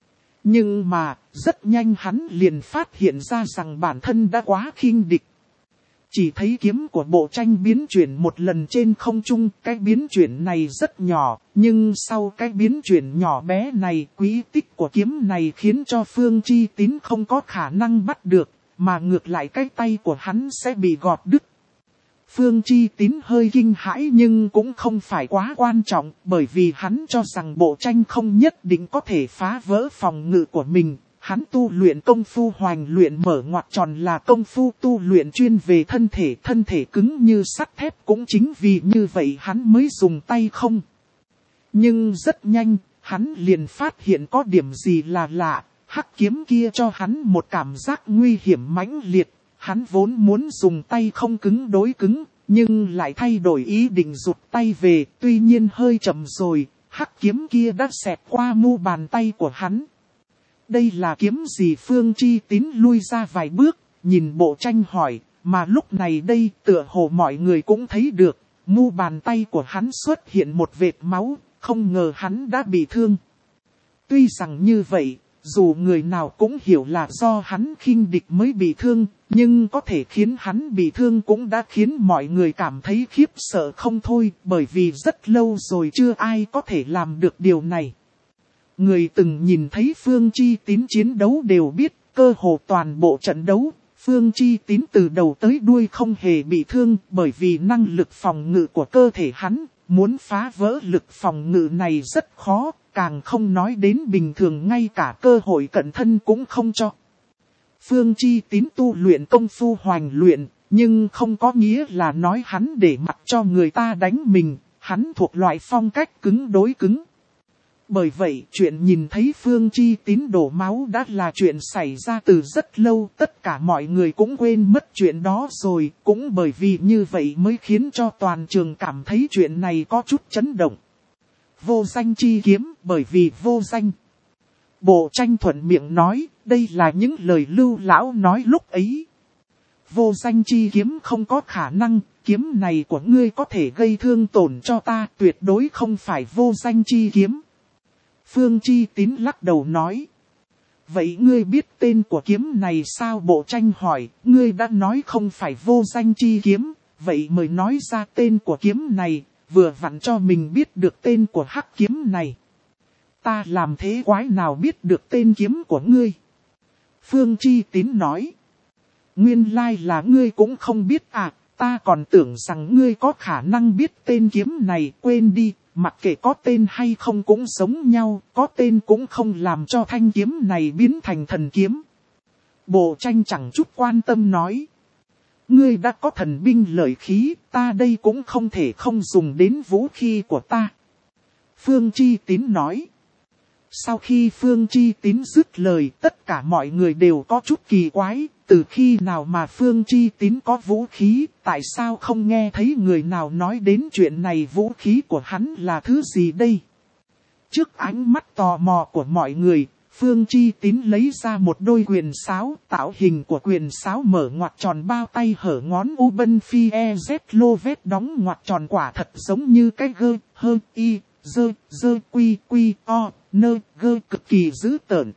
Nhưng mà, rất nhanh hắn liền phát hiện ra rằng bản thân đã quá khinh địch. Chỉ thấy kiếm của Bộ Tranh biến chuyển một lần trên không trung, cái biến chuyển này rất nhỏ, nhưng sau cái biến chuyển nhỏ bé này, quỹ tích của kiếm này khiến cho Phương Chi Tín không có khả năng bắt được, mà ngược lại cái tay của hắn sẽ bị gọt đứt. Phương Chi Tín hơi kinh hãi nhưng cũng không phải quá quan trọng, bởi vì hắn cho rằng Bộ Tranh không nhất định có thể phá vỡ phòng ngự của mình. Hắn tu luyện công phu hoành luyện mở ngoặc tròn là công phu tu luyện chuyên về thân thể, thân thể cứng như sắt thép, cũng chính vì như vậy hắn mới dùng tay không. Nhưng rất nhanh, hắn liền phát hiện có điểm gì là lạ, hắc kiếm kia cho hắn một cảm giác nguy hiểm mãnh liệt, hắn vốn muốn dùng tay không cứng đối cứng, nhưng lại thay đổi ý định rụt tay về, tuy nhiên hơi chậm rồi, hắc kiếm kia đã xẹt qua mu bàn tay của hắn. Đây là kiếm gì? Phương Chi Tín lui ra vài bước, nhìn Bộ Tranh hỏi, mà lúc này đây tựa hồ mọi người cũng thấy được, mu bàn tay của hắn xuất hiện một vệt máu, không ngờ hắn đã bị thương. Tuy rằng như vậy, dù người nào cũng hiểu là do hắn khinh địch mới bị thương, nhưng có thể khiến hắn bị thương cũng đã khiến mọi người cảm thấy khiếp sợ không thôi, bởi vì rất lâu rồi chưa ai có thể làm được điều này. Người từng nhìn thấy Phương Chi Tín chiến đấu đều biết, cơ hồ toàn bộ trận đấu, Phương Chi Tín từ đầu tới đuôi không hề bị thương, bởi vì năng lực phòng ngự của cơ thể hắn, muốn phá vỡ lực phòng ngự này rất khó, càng không nói đến bình thường ngay cả cơ hội cận thân cũng không cho. Phương Chi Tín tu luyện công phu hoành luyện, nhưng không có nghĩa là nói hắn để mặc cho người ta đánh mình, hắn thuộc loại phong cách cứng đối cứng. Bởi vậy, chuyện nhìn thấy Phương Chi Tín đổ máu đã là chuyện xảy ra từ rất lâu, tất cả mọi người cũng quên mất chuyện đó rồi, cũng bởi vì như vậy mới khiến cho toàn trường cảm thấy chuyện này có chút chấn động. Vô danh chi kiếm, bởi vì vô danh. Bộ tranh thuận miệng nói, đây là những lời Lưu lão nói lúc ấy. Vô danh chi kiếm không có khả năng, kiếm này của ngươi có thể gây thương tổn cho ta, tuyệt đối không phải vô danh chi kiếm. Phương Chi Tín lắc đầu nói. Vậy ngươi biết tên của kiếm này sao? Bộ tranh hỏi, ngươi đã nói không phải vô danh chi kiếm, vậy mời nói ra tên của kiếm này, vừa vặn cho mình biết được tên của hắc kiếm này. Ta làm thế quái nào biết được tên kiếm của ngươi? Phương Chi Tín nói. Nguyên lai là ngươi cũng không biết à, ta còn tưởng rằng ngươi có khả năng biết tên kiếm này, quên đi, mặc kệ có tên hay không cũng giống nhau, có tên cũng không làm cho thanh kiếm này biến thành thần kiếm. Bộ tranh chẳng chút quan tâm nói. Ngươi đã có thần binh lợi khí, ta đây cũng không thể không dùng đến vũ khí của ta. Phương Chi Tín nói. Sau khi Phương Chi Tín dứt lời, tất cả mọi người đều có chút kỳ quái, từ khi nào mà Phương Chi Tín có vũ khí, tại sao không nghe thấy người nào nói đến chuyện này, vũ khí của hắn là thứ gì đây? Trước ánh mắt tò mò của mọi người, Phương Chi Tín lấy ra một đôi quyền sáo, tạo hình của quyền sáo mở ngoặt tròn bao tay hở ngón u bân phi e z lô vết đóng ngoặt tròn, quả thật giống như cái gơ, hơ, y, dơ, dơ, quy, quy, o, nơ, gơ cực kỳ dữ tợn.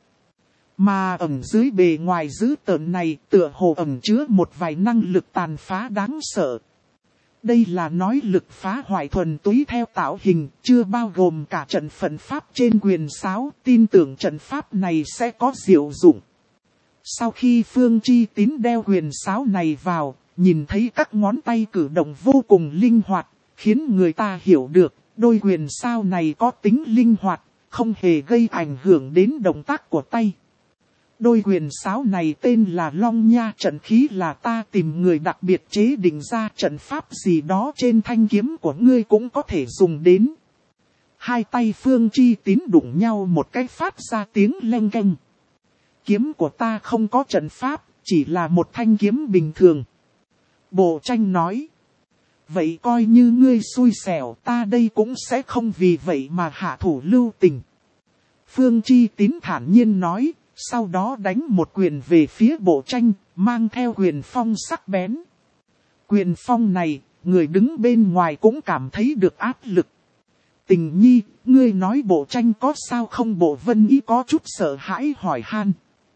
Mà ẩn dưới bề ngoài dữ tợn này tựa hồ ẩn chứa một vài năng lực tàn phá đáng sợ. Đây là nói lực phá hoại thuần túy theo tạo hình, chưa bao gồm cả trận phận pháp trên quyền sáo, tin tưởng trận pháp này sẽ có diệu dụng. Sau khi Phương Chi Tín đeo quyền sáo này vào, nhìn thấy các ngón tay cử động vô cùng linh hoạt, khiến người ta hiểu được, đôi quyền sáo này có tính linh hoạt, không hề gây ảnh hưởng đến động tác của tay. Đôi quyền sáo này tên là Long Nha, trận khí là ta tìm người đặc biệt chế định ra, trận pháp gì đó trên thanh kiếm của ngươi cũng có thể dùng đến. Hai tay Phương Chi Tín đụng nhau một cái phát ra tiếng leng keng. Kiếm của ta không có trận pháp, chỉ là một thanh kiếm bình thường. Bộ tranh nói. Vậy coi như ngươi xui xẻo, ta đây cũng sẽ không vì vậy mà hạ thủ lưu tình. Phương Chi Tín thản nhiên nói. Sau đó đánh một quyền về phía bộ tranh, mang theo quyền phong sắc bén. Quyền phong này, người đứng bên ngoài cũng cảm thấy được áp lực. Tình nhi, ngươi nói bộ tranh có sao không? Bộ Vân Ý có chút sợ hãi hỏi han.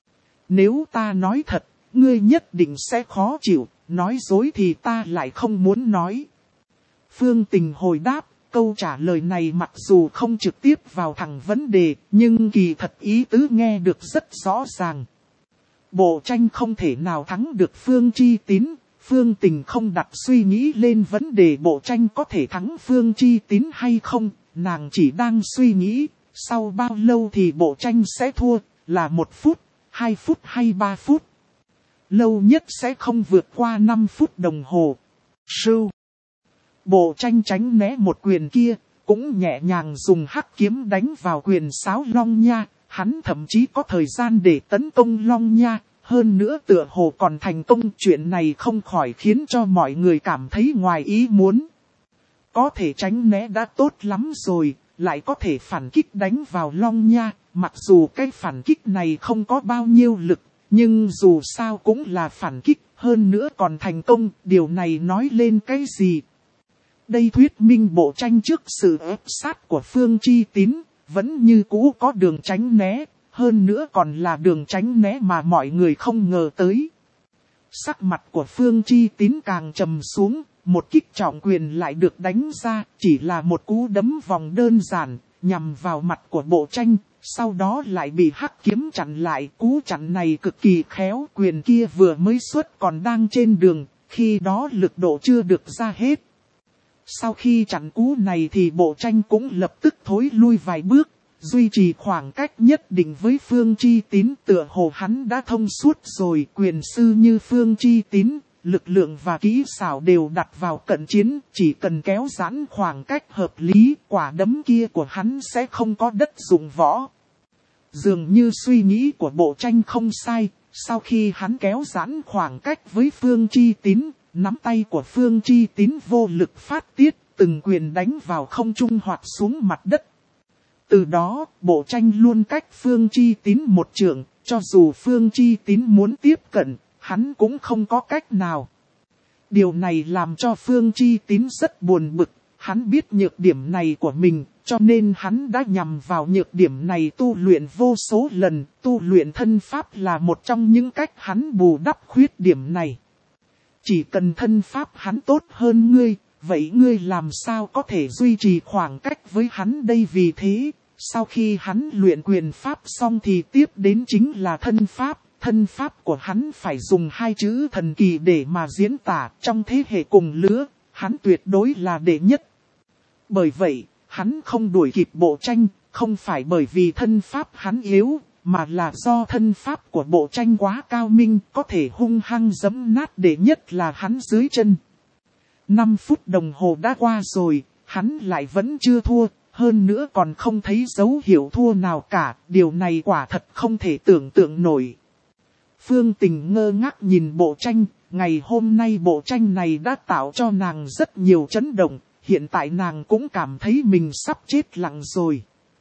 Nếu ta nói thật, ngươi nhất định sẽ khó chịu, nói dối thì ta lại không muốn nói. Phương Tình hồi đáp. Câu trả lời này mặc dù không trực tiếp vào thẳng vấn đề, nhưng kỳ thật ý tứ nghe được rất rõ ràng. Bộ tranh không thể nào thắng được Phương Chi Tín, Phương Tình không đặt suy nghĩ lên vấn đề bộ tranh có thể thắng Phương Chi Tín hay không, nàng chỉ đang suy nghĩ, sau bao lâu thì bộ tranh sẽ thua, là một phút, hai phút hay ba phút. Lâu nhất sẽ không vượt qua năm phút đồng hồ. Sưu. Bộ tranh tránh né một quyền kia, cũng nhẹ nhàng dùng hắc kiếm đánh vào quyền sáo Long Nha, hắn thậm chí có thời gian để tấn công Long Nha, hơn nữa tựa hồ còn thành công. Chuyện này không khỏi khiến cho mọi người cảm thấy ngoài ý muốn. Có thể tránh né đã tốt lắm rồi, lại có thể phản kích đánh vào Long Nha, mặc dù cái phản kích này không có bao nhiêu lực, nhưng dù sao cũng là phản kích, hơn nữa còn thành công, điều này nói lên cái gì? Đây thuyết minh bộ tranh trước sự ép sát của Phương Chi Tín, vẫn như cũ có đường tránh né, hơn nữa còn là đường tránh né mà mọi người không ngờ tới. Sắc mặt của Phương Chi Tín càng trầm xuống, một kích trọng quyền lại được đánh ra, chỉ là một cú đấm vòng đơn giản, nhằm vào mặt của bộ tranh, sau đó lại bị hắc kiếm chặn lại. Cú chặn này cực kỳ khéo, quyền kia vừa mới xuất còn đang trên đường, khi đó lực độ chưa được ra hết. Sau khi chặn cú này thì bộ tranh cũng lập tức thối lui vài bước, duy trì khoảng cách nhất định với Phương Chi Tín. Tựa hồ hắn đã thông suốt rồi, quyền sư như Phương Chi Tín, lực lượng và kỹ xảo đều đặt vào cận chiến, chỉ cần kéo giãn khoảng cách hợp lý, quả đấm kia của hắn sẽ không có đất dụng võ. Dường như suy nghĩ của bộ tranh không sai, sau khi hắn kéo giãn khoảng cách với Phương Chi Tín, nắm tay của Phương Chi Tín vô lực phát tiết, từng quyền đánh vào không trung hoặc xuống mặt đất. Từ đó, bộ tranh luôn cách Phương Chi Tín một trượng, cho dù Phương Chi Tín muốn tiếp cận, hắn cũng không có cách nào. Điều này làm cho Phương Chi Tín rất buồn bực, hắn biết nhược điểm này của mình, cho nên hắn đã nhằm vào nhược điểm này tu luyện vô số lần, tu luyện thân pháp là một trong những cách hắn bù đắp khuyết điểm này. Chỉ cần thân pháp hắn tốt hơn ngươi, vậy ngươi làm sao có thể duy trì khoảng cách với hắn đây? Vì thế, sau khi hắn luyện quyền pháp xong thì tiếp đến chính là thân pháp. Thân pháp của hắn phải dùng hai chữ thần kỳ để mà diễn tả, trong thế hệ cùng lứa, hắn tuyệt đối là đệ nhất. Bởi vậy, hắn không đuổi kịp bộ tranh, không phải bởi vì thân pháp hắn yếu, mà là do thân pháp của bộ tranh quá cao minh, có thể hung hăng giẫm nát đệ nhất là hắn dưới chân. Năm phút đồng hồ đã qua rồi, hắn lại vẫn chưa thua, hơn nữa còn không thấy dấu hiệu thua nào cả, điều này quả thật không thể tưởng tượng nổi. Phương Tình ngơ ngác nhìn bộ tranh, ngày hôm nay bộ tranh này đã tạo cho nàng rất nhiều chấn động, hiện tại nàng cũng cảm thấy mình sắp chết lặng rồi.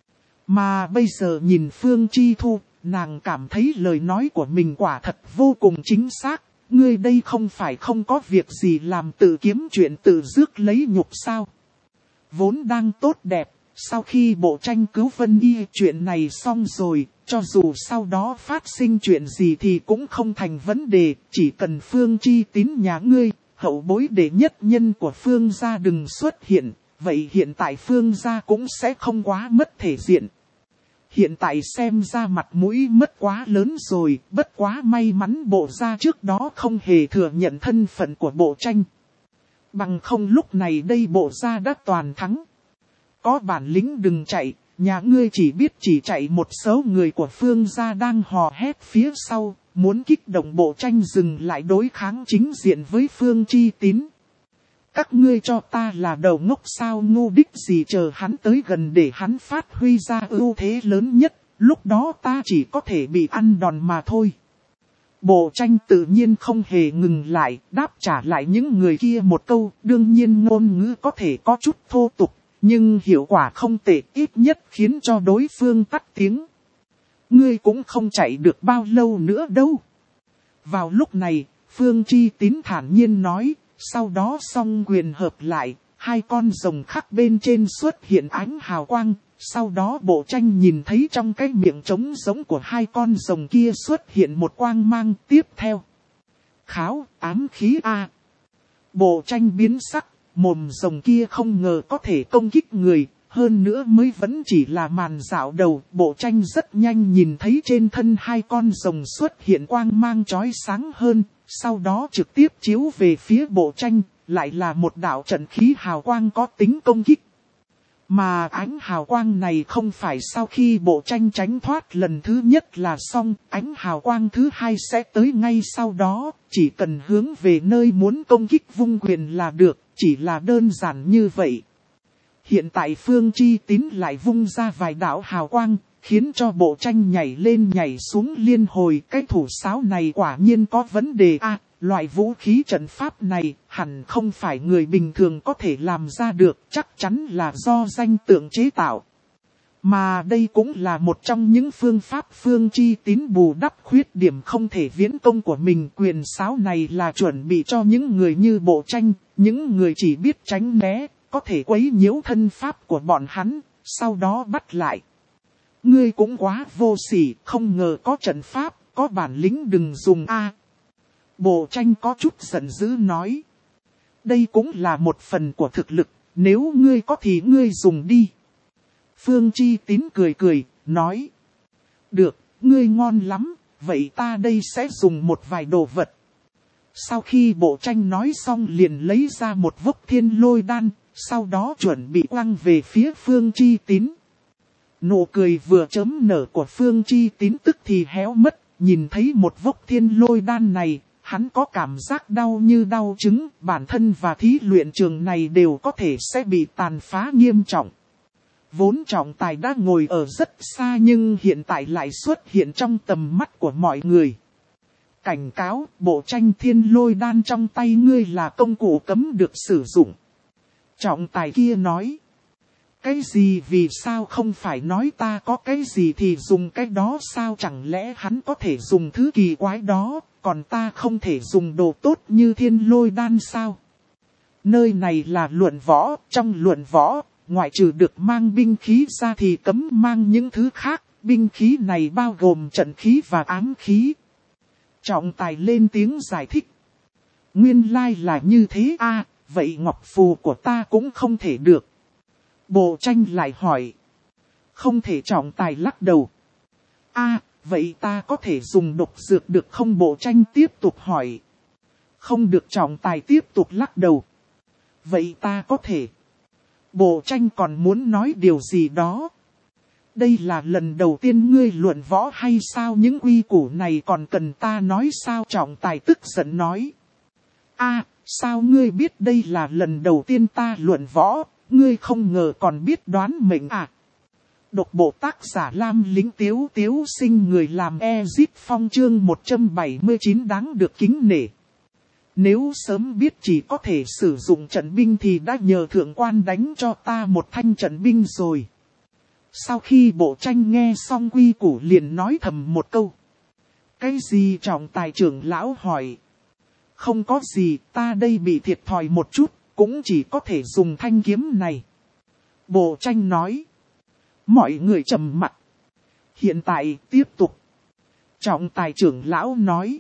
Mà bây giờ nhìn Phương Chi Thu, nàng cảm thấy lời nói của mình quả thật vô cùng chính xác, ngươi đây không phải không có việc gì làm tự kiếm chuyện tự rước lấy nhục sao. Vốn đang tốt đẹp, sau khi bộ tranh cứu Vân Y chuyện này xong rồi, cho dù sau đó phát sinh chuyện gì thì cũng không thành vấn đề, chỉ cần Phương Chi Tín nhà ngươi, hậu bối đệ nhất nhân của Phương gia đừng xuất hiện, vậy hiện tại Phương gia cũng sẽ không quá mất thể diện. Hiện tại xem ra mặt mũi mất quá lớn rồi, bất quá may mắn bộ gia trước đó không hề thừa nhận thân phận của bộ tranh. Bằng không lúc này đây bộ gia đã toàn thắng. Có bản lĩnh đừng chạy, nhà ngươi chỉ biết chỉ chạy một số người của Phương gia đang hò hét phía sau, muốn kích động bộ tranh dừng lại đối kháng chính diện với Phương Chi Tín. Các ngươi cho ta là đầu ngốc sao, ngu đích gì, chờ hắn tới gần để hắn phát huy ra ưu thế lớn nhất, lúc đó ta chỉ có thể bị ăn đòn mà thôi. Bộ tranh tự nhiên không hề ngừng lại, đáp trả lại những người kia một câu, đương nhiên ngôn ngữ có thể có chút thô tục, nhưng hiệu quả không tệ, ít nhất khiến cho đối phương tắt tiếng. Ngươi cũng không chạy được bao lâu nữa đâu. Vào lúc này, Phương Chi Tín thản nhiên nói, sau đó song quyền hợp lại, hai con rồng khắc bên trên xuất hiện ánh hào quang, sau đó bộ tranh nhìn thấy trong cái miệng trống giống của hai con rồng kia xuất hiện một quang mang tiếp theo. Kháo, ám khí A. Bộ tranh biến sắc, mồm rồng kia không ngờ có thể công kích người, hơn nữa mới vẫn chỉ là màn dạo đầu. Bộ tranh rất nhanh nhìn thấy trên thân hai con rồng xuất hiện quang mang chói sáng hơn, sau đó trực tiếp chiếu về phía bộ tranh, lại là một đạo trận khí hào quang có tính công kích. Mà ánh hào quang này không phải sau khi bộ tranh tránh thoát lần thứ nhất là xong, ánh hào quang thứ hai sẽ tới ngay sau đó, chỉ cần hướng về nơi muốn công kích vung quyền là được, chỉ là đơn giản như vậy. Hiện tại Phương Chi Tín lại vung ra vài đạo hào quang, khiến cho bộ tranh nhảy lên nhảy xuống liên hồi. Cái thủ sáo này quả nhiên có vấn đề a. À, loại vũ khí trận pháp này hẳn không phải người bình thường có thể làm ra được, chắc chắn là do danh tượng chế tạo. Mà đây cũng là một trong những phương pháp Phương Chi Tín bù đắp khuyết điểm không thể viễn công của mình. Quyền sáo này là chuẩn bị cho những người như bộ tranh, những người chỉ biết tránh né, có thể quấy nhiễu thân pháp của bọn hắn, sau đó bắt lại. Ngươi cũng quá vô sỉ, không ngờ có trận pháp, có bản lĩnh đừng dùng a. À, bộ tranh có chút giận dữ nói. Đây cũng là một phần của thực lực, nếu ngươi có thì ngươi dùng đi. Phương Chi Tín cười cười, nói. Được, ngươi ngon lắm, vậy ta đây sẽ dùng một vài đồ vật. Sau khi bộ tranh nói xong liền lấy ra một vốc thiên lôi đan, sau đó chuẩn bị quăng về phía Phương Chi Tín. Nụ cười vừa chớm nở của Phương Chi Tín tức thì héo mất, nhìn thấy một vốc thiên lôi đan này, hắn có cảm giác đau như đau trứng, bản thân và thí luyện trường này đều có thể sẽ bị tàn phá nghiêm trọng. Vốn trọng tài đã ngồi ở rất xa nhưng hiện tại lại xuất hiện trong tầm mắt của mọi người. Cảnh cáo, bộ tranh thiên lôi đan trong tay ngươi là công cụ cấm được sử dụng. Trọng tài kia nói. Cái gì vì sao không phải nói ta có cái gì thì dùng cái đó sao, chẳng lẽ hắn có thể dùng thứ kỳ quái đó, còn ta không thể dùng đồ tốt như thiên lôi đan sao? Nơi này là luận võ, trong luận võ, ngoại trừ được mang binh khí ra thì cấm mang những thứ khác, binh khí này bao gồm trận khí và ám khí. Trọng tài lên tiếng giải thích. Nguyên lai là như thế a, vậy ngọc phù của ta cũng không thể được. Bộ tranh lại hỏi. Không thể, trọng tài lắc đầu. A, vậy ta có thể dùng độc dược được không, bộ tranh tiếp tục hỏi. Không được, trọng tài tiếp tục lắc đầu. Vậy ta có thể. Bộ tranh còn muốn nói điều gì đó. Đây là lần đầu tiên ngươi luận võ hay sao, những quy củ này còn cần ta nói sao, trọng tài tức giận nói. A, sao ngươi biết đây là lần đầu tiên ta luận võ, ngươi không ngờ còn biết đoán mệnh à? Độc bộ tác giả Lam Lính Tiếu Tiếu Sinh, người làm Ezit Phong, chương một trăm bảy mươi chín đáng được kính nể. Nếu sớm biết chỉ có thể sử dụng trận binh thì đã nhờ thượng quan đánh cho ta một thanh trận binh rồi. Sau khi bộ tranh nghe xong quy củ liền nói thầm một câu. Cái gì, trọng tài trưởng lão hỏi. Không có gì, ta đây bị thiệt thòi một chút, cũng chỉ có thể dùng thanh kiếm này. Bộ tranh nói. Mọi người trầm mặc. Hiện tại, tiếp tục. Trọng tài trưởng lão nói.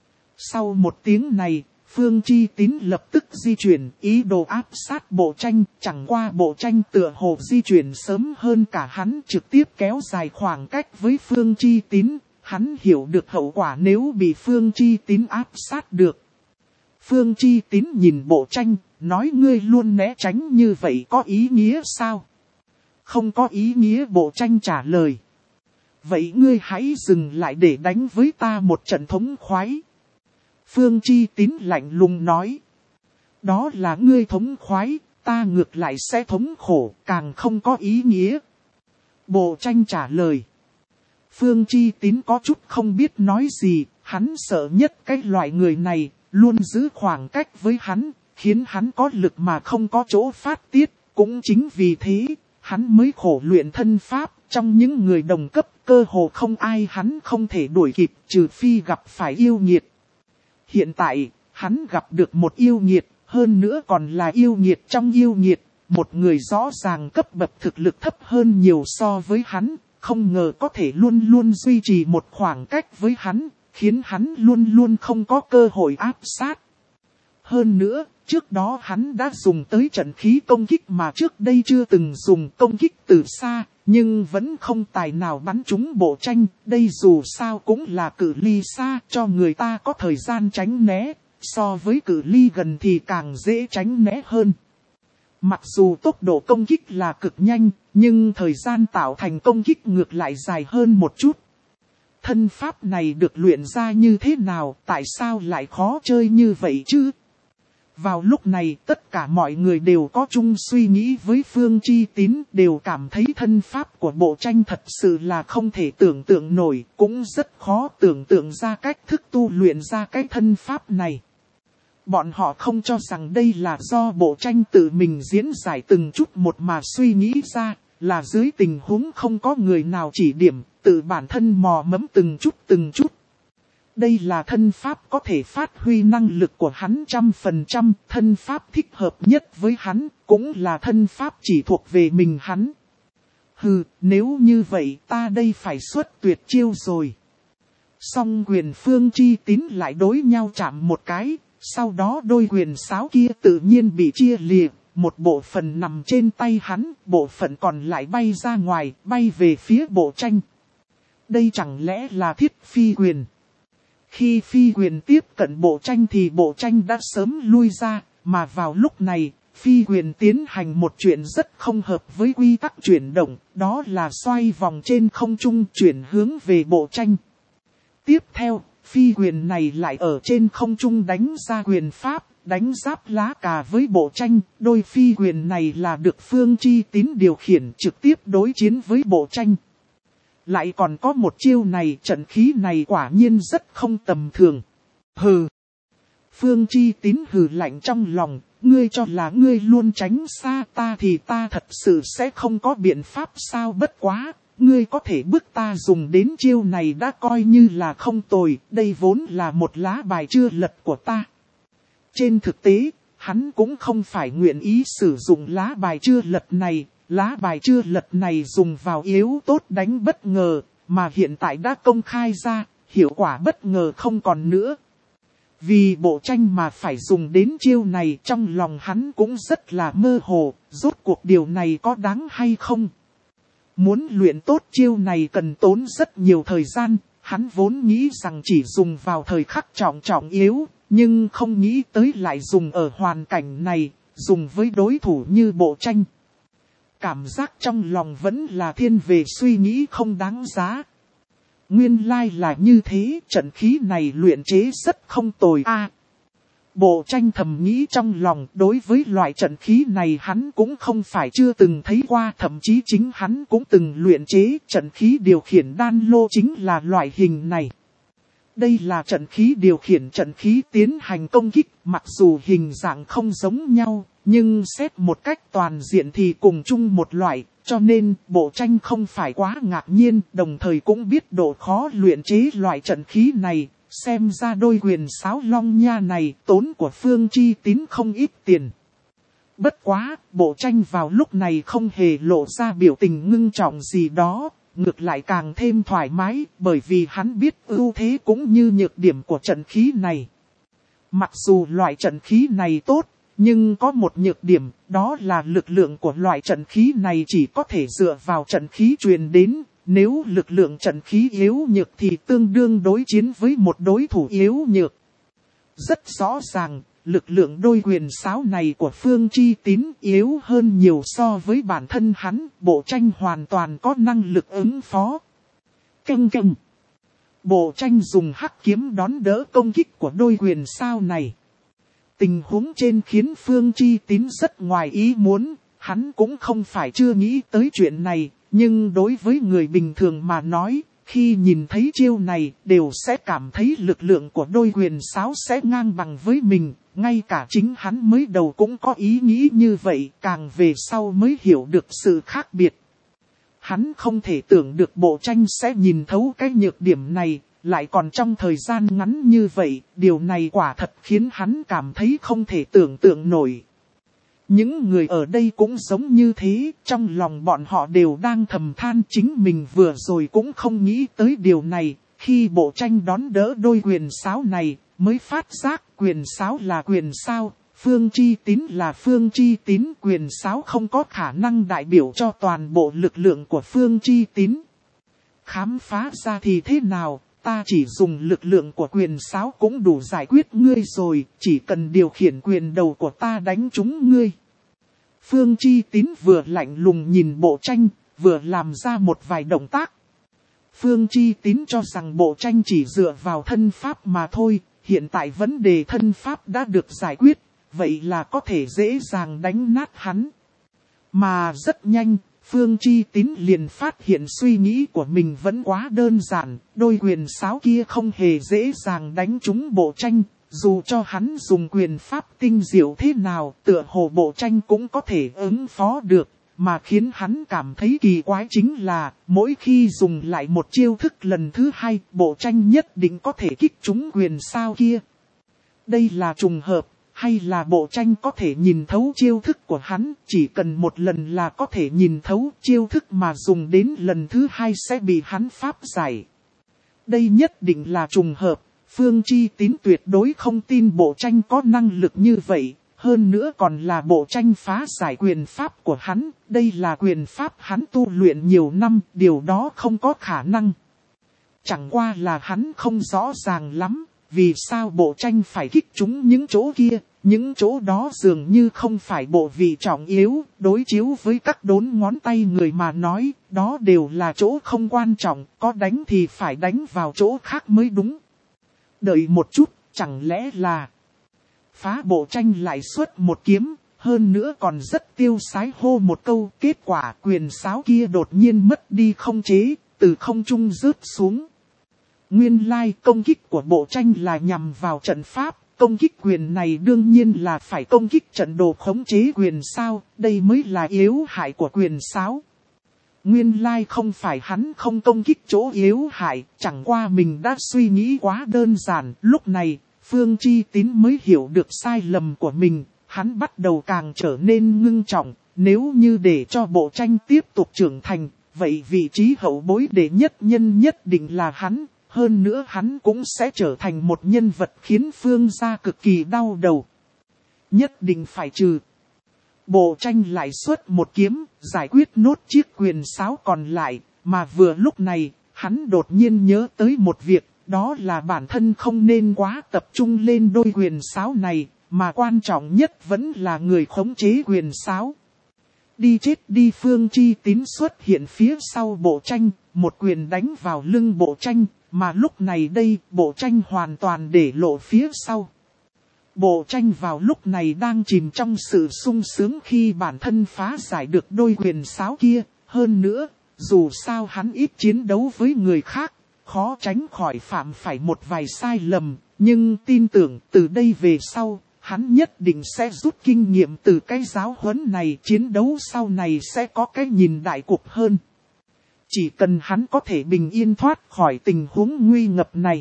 Sau một tiếng này, Phương Chi Tín lập tức di chuyển, ý đồ áp sát bộ tranh, chẳng qua bộ tranh tựa hồ di chuyển sớm hơn cả hắn, trực tiếp kéo dài khoảng cách với Phương Chi Tín, hắn hiểu được hậu quả nếu bị Phương Chi Tín áp sát được. Phương Chi Tín nhìn bộ tranh, nói ngươi luôn né tránh như vậy có ý nghĩa sao? Không có ý nghĩa, bộ tranh trả lời. Vậy ngươi hãy dừng lại để đánh với ta một trận thống khoái. Phương Chi Tín lạnh lùng nói. Đó là ngươi thống khoái, ta ngược lại sẽ thống khổ, càng không có ý nghĩa. Bộ tranh trả lời. Phương Chi Tín có chút không biết nói gì, hắn sợ nhất cái loại người này, luôn giữ khoảng cách với hắn, khiến hắn có lực mà không có chỗ phát tiết. Cũng chính vì thế, hắn mới khổ luyện thân pháp, trong những người đồng cấp cơ hồ không ai hắn không thể đuổi kịp, trừ phi gặp phải yêu nghiệt. Hiện tại, hắn gặp được một yêu nghiệt, hơn nữa còn là yêu nghiệt trong yêu nghiệt, một người rõ ràng cấp bậc thực lực thấp hơn nhiều so với hắn, không ngờ có thể luôn luôn duy trì một khoảng cách với hắn, khiến hắn luôn luôn không có cơ hội áp sát. Hơn nữa, trước đó hắn đã dùng tới trận khí công kích mà trước đây chưa từng dùng, công kích từ xa, nhưng vẫn không tài nào bắn trúng bộ tranh, đây dù sao cũng là cự ly xa, cho người ta có thời gian tránh né, so với cự ly gần thì càng dễ tránh né hơn. Mặc dù tốc độ công kích là cực nhanh, nhưng thời gian tạo thành công kích ngược lại dài hơn một chút. Thân pháp này được luyện ra như thế nào, tại sao lại khó chơi như vậy chứ? Vào lúc này tất cả mọi người đều có chung suy nghĩ với Phương Chi Tín, đều cảm thấy thân pháp của bộ tranh thật sự là không thể tưởng tượng nổi, cũng rất khó tưởng tượng ra cách thức tu luyện ra cái thân pháp này. Bọn họ không cho rằng đây là do bộ tranh tự mình diễn giải từng chút một mà suy nghĩ ra, là dưới tình huống không có người nào chỉ điểm, tự bản thân mò mẫm từng chút từng chút. Đây là thân pháp có thể phát huy năng lực của hắn trăm phần trăm, thân pháp thích hợp nhất với hắn, cũng là thân pháp chỉ thuộc về mình hắn. Hừ, nếu như vậy ta đây phải xuất tuyệt chiêu rồi. Song quyền Phương Chi Tín lại đối nhau chạm một cái, sau đó đôi quyền sáo kia tự nhiên bị chia lìa, một bộ phận nằm trên tay hắn, bộ phận còn lại bay ra ngoài, bay về phía bộ tranh. Đây chẳng lẽ là thiết phi quyền? Khi phi quyền tiếp cận bộ tranh thì bộ tranh đã sớm lui ra, mà vào lúc này, phi quyền tiến hành một chuyện rất không hợp với quy tắc chuyển động, đó là xoay vòng trên không trung chuyển hướng về bộ tranh. Tiếp theo, phi quyền này lại ở trên không trung đánh ra quyền pháp, đánh giáp lá cà với bộ tranh, đôi phi quyền này là được Phương Chi Tín điều khiển trực tiếp đối chiến với bộ tranh. Lại còn có một chiêu này, trận khí này quả nhiên rất không tầm thường. Hừ. Phương Chi Tín hừ lạnh trong lòng, ngươi cho là ngươi luôn tránh xa ta thì ta thật sự sẽ không có biện pháp sao? Bất quá, ngươi có thể bức ta dùng đến chiêu này đã coi như là không tồi, đây vốn là một lá bài chưa lật của ta. Trên thực tế, hắn cũng không phải nguyện ý sử dụng lá bài chưa lật này, lá bài chưa lật này dùng vào yếu tốt đánh bất ngờ, mà hiện tại đã công khai ra, hiệu quả bất ngờ không còn nữa. Vì Bộ Tranh mà phải dùng đến chiêu này, trong lòng hắn cũng rất là mơ hồ, rốt cuộc điều này có đáng hay không? Muốn luyện tốt chiêu này cần tốn rất nhiều thời gian, hắn vốn nghĩ rằng chỉ dùng vào thời khắc trọng trọng yếu, nhưng không nghĩ tới lại dùng ở hoàn cảnh này, dùng với đối thủ như Bộ Tranh. Cảm giác trong lòng vẫn là thiên về suy nghĩ không đáng giá. Nguyên lai là như thế, trận khí này luyện chế rất không tồi a. À, Bộ Tranh thầm nghĩ trong lòng, đối với loại trận khí này hắn cũng không phải chưa từng thấy qua, thậm chí chính hắn cũng từng luyện chế, trận khí điều khiển đan lô chính là loại hình này. Đây là trận khí điều khiển trận khí tiến hành công kích, mặc dù hình dạng không giống nhau, nhưng xét một cách toàn diện thì cùng chung một loại, cho nên Bộ Tranh không phải quá ngạc nhiên, đồng thời cũng biết độ khó luyện chế loại trận khí này, xem ra đôi quyền sáo long nha này tốn của Phương Chi Tín không ít tiền. Bất quá, Bộ Tranh vào lúc này không hề lộ ra biểu tình ngưng trọng gì đó, ngược lại càng thêm thoải mái, bởi vì hắn biết ưu thế cũng như nhược điểm của trận khí này. Mặc dù loại trận khí này tốt, nhưng có một nhược điểm, đó là lực lượng của loại trận khí này chỉ có thể dựa vào trận khí truyền đến. Nếu lực lượng trận khí yếu nhược thì tương đương đối chiến với một đối thủ yếu nhược. Rất rõ ràng, lực lượng đôi quyền sáo này của Phương Chi Tín yếu hơn nhiều so với bản thân hắn, Bộ Tranh hoàn toàn có năng lực ứng phó. Căng căng. Bộ Tranh dùng hắc kiếm đón đỡ công kích của đôi quyền sáo này. Tình huống trên khiến Phương Chi Tín rất ngoài ý muốn, hắn cũng không phải chưa nghĩ tới chuyện này, nhưng đối với người bình thường mà nói, khi nhìn thấy chiêu này đều sẽ cảm thấy lực lượng của đôi quyền sáo sẽ ngang bằng với mình, ngay cả chính hắn mới đầu cũng có ý nghĩ như vậy, càng về sau mới hiểu được sự khác biệt. Hắn không thể tưởng được Bộ Tranh sẽ nhìn thấu cái nhược điểm này, lại còn trong thời gian ngắn như vậy, điều này quả thật khiến hắn cảm thấy không thể tưởng tượng nổi. Những người ở đây cũng giống như thế, trong lòng bọn họ đều đang thầm than chính mình vừa rồi cũng không nghĩ tới điều này, khi Bộ Tranh đón đỡ đôi quyền sáo này, mới phát giác quyền sáo là quyền sao, Phương Chi Tín là Phương Chi Tín, quyền sáo không có khả năng đại biểu cho toàn bộ lực lượng của Phương Chi Tín. Khám phá ra thì thế nào? Ta chỉ dùng lực lượng của quyền sáo cũng đủ giải quyết ngươi rồi, chỉ cần điều khiển quyền đầu của ta đánh trúng ngươi. Phương Chi Tín vừa lạnh lùng nhìn Bộ Tranh, vừa làm ra một vài động tác. Phương Chi Tín cho rằng Bộ Tranh chỉ dựa vào thân pháp mà thôi, hiện tại vấn đề thân pháp đã được giải quyết, vậy là có thể dễ dàng đánh nát hắn. Mà rất nhanh, Phương Chi Tín liền phát hiện suy nghĩ của mình vẫn quá đơn giản, đôi quyền sáo kia không hề dễ dàng đánh trúng Bộ Tranh, dù cho hắn dùng quyền pháp tinh diệu thế nào, tựa hồ Bộ Tranh cũng có thể ứng phó được, mà khiến hắn cảm thấy kỳ quái chính là, mỗi khi dùng lại một chiêu thức lần thứ hai, Bộ Tranh nhất định có thể kích trúng quyền sao kia. Đây là trùng hợp. Hay là Bộ Tranh có thể nhìn thấu chiêu thức của hắn, chỉ cần một lần là có thể nhìn thấu chiêu thức mà dùng đến lần thứ hai sẽ bị hắn pháp giải. Đây nhất định là trùng hợp, Phương Chi Tín tuyệt đối không tin Bộ Tranh có năng lực như vậy, hơn nữa còn là Bộ Tranh phá giải quyền pháp của hắn, đây là quyền pháp hắn tu luyện nhiều năm, điều đó không có khả năng. Chẳng qua là hắn không rõ ràng lắm. Vì sao Bộ Tranh phải kích trúng những chỗ kia, những chỗ đó dường như không phải bộ vị trọng yếu, đối chiếu với các đốn ngón tay người mà nói, đó đều là chỗ không quan trọng, có đánh thì phải đánh vào chỗ khác mới đúng. Đợi một chút, chẳng lẽ là phá Bộ Tranh lại xuất một kiếm, hơn nữa còn rất tiêu sái hô một câu, kết quả quyền sáo kia đột nhiên mất đi không chế, từ không trung rớt xuống. Nguyên lai công kích của Bộ Tranh là nhằm vào trận pháp, công kích quyền này đương nhiên là phải công kích trận đồ khống chế quyền sao, đây mới là yếu hại của quyền sáo. Nguyên lai không phải hắn không công kích chỗ yếu hại, chẳng qua mình đã suy nghĩ quá đơn giản. Lúc này, Phương Chi Tín mới hiểu được sai lầm của mình, hắn bắt đầu càng trở nên ngưng trọng. Nếu như để cho bộ tranh tiếp tục trưởng thành, vậy vị trí hậu bối đệ nhất nhân nhất định là hắn. Hơn nữa hắn cũng sẽ trở thành một nhân vật khiến Phương gia cực kỳ đau đầu. Nhất định phải trừ. Bộ tranh lại xuất một kiếm, giải quyết nốt chiếc quyền sáo còn lại, mà vừa lúc này, hắn đột nhiên nhớ tới một việc, đó là bản thân không nên quá tập trung lên đôi quyền sáo này, mà quan trọng nhất vẫn là người khống chế quyền sáo. Đi chết đi. Phương Chi Tín xuất hiện phía sau bộ tranh, một quyền đánh vào lưng bộ tranh, mà lúc này đây bộ tranh hoàn toàn để lộ phía sau. Bộ tranh vào lúc này đang chìm trong sự sung sướng khi bản thân phá giải được đôi quyền sáo kia. Hơn nữa, dù sao hắn ít chiến đấu với người khác, khó tránh khỏi phạm phải một vài sai lầm. Nhưng tin tưởng từ đây về sau, hắn nhất định sẽ rút kinh nghiệm từ cái giáo huấn này. Chiến đấu sau này sẽ có cái nhìn đại cục hơn. Chỉ cần hắn có thể bình yên thoát khỏi tình huống nguy ngập này.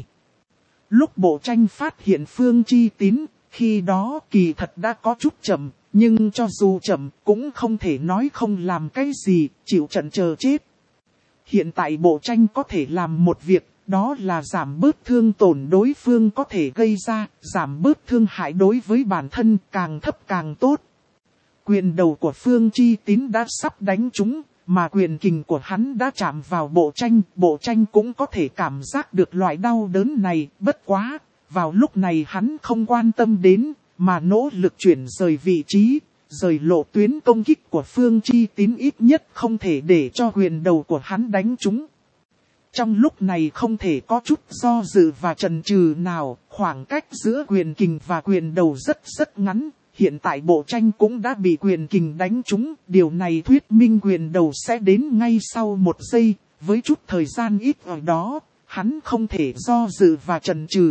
Lúc bộ tranh phát hiện Phương Chi Tín, khi đó kỳ thật đã có chút chậm, nhưng cho dù chậm cũng không thể nói không làm cái gì, chịu trận chờ chết. Hiện tại bộ tranh có thể làm một việc, đó là giảm bớt thương tổn đối phương có thể gây ra, giảm bớt thương hại đối với bản thân, càng thấp càng tốt. Quyền đầu của Phương Chi Tín đã sắp đánh trúng, mà quyền kình của hắn đã chạm vào bộ tranh, bộ tranh cũng có thể cảm giác được loại đau đớn này. Bất quá, vào lúc này hắn không quan tâm đến, mà nỗ lực chuyển rời vị trí, rời lộ tuyến công kích của Phương Chi Tín, ít nhất không thể để cho quyền đầu của hắn đánh trúng. Trong lúc này không thể có chút do dự và chần chừ nào, khoảng cách giữa quyền kình và quyền đầu rất rất ngắn. Hiện tại bộ tranh cũng đã bị quyền kình đánh trúng, điều này thuyết minh quyền đầu sẽ đến ngay sau một giây, với chút thời gian ít ở đó, hắn không thể do dự và chần chừ.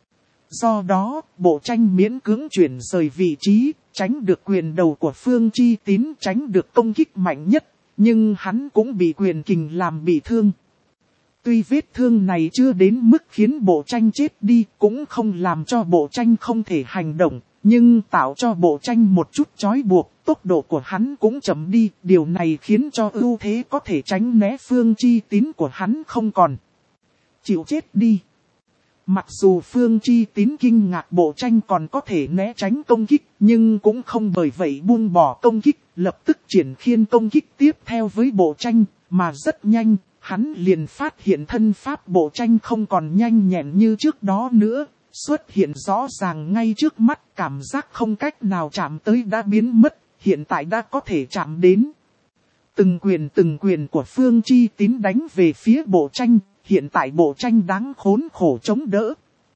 Do đó, bộ tranh miễn cưỡng chuyển rời vị trí, tránh được quyền đầu của Phương Chi Tín, tránh được công kích mạnh nhất, nhưng hắn cũng bị quyền kình làm bị thương. Tuy vết thương này chưa đến mức khiến bộ tranh chết đi, cũng không làm cho bộ tranh không thể hành động, nhưng tạo cho bộ tranh một chút trói buộc, tốc độ của hắn cũng chậm đi, điều này khiến cho ưu thế có thể tránh né Phương Chi Tín của hắn không còn. Chịu chết đi. Mặc dù Phương Chi Tín kinh ngạc bộ tranh còn có thể né tránh công kích, nhưng cũng không bởi vậy buông bỏ công kích, lập tức triển khiên công kích tiếp theo với bộ tranh, mà rất nhanh, hắn liền phát hiện thân pháp bộ tranh không còn nhanh nhẹn như trước đó nữa, xuất hiện rõ ràng ngay trước mắt, cảm giác không cách nào chạm tới đã biến mất, hiện tại đã có thể chạm đến. Từng quyền từng quyền của Phương Chi Tín đánh về phía bộ tranh. Hiện tại bộ tranh đáng khốn khổ chống đỡ.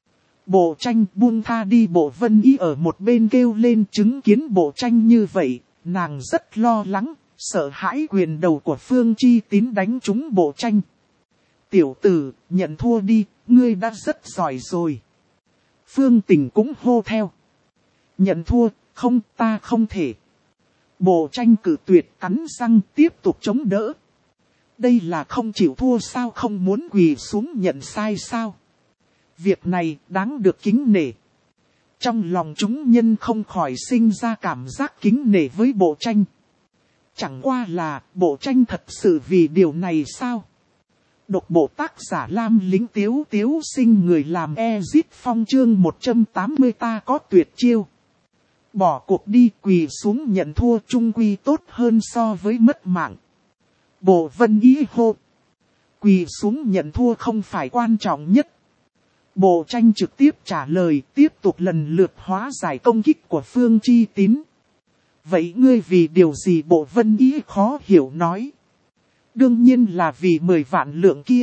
Bộ tranh buông tha đi. Bộ Vân Ý ở một bên kêu lên, chứng kiến bộ tranh như vậy, nàng rất lo lắng, sợ hãi quyền đầu của Phương Chi Tín đánh trúng bộ tranh. Tiểu tử, nhận thua đi, ngươi đã rất giỏi rồi. Phương Tình cũng hô theo. Nhận thua, không, ta không thể. Bộ tranh cự tuyệt, cắn răng tiếp tục chống đỡ. Đây là không chịu thua sao, không muốn quỳ xuống nhận sai sao? Việc này đáng được kính nể. Trong lòng chúng nhân không khỏi sinh ra cảm giác kính nể với bộ tranh. Chẳng qua là bộ tranh thật sự vì điều này sao? Độc bộ tác giả Lam Lính Tiếu Tiếu sinh người làm Ezit Phong chương một trăm tám mươi ta có tuyệt chiêu. Bỏ cuộc đi, quỳ xuống nhận thua chung quy tốt hơn so với mất mạng. Bộ Vân Ý hô. Quỳ xuống nhận thua không phải quan trọng nhất. Bộ tranh trực tiếp trả lời, tiếp tục lần lượt hóa giải công kích của Phương Chi Tín. Vậy ngươi vì điều gì? Bộ Vân Ý khó hiểu nói. Đương nhiên là vì mười vạn lượng kia.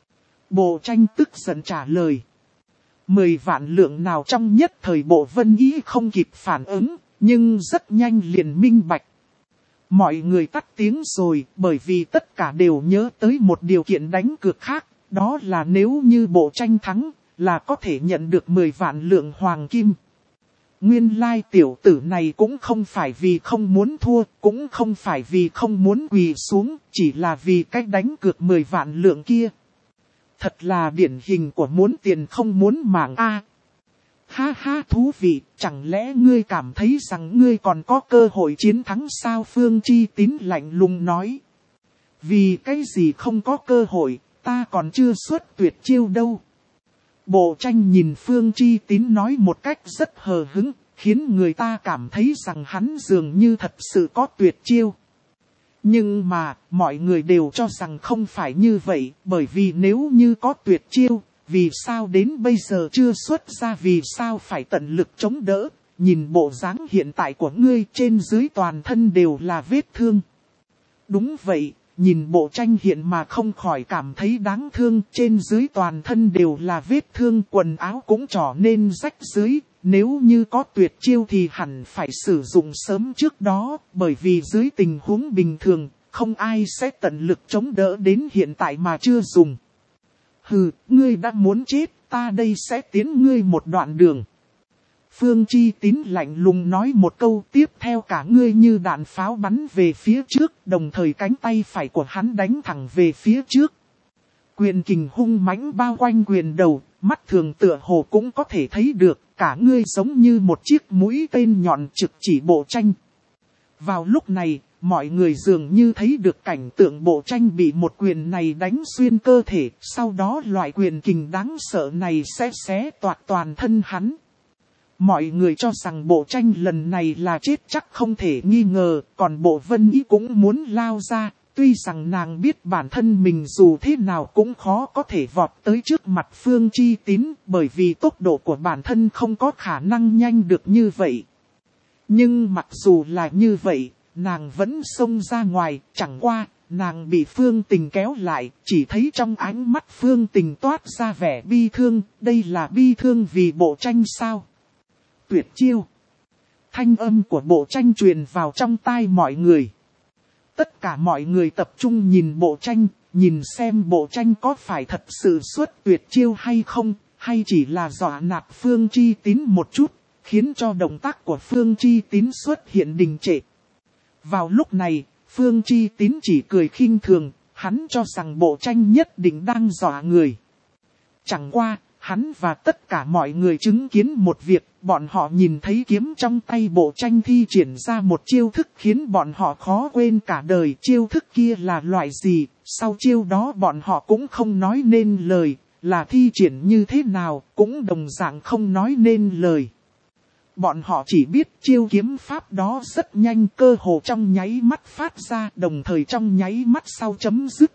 Bộ tranh tức giận trả lời. Mười vạn lượng nào? Trong nhất thời Bộ Vân Ý không kịp phản ứng, nhưng rất nhanh liền minh bạch. Mọi người tắt tiếng rồi, bởi vì tất cả đều nhớ tới một điều kiện đánh cược khác, đó là nếu như bộ tranh thắng, là có thể nhận được mười vạn lượng hoàng kim. nguyên lai tiểu tử này cũng không phải vì không muốn thua, cũng không phải vì không muốn quỳ xuống, chỉ là vì cách đánh cược mười vạn lượng kia. Thật là điển hình của muốn tiền không muốn mạng a. À, ha ha thú vị, chẳng lẽ ngươi cảm thấy rằng ngươi còn có cơ hội chiến thắng sao? Phương Chi Tín lạnh lùng nói. Vì cái gì không có cơ hội, ta còn chưa xuất tuyệt chiêu đâu. Bộ tranh nhìn Phương Chi Tín nói một cách rất hờ hững, khiến người ta cảm thấy rằng hắn dường như thật sự có tuyệt chiêu. Nhưng mà, mọi người đều cho rằng không phải như vậy, bởi vì nếu như có tuyệt chiêu, vì sao đến bây giờ chưa xuất ra, vì sao phải tận lực chống đỡ, nhìn bộ dáng hiện tại của ngươi trên dưới toàn thân đều là vết thương. Đúng vậy, nhìn bộ tranh hiện mà không khỏi cảm thấy đáng thương, trên dưới toàn thân đều là vết thương, quần áo cũng trở nên rách rưới. Nếu như có tuyệt chiêu thì hẳn phải sử dụng sớm trước đó, bởi vì dưới tình huống bình thường, không ai sẽ tận lực chống đỡ đến hiện tại mà chưa dùng. Hừ, ngươi đã muốn chết, ta đây sẽ tiến ngươi một đoạn đường. Phương Chi Tín lạnh lùng nói một câu, tiếp theo cả ngươi như đạn pháo bắn về phía trước, đồng thời cánh tay phải của hắn đánh thẳng về phía trước. Quyền kình hung mãnh bao quanh quyền đầu, mắt thường tựa hồ cũng có thể thấy được, cả ngươi giống như một chiếc mũi tên nhọn trực chỉ bộ tranh. Vào lúc này, mọi người dường như thấy được cảnh tượng bộ tranh bị một quyền này đánh xuyên cơ thể, sau đó loại quyền kình đáng sợ này sẽ xé toạc toàn thân hắn. Mọi người cho rằng bộ tranh lần này là chết chắc không thể nghi ngờ, còn bộ Vân Ý cũng muốn lao ra, tuy rằng nàng biết bản thân mình dù thế nào cũng khó có thể vọt tới trước mặt Phương Chi Tín, bởi vì tốc độ của bản thân không có khả năng nhanh được như vậy. Nhưng mặc dù là như vậy, nàng vẫn xông ra ngoài, chẳng qua, nàng bị Phương Tình kéo lại, chỉ thấy trong ánh mắt Phương Tình toát ra vẻ bi thương, đây là bi thương vì bộ tranh sao? Tuyệt chiêu. Thanh âm của bộ tranh truyền vào trong tai mọi người. Tất cả mọi người tập trung nhìn bộ tranh, nhìn xem bộ tranh có phải thật sự xuất tuyệt chiêu hay không, hay chỉ là dọa nạt Phương Chi Tín một chút, khiến cho động tác của Phương Chi Tín xuất hiện đình trệ. Vào lúc này, Phương Chi Tín chỉ cười khinh thường, hắn cho rằng bộ tranh nhất định đang dọa người. Chẳng qua, hắn và tất cả mọi người chứng kiến một việc, bọn họ nhìn thấy kiếm trong tay bộ tranh thi triển ra một chiêu thức khiến bọn họ khó quên cả đời. Chiêu thức kia là loại gì, sau chiêu đó bọn họ cũng không nói nên lời, là thi triển như thế nào, cũng đồng dạng không nói nên lời. Bọn họ chỉ biết chiêu kiếm pháp đó rất nhanh, cơ hồ trong nháy mắt phát ra, đồng thời trong nháy mắt sau chấm dứt.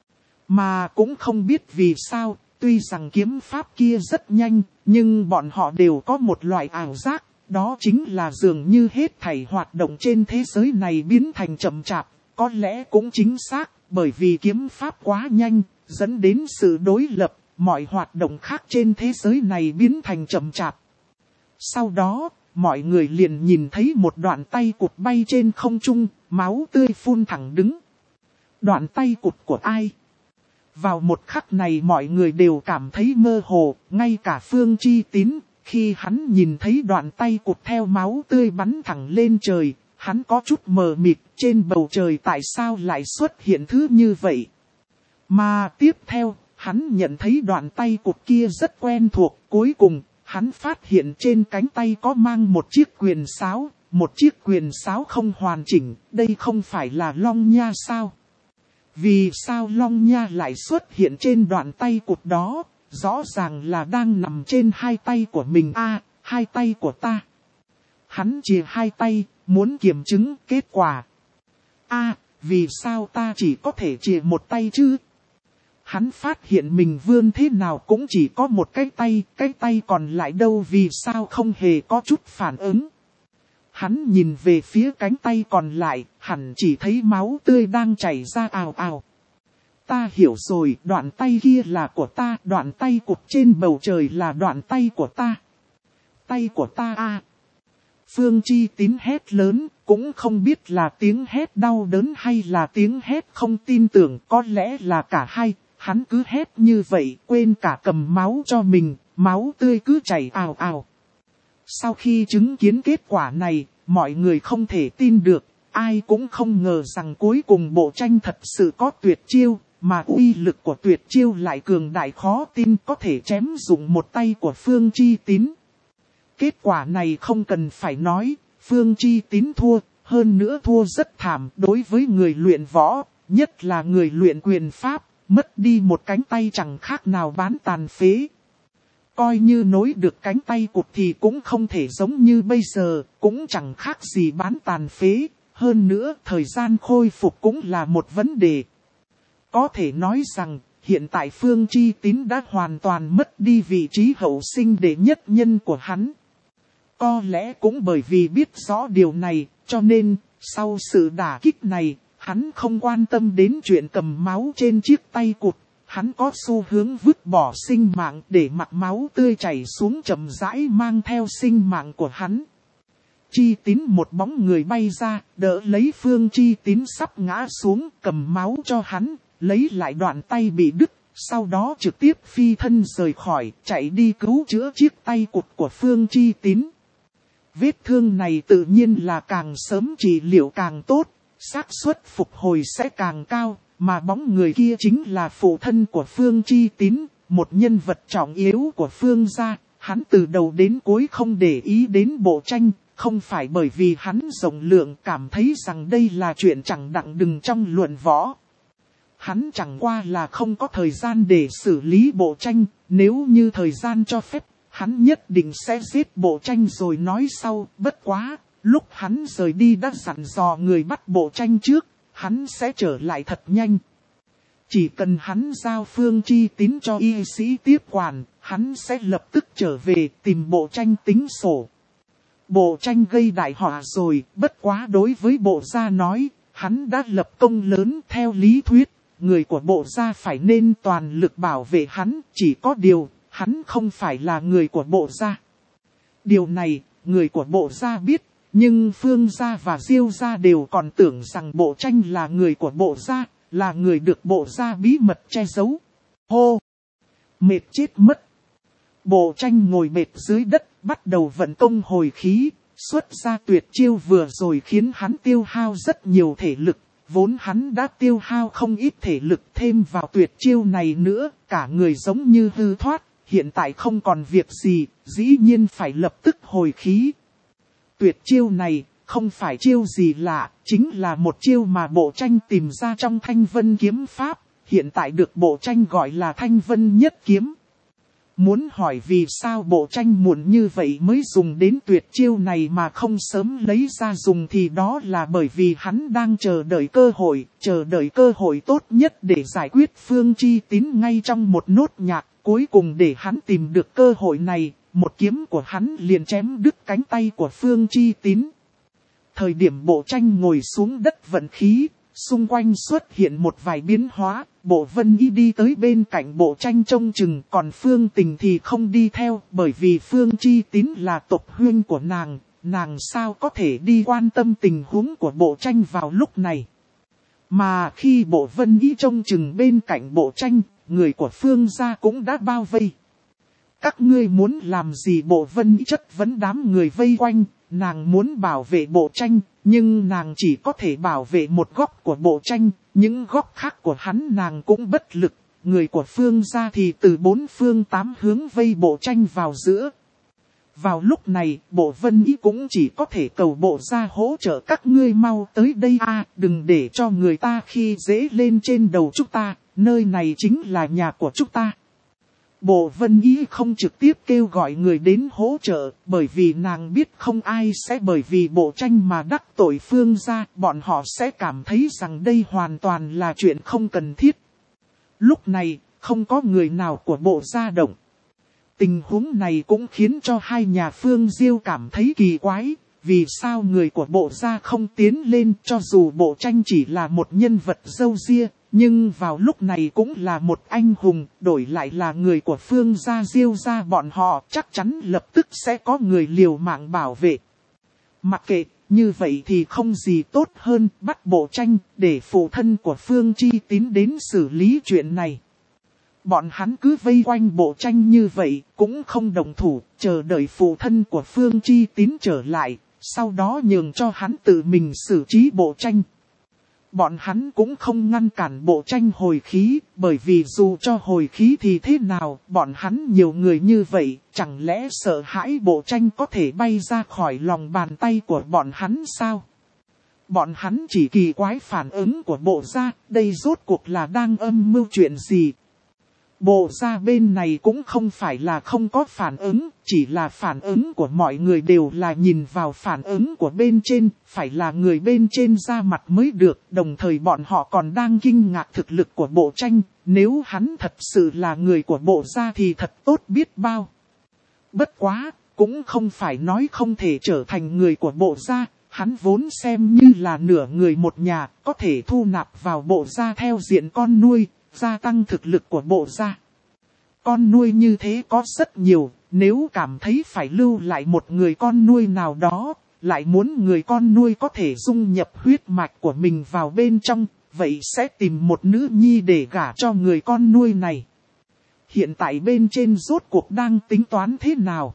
Mà cũng không biết vì sao, tuy rằng kiếm pháp kia rất nhanh, nhưng bọn họ đều có một loại ảo giác, đó chính là dường như hết thảy hoạt động trên thế giới này biến thành chậm chạp, có lẽ cũng chính xác, bởi vì kiếm pháp quá nhanh, dẫn đến sự đối lập, mọi hoạt động khác trên thế giới này biến thành chậm chạp. Sau đó, mọi người liền nhìn thấy một đoạn tay cụt bay trên không trung, máu tươi phun thẳng đứng. Đoạn tay cụt của ai? Vào một khắc này mọi người đều cảm thấy mơ hồ, ngay cả Phương Chi Tín, khi hắn nhìn thấy đoạn tay cụt theo máu tươi bắn thẳng lên trời, hắn có chút mờ mịt, trên bầu trời tại sao lại xuất hiện thứ như vậy. Mà tiếp theo, hắn nhận thấy đoạn tay cụt kia rất quen thuộc, cuối cùng, hắn phát hiện trên cánh tay có mang một chiếc quyền sáo, một chiếc quyền sáo không hoàn chỉnh, đây không phải là Long Nha sao? Vì sao Long Nha lại xuất hiện trên đoạn tay cụt đó, rõ ràng là đang nằm trên hai tay của mình. a à, hai tay của ta. Hắn chìa hai tay, muốn kiểm chứng kết quả. a à, vì sao ta chỉ có thể chìa một tay chứ? Hắn phát hiện mình vươn thế nào cũng chỉ có một cái tay, cái tay còn lại đâu, vì sao không hề có chút phản ứng. Hắn nhìn về phía cánh tay còn lại, hẳn chỉ thấy máu tươi đang chảy ra ào ào. Ta hiểu rồi, đoạn tay kia là của ta, đoạn tay cụt trên bầu trời là đoạn tay của ta. Tay của ta a. À. Phương Chi Tín hét lớn, cũng không biết là tiếng hét đau đớn hay là tiếng hét không tin tưởng, có lẽ là cả hai. Hắn cứ hét như vậy, quên cả cầm máu cho mình, máu tươi cứ chảy ào ào. Sau khi chứng kiến kết quả này, mọi người không thể tin được, ai cũng không ngờ rằng cuối cùng bộ tranh thật sự có tuyệt chiêu, mà uy lực của tuyệt chiêu lại cường đại khó tin có thể chém dụng một tay của Phương Chi Tín. Kết quả này không cần phải nói, Phương Chi Tín thua, hơn nữa thua rất thảm đối với người luyện võ, nhất là người luyện quyền pháp, mất đi một cánh tay chẳng khác nào bán tàn phế. Coi như nối được cánh tay cụt thì cũng không thể giống như bây giờ, cũng chẳng khác gì bán tàn phế, hơn nữa thời gian khôi phục cũng là một vấn đề. Có thể nói rằng, hiện tại Phương Chi Tín đã hoàn toàn mất đi vị trí hậu sinh đệ nhất nhân của hắn. Có lẽ cũng bởi vì biết rõ điều này, cho nên, sau sự đả kích này, hắn không quan tâm đến chuyện cầm máu trên chiếc tay cụt. Hắn có xu hướng vứt bỏ sinh mạng để mặc máu tươi chảy xuống chậm rãi mang theo sinh mạng của hắn. Chi Tín một bóng người bay ra, đỡ lấy Phương Chi Tín sắp ngã xuống, cầm máu cho hắn, lấy lại đoạn tay bị đứt, sau đó trực tiếp phi thân rời khỏi, chạy đi cứu chữa chiếc tay cụt của Phương Chi Tín. Vết thương này tự nhiên là càng sớm trị liệu càng tốt, xác suất phục hồi sẽ càng cao. Mà bóng người kia chính là phụ thân của Phương Chi Tín, một nhân vật trọng yếu của Phương gia. Hắn từ đầu đến cuối không để ý đến bộ tranh, không phải bởi vì hắn rộng lượng cảm thấy rằng đây là chuyện chẳng đặng đừng trong luận võ. Hắn chẳng qua là không có thời gian để xử lý bộ tranh, nếu như thời gian cho phép, hắn nhất định sẽ giết bộ tranh rồi nói sau. Bất quá, lúc hắn rời đi đã dặn dò người bắt bộ tranh trước. Hắn sẽ trở lại thật nhanh. Chỉ cần hắn giao Phương Chi Tín cho y sĩ tiếp quản, hắn sẽ lập tức trở về tìm bộ tranh tính sổ. Bộ tranh gây đại họa rồi, bất quá đối với bộ gia nói, hắn đã lập công lớn theo lý thuyết. Người của bộ gia phải nên toàn lực bảo vệ hắn, chỉ có điều, hắn không phải là người của bộ gia. Điều này, người của bộ gia biết. Nhưng Phương gia và Diêu gia đều còn tưởng rằng bộ tranh là người của bộ gia, là người được bộ gia bí mật che giấu. Hô! Mệt chết mất! Bộ tranh ngồi mệt dưới đất, bắt đầu vận công hồi khí, xuất ra tuyệt chiêu vừa rồi khiến hắn tiêu hao rất nhiều thể lực. Vốn hắn đã tiêu hao không ít thể lực thêm vào tuyệt chiêu này nữa, cả người giống như hư thoát, hiện tại không còn việc gì, dĩ nhiên phải lập tức hồi khí. Tuyệt chiêu này, không phải chiêu gì lạ, chính là một chiêu mà bộ tranh tìm ra trong Thanh Vân kiếm pháp, hiện tại được bộ tranh gọi là Thanh Vân nhất kiếm. Muốn hỏi vì sao bộ tranh muộn như vậy mới dùng đến tuyệt chiêu này mà không sớm lấy ra dùng thì đó là bởi vì hắn đang chờ đợi cơ hội, chờ đợi cơ hội tốt nhất để giải quyết Phương Chi Tín ngay trong một nốt nhạc, cuối cùng để hắn tìm được cơ hội này. Một kiếm của hắn liền chém đứt cánh tay của Phương Chi Tín. Thời điểm bộ tranh ngồi xuống đất vận khí, xung quanh xuất hiện một vài biến hóa, Bộ Vân Y đi tới bên cạnh bộ tranh trông chừng, còn Phương Tình thì không đi theo, bởi vì Phương Chi Tín là tộc huynh của nàng, nàng sao có thể đi quan tâm tình huống của bộ tranh vào lúc này. Mà khi Bộ Vân Y trông chừng bên cạnh bộ tranh, người của Phương gia cũng đã bao vây. Các ngươi muốn làm gì? Bộ Vân Y chất vấn đám người vây quanh, nàng muốn bảo vệ bộ tranh, nhưng nàng chỉ có thể bảo vệ một góc của bộ tranh, những góc khác của hắn nàng cũng bất lực, người của Phương gia thì từ bốn phương tám hướng vây bộ tranh vào giữa. Vào lúc này, Bộ Vân Y cũng chỉ có thể cầu bộ gia hỗ trợ các ngươi mau tới đây a, đừng để cho người ta khi dễ lên trên đầu chúng ta, nơi này chính là nhà của chúng ta. Bộ Vân Y không trực tiếp kêu gọi người đến hỗ trợ, bởi vì nàng biết không ai sẽ bởi vì bộ tranh mà đắc tội Phương gia, bọn họ sẽ cảm thấy rằng đây hoàn toàn là chuyện không cần thiết. Lúc này, không có người nào của bộ gia động. Tình huống này cũng khiến cho hai nhà Phương Diêu cảm thấy kỳ quái, vì sao người của bộ gia không tiến lên, cho dù bộ tranh chỉ là một nhân vật râu ria. Nhưng vào lúc này cũng là một anh hùng, đổi lại là người của Phương gia Diêu gia bọn họ chắc chắn lập tức sẽ có người liều mạng bảo vệ. Mặc kệ, như vậy thì không gì tốt hơn bắt bộ tranh để phụ thân của Phương Chi Tín đến xử lý chuyện này. Bọn hắn cứ vây quanh bộ tranh như vậy, cũng không động thủ, chờ đợi phụ thân của Phương Chi Tín trở lại, sau đó nhường cho hắn tự mình xử trí bộ tranh. Bọn hắn cũng không ngăn cản bộ tranh hồi khí, bởi vì dù cho hồi khí thì thế nào, bọn hắn nhiều người như vậy, chẳng lẽ sợ hãi bộ tranh có thể bay ra khỏi lòng bàn tay của bọn hắn sao? Bọn hắn chỉ kỳ quái phản ứng của bộ gia, đây rốt cuộc là đang âm mưu chuyện gì? Bộ gia bên này cũng không phải là không có phản ứng, chỉ là phản ứng của mọi người đều là nhìn vào phản ứng của bên trên, phải là người bên trên ra mặt mới được, đồng thời bọn họ còn đang kinh ngạc thực lực của bộ tranh, nếu hắn thật sự là người của bộ gia thì thật tốt biết bao. Bất quá, cũng không phải nói không thể trở thành người của bộ gia, hắn vốn xem như là nửa người một nhà, có thể thu nạp vào bộ gia theo diện con nuôi, gia tăng thực lực của bộ gia. Con nuôi như thế có rất nhiều, nếu cảm thấy phải lưu lại một người con nuôi nào đó, lại muốn người con nuôi có thể dung nhập huyết mạch của mình vào bên trong, vậy sẽ tìm một nữ nhi để gả cho người con nuôi này. Hiện tại bên trên rốt cuộc đang tính toán thế nào?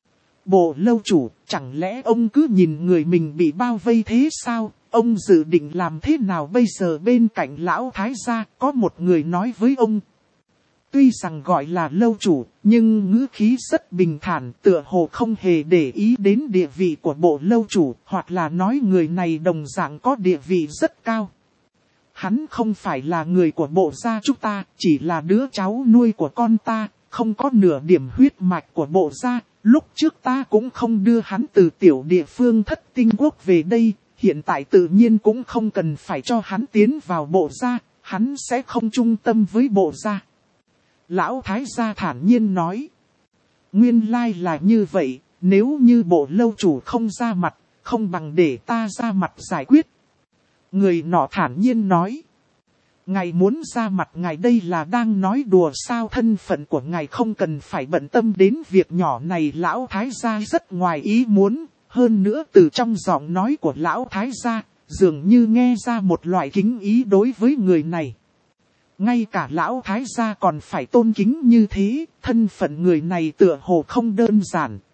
Bộ lâu chủ, chẳng lẽ ông cứ nhìn người mình bị bao vây thế sao? Ông dự định làm thế nào bây giờ? Bên cạnh lão thái gia có một người nói với ông. Tuy rằng gọi là lâu chủ, nhưng ngữ khí rất bình thản, tựa hồ không hề để ý đến địa vị của bộ lâu chủ, hoặc là nói người này đồng dạng có địa vị rất cao. Hắn không phải là người của bộ gia chúng ta, chỉ là đứa cháu nuôi của con ta, không có nửa điểm huyết mạch của bộ gia. Lúc trước ta cũng không đưa hắn từ tiểu địa phương Thất Tinh Quốc về đây, hiện tại tự nhiên cũng không cần phải cho hắn tiến vào bộ gia, hắn sẽ không trung tâm với bộ gia. Lão thái gia thản nhiên nói. Nguyên lai là như vậy, nếu như bộ lâu chủ không ra mặt, không bằng để ta ra mặt giải quyết. Người nọ thản nhiên nói. Ngài muốn ra mặt ngài đây là đang nói đùa sao? Thân phận của ngài không cần phải bận tâm đến việc nhỏ này. Lão thái gia rất ngoài ý muốn, hơn nữa từ trong giọng nói của lão thái gia, dường như nghe ra một loại kính ý đối với người này. Ngay cả lão thái gia còn phải tôn kính như thế, thân phận người này tựa hồ không đơn giản.